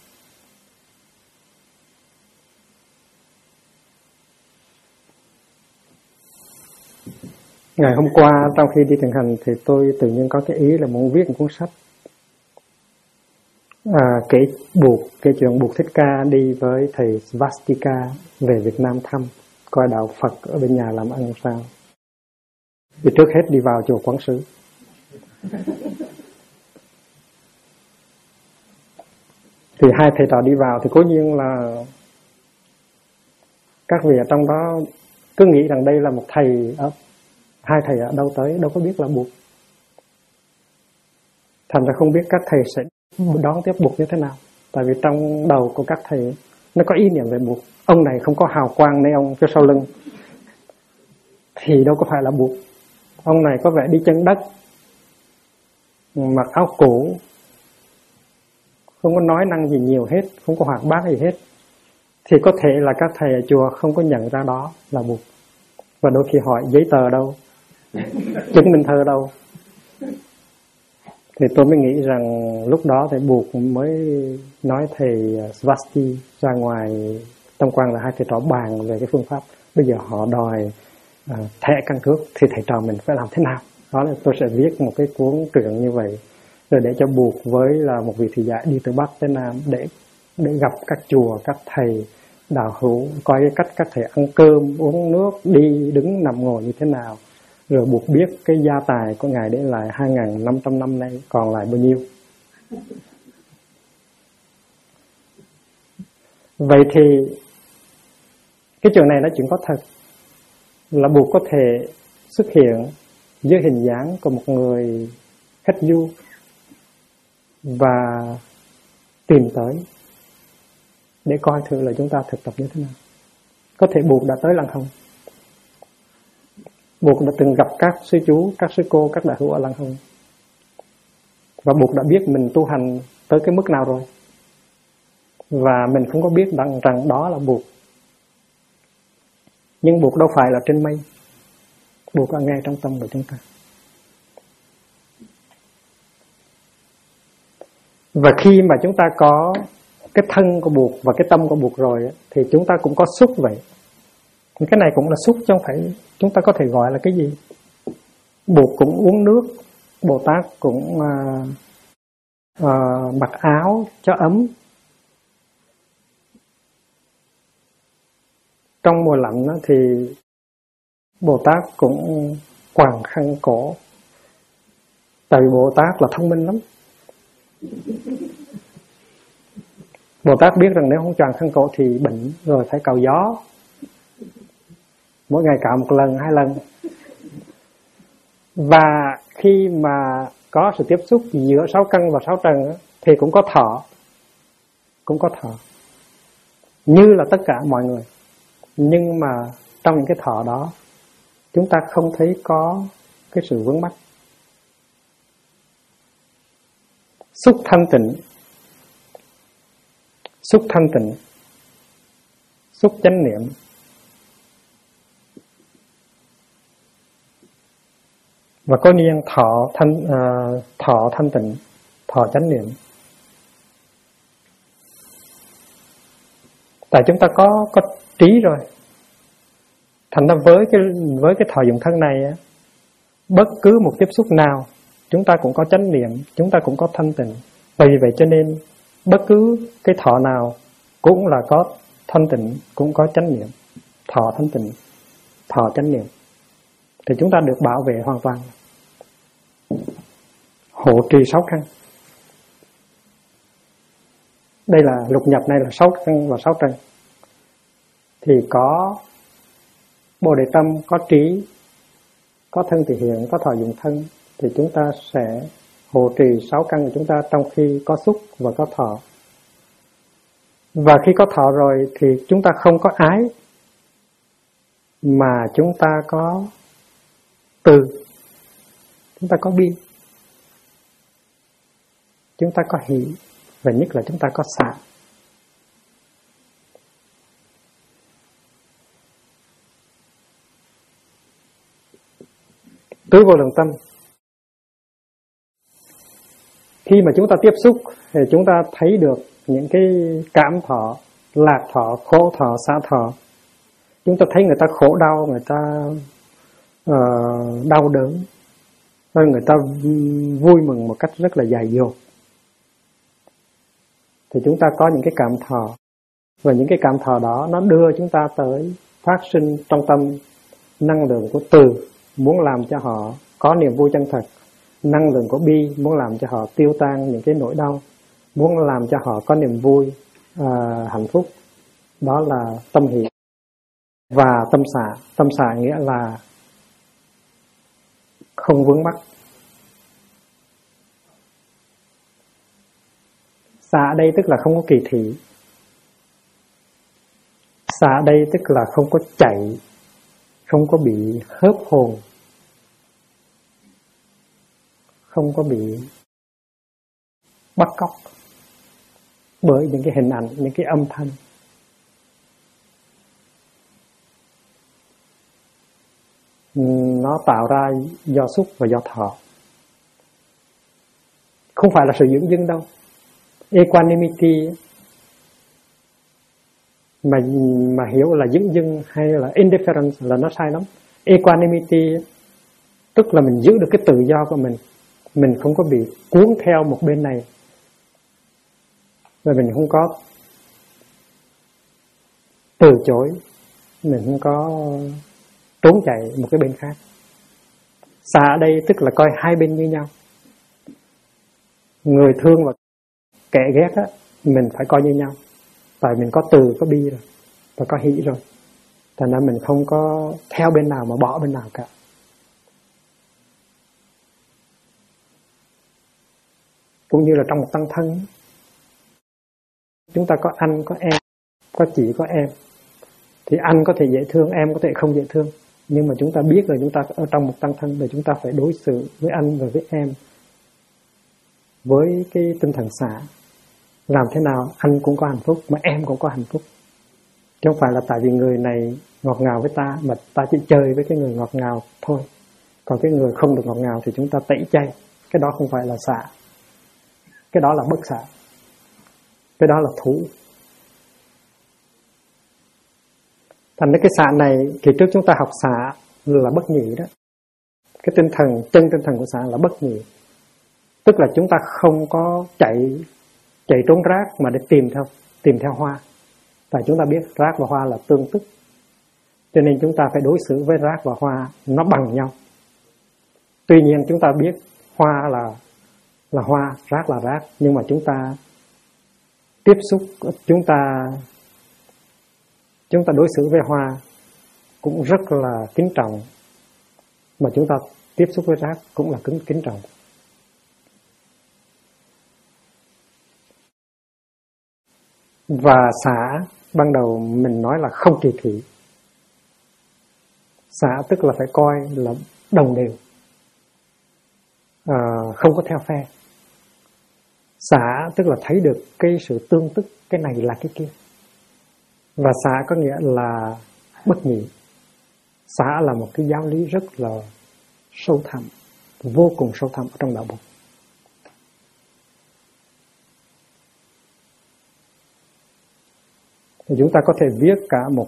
[SPEAKER 1] Ngày hôm qua trong khi đi thiền hành thì tôi tự nhiên có cái ý là muốn viết một cuốn sách kể chuyện Bụt Thích Ca đi với thầy Svastika về Việt Nam thăm, coi đạo Phật ở bên nhà làm ăn sao. Thì trước hết đi vào chùa Quán Sứ. Thì hai thầy trò đi vào thì cố nhiên là các vị ở trong đó cứ nghĩ rằng đây là một thầy, hai thầy ở đâu tới, đâu có biết là Bụt. Thành ra không biết các thầy sẽ đón tiếp Bụt như thế nào. Tại vì trong đầu của các thầy nó có ý niệm về Bụt. Ông này không có hào quang nên ông phía sau lưng thì đâu có phải là Bụt. Ông này có vẻ đi chân đất, mặc áo cũ, không có nói năng gì nhiều hết, không có hoạt bát gì hết, thì có thể là các thầy ở chùa không có nhận ra đó là Bụt. Và đôi khi hỏi giấy tờ đâu, chứng minh thư đâu. Thì tôi mới nghĩ rằng lúc đó thầy Bụt mới nói thầy Svasti ra ngoài tâm quan là hai thầy trò bàn về cái phương pháp. Bây giờ họ đòi thẻ căn cước thì thầy trò mình phải làm thế nào. Đó là tôi sẽ viết một cái cuốn truyện như vậy, rồi để cho Bụt với là một vị thầy dạy đi từ Bắc tới Nam để gặp các chùa, các thầy đạo hữu, coi cái cách các thầy ăn cơm, uống nước, đi, đứng, nằm, ngồi như thế nào. Rồi Bụt biết cái gia tài của Ngài để lại 2.500 năm nay còn lại bao nhiêu. Vậy thì cái chuyện này nó chuyện có thật, là Bụt có thể xuất hiện dưới hình dáng của một người khách du và tìm tới để coi thử là chúng ta thực tập như thế nào. Có thể Bụt đã tới Lăng Hồng, Bụt đã từng gặp các sư chú, các sư cô, các đạo hữu ở Lăng Hồng, và Bụt đã biết mình tu hành tới cái mức nào rồi, và mình không có biết rằng đó là Bụt. Nhưng Bụt đâu phải là trên mây, Bụt ở ngay trong tâm của chúng ta. Và khi mà chúng ta có cái thân của Bụt và cái tâm của Bụt rồi thì chúng ta cũng có xúc vậy. Cái này cũng là xúc chứ không phải chúng ta có thể gọi là cái gì. Bụt cũng uống nước, Bồ Tát cũng mặc áo cho ấm. Trong mùa lạnh thì Bồ Tát cũng quàng khăn cổ. Tại vì Bồ Tát là thông minh lắm. Bồ Tát biết rằng nếu không choàng khăn cổ thì bệnh, rồi phải cào gió. Mỗi ngày cạo một lần, 2 lần. Và khi mà có sự tiếp xúc giữa 6 căn và 6 trần thì cũng có thọ. Cũng có thọ. Như là tất cả mọi người. Nhưng mà trong những cái thọ đó chúng ta không thấy có cái sự vướng mắc. Xúc thanh tịnh, xúc thanh tịnh, xúc chánh niệm. Và có niên thọ thanh tịnh, thọ chánh niệm. Tại chúng ta có trí rồi. Thành ra với cái thọ dụng thân này, bất cứ một tiếp xúc nào chúng ta cũng có chánh niệm, chúng ta cũng có thanh tịnh. Vì vậy cho nên bất cứ cái thọ nào cũng là có thanh tịnh, cũng có chánh niệm. Thọ thanh tịnh, thọ chánh niệm, thì chúng ta được bảo vệ hoàn toàn. Hộ trì 6 căn. Đây là lục nhập, này là 6 căn và 6 trần. Thì có Bồ Đề tâm, có trí, có thân thì hiện, có thọ dụng thân. Thì chúng ta sẽ hộ trì 6 căn của chúng ta trong khi có xúc và có thọ. Và khi có thọ rồi thì chúng ta không có ái, mà chúng ta có từ, chúng ta có bi, chúng ta có hỷ, và nhất là chúng ta có xả. Tứ vô lượng tâm. Khi mà chúng ta tiếp xúc thì chúng ta thấy được những cái cảm thọ, lạc thọ, khổ thọ, xả thọ. Chúng ta thấy người ta khổ đau, người ta đau đớn, rồi người ta vui mừng một cách rất là dại dột. Thì chúng ta có những cái cảm thọ, và những cái cảm thọ đó nó đưa chúng ta tới phát sinh trong tâm năng lượng của từ, muốn làm cho họ có niềm vui chân thật. Năng lượng của bi, muốn làm cho họ tiêu tan những cái nỗi đau, muốn làm cho họ có niềm vui, hạnh phúc. Đó là tâm hỷ. Và tâm xả. Tâm xả nghĩa là không vướng mắc. Xả đây tức là không có kỳ thị. Xả đây tức là không có chạy, không có bị hớp hồn, không có bị bắt cóc bởi những cái hình ảnh, những cái âm thanh. Nó tạo ra do xúc và do thọ. Không phải là sự dưỡng dưng đâu. Equanimity mà hiểu là dưỡng dưng hay là indifference là nó sai lắm. Equanimity tức là mình giữ được cái tự do của mình không có bị cuốn theo một bên này, và mình không có từ chối, mình không có trốn chạy một cái bên khác. Xả ở đây tức là coi hai bên như nhau. Người thương và kẻ ghét á, mình phải coi như nhau. Tại mình có từ, có bi rồi, và có hỷ rồi. Thành ra mình không có theo bên nào mà bỏ bên nào cả. Cũng như là trong một tăng thân, chúng ta có anh, có em, có chị, có em. Thì anh có thể dễ thương, em có thể không dễ thương. Nhưng mà chúng ta biết là chúng ta ở trong một tăng thân, thì chúng ta phải đối xử với anh và với em với cái tinh thần xả. Làm thế nào anh cũng có hạnh phúc, mà em cũng có hạnh phúc. Chứ không phải là tại vì người này ngọt ngào với ta, mà ta chỉ chơi với cái người ngọt ngào thôi. Còn cái người không được ngọt ngào thì chúng ta tẩy chay. Cái đó không phải là xả. Cái đó là bất xả. Cái đó là thủ. Thành ra cái xả này, kỳ trước chúng ta học xả là bất nhị đó. Cái tinh thần của xả là bất nhị. Tức là chúng ta không có chạy trốn rác mà để tìm theo hoa. Tại chúng ta biết rác và hoa là tương tức. Cho nên chúng ta phải đối xử với rác và hoa nó bằng nhau. Tuy nhiên chúng ta biết hoa là hoa, rác là rác, nhưng mà chúng ta tiếp xúc, chúng ta đối xử với hoa cũng rất là kính trọng, mà chúng ta tiếp xúc với rác cũng là kính trọng. Và xả ban đầu mình nói là không kỳ thị. Xả tức là phải coi là đồng đều, không có theo phe. Xả tức là thấy được cái sự tương tức, cái này là cái kia. Và xả có nghĩa là bất nhị. Xả là một cái giáo lý rất là sâu thẳm, vô cùng sâu thẳm ở trong đạo Phật. Thì chúng ta có thể viết cả một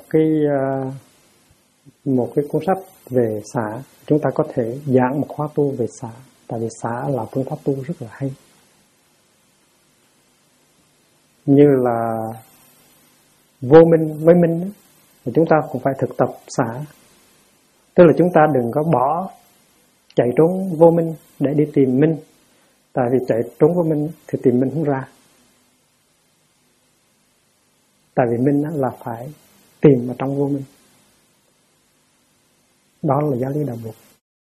[SPEAKER 1] cái cuốn sách về xả. Chúng ta có thể giảng một khóa tu về xả. Tại vì xả là phương pháp tu rất là hay. Như là vô minh với minh, thì chúng ta cũng phải thực tập xả. Tức là chúng ta đừng có bỏ chạy trốn vô minh để đi tìm minh. Tại vì chạy trốn vô minh thì tìm minh không ra. Tại vì minh là phải tìm ở trong vô minh. Đó là giáo lý đạo Phật.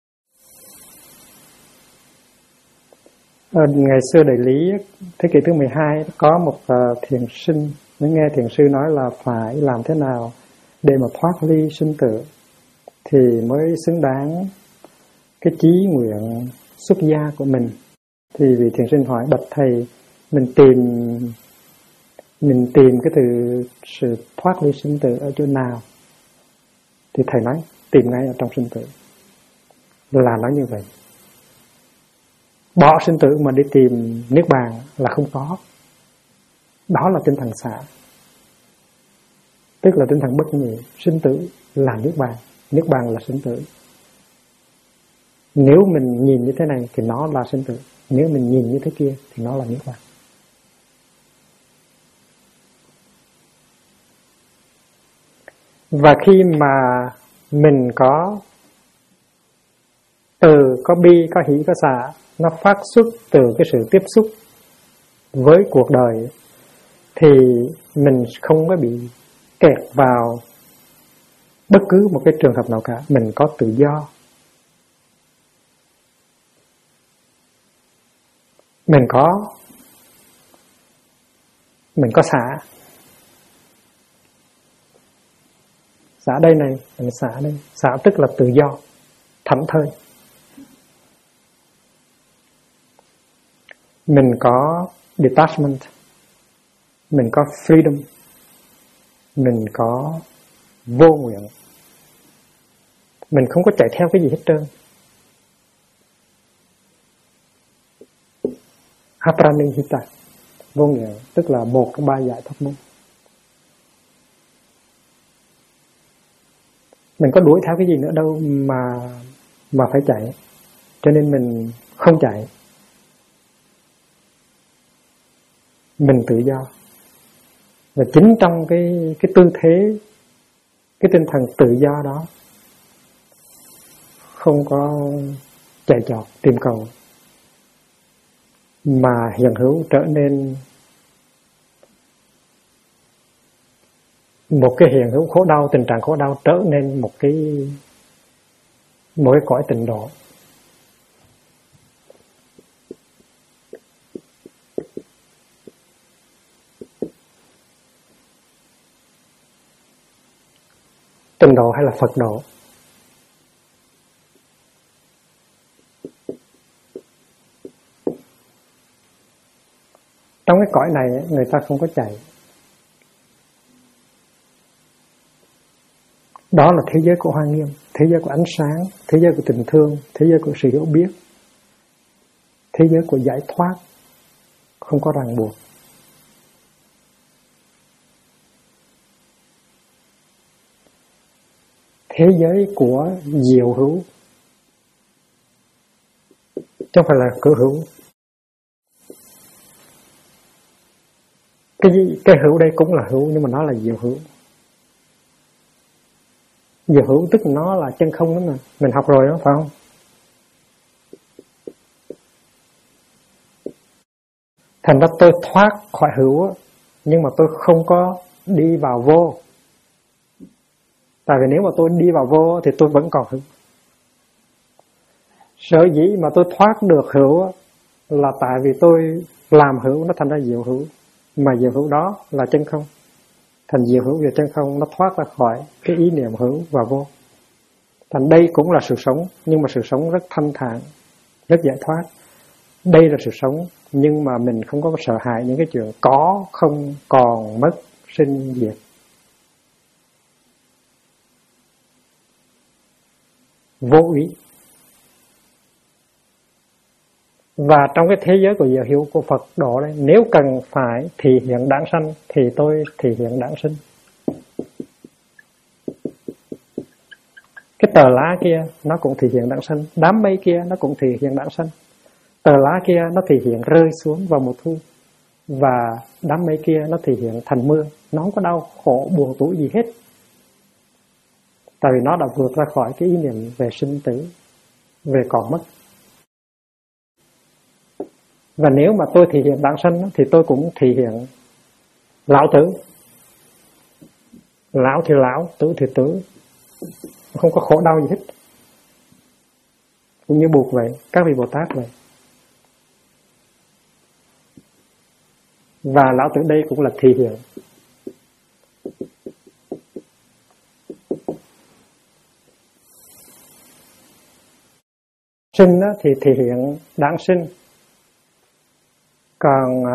[SPEAKER 1] Ngày xưa Đại Lý thế kỷ thứ 12 có một thiền sinh, mới nghe thiền sư nói là phải làm thế nào để mà thoát ly sinh tử thì mới xứng đáng cái chí nguyện xuất gia của mình. Thì vị thiền sinh hỏi: bạch thầy, mình tìm cái sự thoát ly sinh tử ở chỗ nào? Thì thầy nói tìm ngay ở trong sinh tử. Là nói như vậy. Bỏ sinh tử mà đi tìm niết bàn là không có. Đó là tinh thần xả, tức là tinh thần bất nhị. Sinh tử là niết bàn là sinh tử. Nếu mình nhìn như thế này thì nó là sinh tử, nếu mình nhìn như thế kia thì nó là niết bàn. Và khi mà mình có từ, có bi, có hỷ, có xả, nó phát xuất từ cái sự tiếp xúc với cuộc đời, thì mình không có bị kẹt vào bất cứ một cái trường hợp nào cả. Mình có tự do. Mình có xả. Xả đây này, mình xả đây. Xả tức là tự do, thảnh thơi. Mình có detachment, mình có freedom, mình có vô nguyện. Mình không có chạy theo cái gì hết trơn. Aparanihita, vô nguyện, tức là một trong ba giải thoát môn. Mình có đuổi theo cái gì nữa đâu mà phải chạy. Cho nên mình không chạy. Mình tự do. Và chính trong cái tư thế, cái tinh thần tự do đó, không có chạy trọt tìm cầu, mà hiện hữu trở nên một cái hiện hữu khổ đau, tình trạng khổ đau trở nên một cái cõi tịnh độ. Tịnh độ hay là Phật độ? Trong cái cõi này người ta không có chạy. Đó là thế giới của Hoa Nghiêm, thế giới của ánh sáng, thế giới của tình thương, thế giới của sự hiểu biết, thế giới của giải thoát, không có ràng buộc. Thế giới của diệu hữu, chứ không phải là cử hữu. Cái hữu đây cũng là hữu, nhưng mà nó là diệu hữu. Diệu hữu tức nó là chân không đó mà. Mình học rồi đó, phải không? Thành ra tôi thoát khỏi hữu, nhưng mà tôi không có đi vào vô. Tại vì nếu mà tôi đi vào vô thì tôi vẫn còn hữu. Sở dĩ mà tôi thoát được hữu là tại vì tôi làm hữu nó thành ra diệu hữu. Mà diệu hữu đó là chân không. Thành diệu hữu và chân không nó thoát ra khỏi cái ý niệm hữu và vô. Thành đây cũng là sự sống, nhưng mà sự sống rất thanh thản, rất giải thoát. Đây là sự sống, nhưng mà mình không có sợ hãi những cái chuyện có, không, còn, mất, sinh, diệt. Vô ý. Và trong cái thế giới của diệu hữu của Phật độ đây, nếu cần phải thị hiện đản sanh thì tôi thị hiện đản sinh. Cái tờ lá kia nó cũng thị hiện đản sanh, đám mây kia nó cũng thị hiện đản sanh. Tờ lá kia nó thị hiện rơi xuống vào mùa thu, và đám mây kia nó thị hiện thành mưa. Nó không có đau khổ buồn tủi gì hết, tại vì nó đã vượt ra khỏi cái ý niệm về sinh tử, về còn mất. Và nếu mà tôi thị hiện đản sanh thì tôi cũng thị hiện lão tử. Lão thì lão, tử thì tử, không có khổ đau gì hết. Cũng như Bụt vậy, các vị Bồ Tát vậy. Và lão tử đây cũng là thị hiện. Sinh thì thị hiện đáng sinh. Còn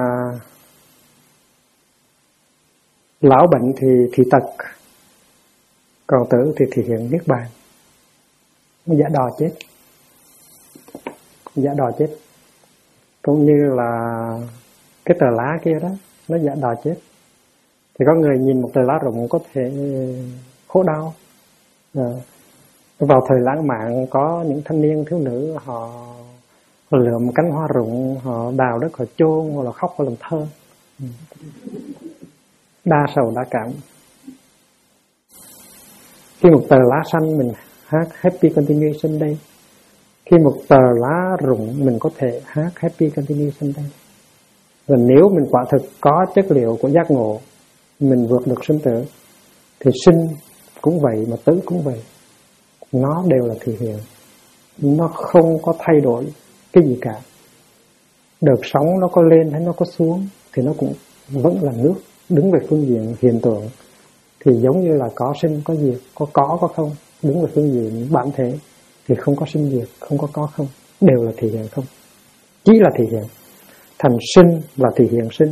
[SPEAKER 1] lão bệnh thì thị tật. Còn tử thì thị hiện niết bàn. Giả đò chết. Giả đò chết. Cũng như là cái tờ lá kia đó, nó giả đò chết. Thì có người nhìn một tờ lá rụng có thể khổ đau. Vào thời lãng mạn có những thanh niên thiếu nữ họ lượm cánh hoa rụng, họ đào đất họ chôn, hoặc là khóc hoặc làm thơ. Đa sầu đa cảm. Khi một tờ lá xanh mình hát Happy Continuation Day. Khi một tờ lá rụng mình có thể hát Happy Continuation Day. Và nếu mình quả thực có chất liệu của giác ngộ, mình vượt được sinh tử, thì sinh cũng vậy mà tử cũng vậy. Nó đều là thị hiện. Nó không có thay đổi cái gì cả. Đợt sóng nó có lên hay nó có xuống thì nó cũng vẫn là nước. Đứng về phương diện hiện tượng thì giống như là có sinh có diệt, có không. Đứng về phương diện bản thể thì không có sinh diệt, không có không. Đều là thị hiện không. Chỉ là thị hiện. Thành sinh là thị hiện sinh,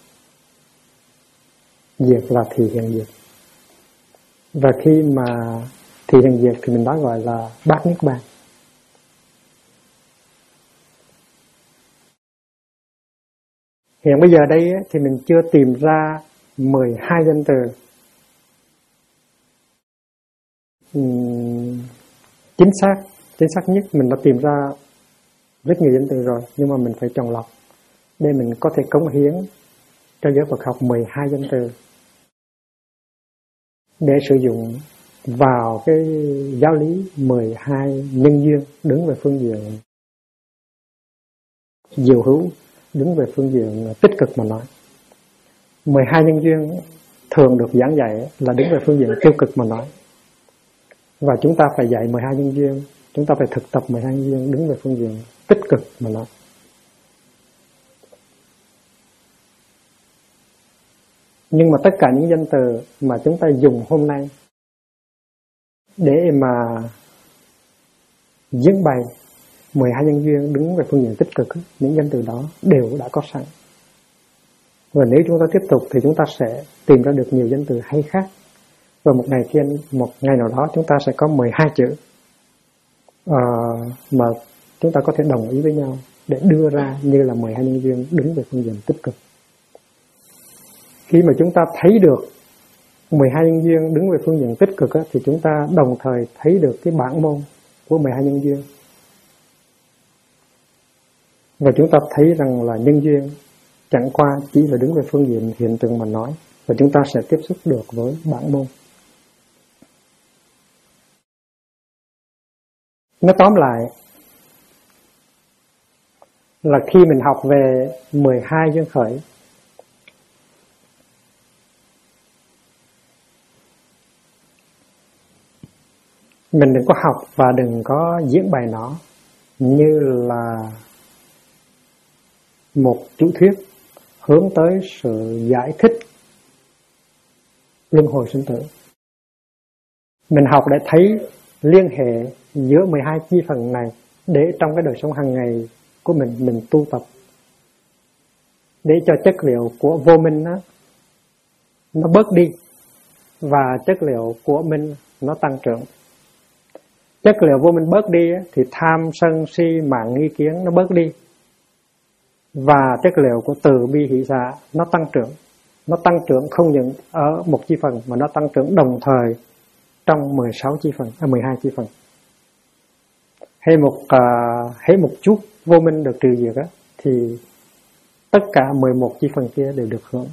[SPEAKER 1] diệt là thị hiện diệt. Và khi mà thị hiện diệt thì mình nói gọi là bát niết bàn. Hiện bây giờ đây thì mình chưa tìm ra 12 danh từ chính xác nhất. Mình đã tìm ra rất nhiều danh từ rồi, nhưng mà mình phải chọn lọc để mình có thể cống hiến cho giới Phật học 12 danh từ để sử dụng vào cái giáo lý 12 nhân duyên, đứng về phương diện diệu hữu, đứng về phương diện tích cực mà nói. 12 nhân duyên thường được giảng dạy là đứng về phương diện tiêu cực mà nói. Và chúng ta phải dạy 12 nhân duyên, chúng ta phải thực tập 12 nhân duyên đứng về phương diện tích cực mà nói. Nhưng mà tất cả những danh từ mà chúng ta dùng hôm nay để mà diễn bày 12 nhân duyên đứng về phương diện tích cực, những danh từ đó đều đã có sẵn. Và nếu chúng ta tiếp tục thì chúng ta sẽ tìm ra được nhiều danh từ hay khác. Và một ngày nào đó chúng ta sẽ có 12 chữ mà chúng ta có thể đồng ý với nhau để đưa ra như là 12 nhân duyên đứng về phương diện tích cực. Khi mà chúng ta thấy được 12 nhân duyên đứng về phương diện tích cực thì chúng ta đồng thời thấy được cái bản môn của 12 nhân duyên. Và chúng ta thấy rằng là nhân duyên chẳng qua chỉ là đứng về phương diện hiện tượng mà nói. Và chúng ta sẽ tiếp xúc được với bản môn. Nói tóm lại là khi mình học về 12 duyên khởi, mình đừng có học và đừng có diễn bày nó như là một chủ thuyết hướng tới sự giải thích luân hồi sinh tử. Mình học để thấy liên hệ giữa 12 chi phần này để trong cái đời sống hàng ngày của mình tu tập để cho chất liệu của vô minh nó bớt đi và chất liệu của minh nó tăng trưởng. Chất liệu vô minh bớt đi thì tham sân si mạn nghi kiến nó bớt đi và chất liệu của từ bi hỷ xả nó tăng trưởng. Nó tăng trưởng không những ở một chi phần mà nó tăng trưởng đồng thời trong 16 chi phần, 12 chi phần. Hay một chút vô minh được trừ diệt thì tất cả 11 chi phần kia đều được hưởng.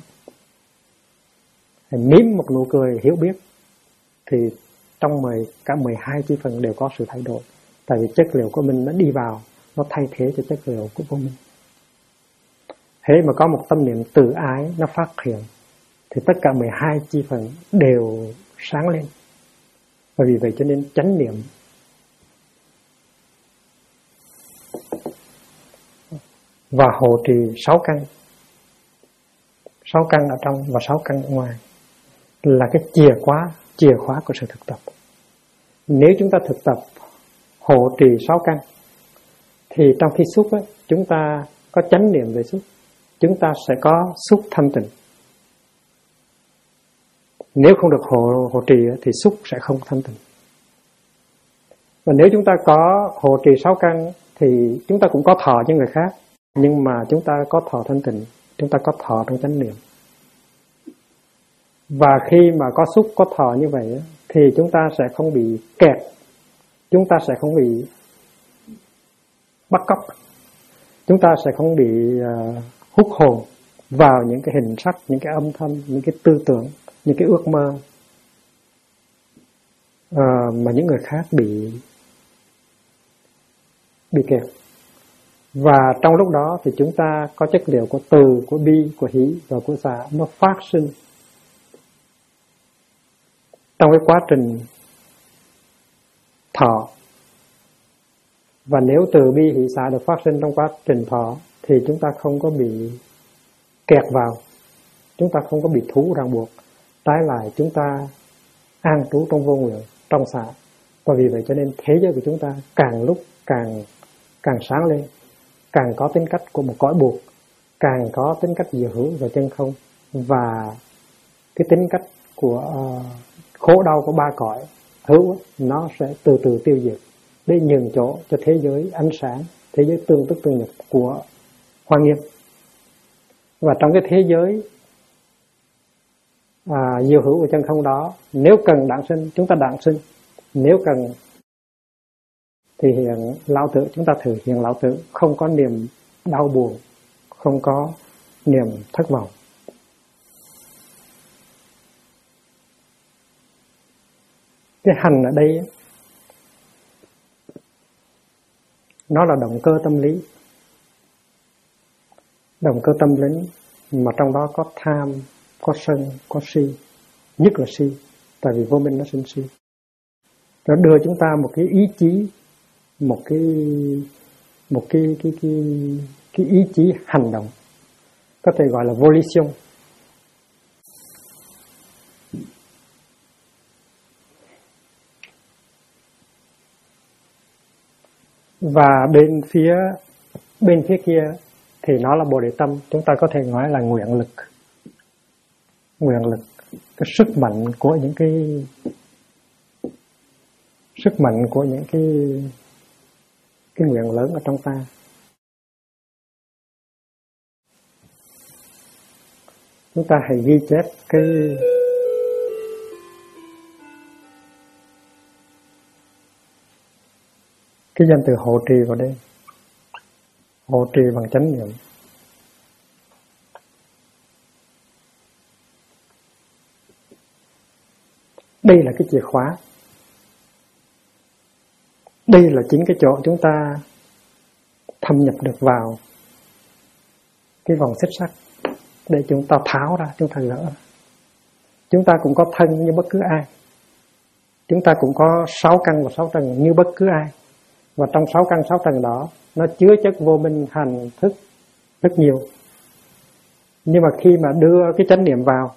[SPEAKER 1] Mím một nụ cười hiểu biết thì trong cả 12 chi phần đều có sự thay đổi. Tại vì chất liệu của mình nó đi vào, nó thay thế cho chất liệu của vô minh. Thế mà có một tâm niệm từ ái nó phát hiện thì tất cả 12 chi phần đều sáng lên. Và vì vậy cho nên chánh niệm và hộ trì 6 căn. 6 căn ở trong và 6 căn ở ngoài là cái chìa khóa của sự thực tập. Nếu chúng ta thực tập hộ trì 6 căn thì trong khi xúc ấy, chúng ta có chánh niệm về xúc, chúng ta sẽ có xúc thanh tịnh. Nếu không được hộ trì thì xúc sẽ không thanh tịnh. Và nếu chúng ta có hộ trì 6 căn thì chúng ta cũng có thọ với người khác, nhưng mà chúng ta có thọ thanh tịnh, chúng ta có thọ trong chánh niệm. Và khi mà có xúc, có thọ như vậy thì chúng ta sẽ không bị kẹt, chúng ta sẽ không bị bắt cóc, chúng ta sẽ không bị hút hồn vào những cái hình sắc, những cái âm thanh, những cái tư tưởng, những cái ước mơ mà những người khác bị kẹt. Và trong lúc đó thì chúng ta có chất liệu của từ, của bi, của hỷ và của xả nó phát sinh trong cái quá trình thọ. Và nếu từ bi hỷ xả được phát sinh trong quá trình thọ thì chúng ta không có bị kẹt vào, chúng ta không có bị thú ràng buộc. Trái lại chúng ta an trú trong vô nguyện, trong xả. Và vì vậy cho nên thế giới của chúng ta càng lúc càng sáng lên, càng có tính cách của một cõi buộc, càng có tính cách diệu hữu và chân không, và cái tính cách của khổ đau của ba cõi hữu nó sẽ từ từ tiêu diệt để nhường chỗ cho thế giới ánh sáng, thế giới tương tức tương nhập của Hoa Nghiêm. Và trong cái thế giới diệu hữu và chân không đó, nếu cần đản sinh chúng ta đản sinh, nếu cần thì hiện lão tử, chúng ta thử hiện lão tử, không có niềm đau buồn, không có niềm thất vọng. Cái hành ở đây nó là động cơ tâm lý. Động cơ tâm lý mà trong đó có tham, có sân, có si, nhất là si, tại vì vô minh nó sinh si. Nó đưa chúng ta một cái ý chí, một cái ý chí hành động, có thể gọi là volition. Và bên phía kia thì nó là Bồ Đề tâm, chúng ta có thể nói là nguyện lực. Nguyện lực, cái sức mạnh của những cái nguyện lớn ở trong ta. Chúng ta hãy ghi chép cái danh từ hộ trì vào đây. Hộ trì bằng chánh niệm. Đây là cái chìa khóa. Đây là chính cái chỗ chúng ta thâm nhập được vào cái vòng xích sắt để chúng ta tháo ra, chúng ta gỡ. Chúng ta cũng có thân như bất cứ ai. Chúng ta cũng có 6 căn và 6 tầng như bất cứ ai. Và trong 6 căn 6 tầng đó nó chứa chất vô minh hành thức rất nhiều. Nhưng mà khi mà đưa cái chánh niệm vào,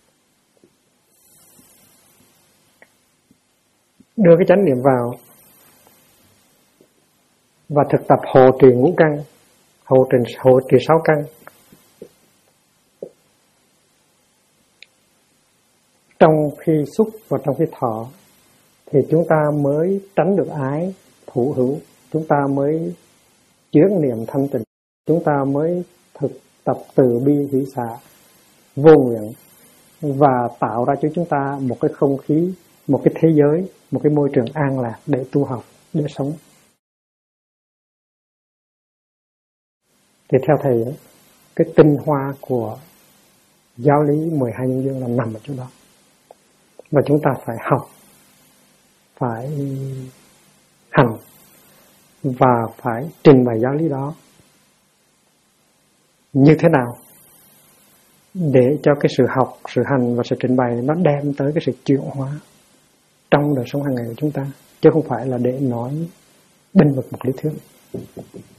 [SPEAKER 1] và thực tập hộ trì ngũ căn, hộ trì 6 căn, trong khi xúc và trong khi thọ, thì chúng ta mới tránh được ái thủ hữu, chúng ta mới chứa niệm thanh tịnh, chúng ta mới thực tập từ bi hỷ xả vô nguyện, và tạo ra cho chúng ta một cái không khí, một cái thế giới, một cái môi trường an lạc để tu học, để sống. Thì theo thầy, cái tinh hoa của giáo lý 12 nhân duyên là nằm ở chỗ đó. Và chúng ta phải học, phải hành và phải trình bày giáo lý đó như thế nào để cho cái sự học, sự hành và sự trình bày nó đem tới cái sự chuyển hóa trong đời sống hàng ngày của chúng ta, chứ không phải là để nói bênh vực một lý thuyết.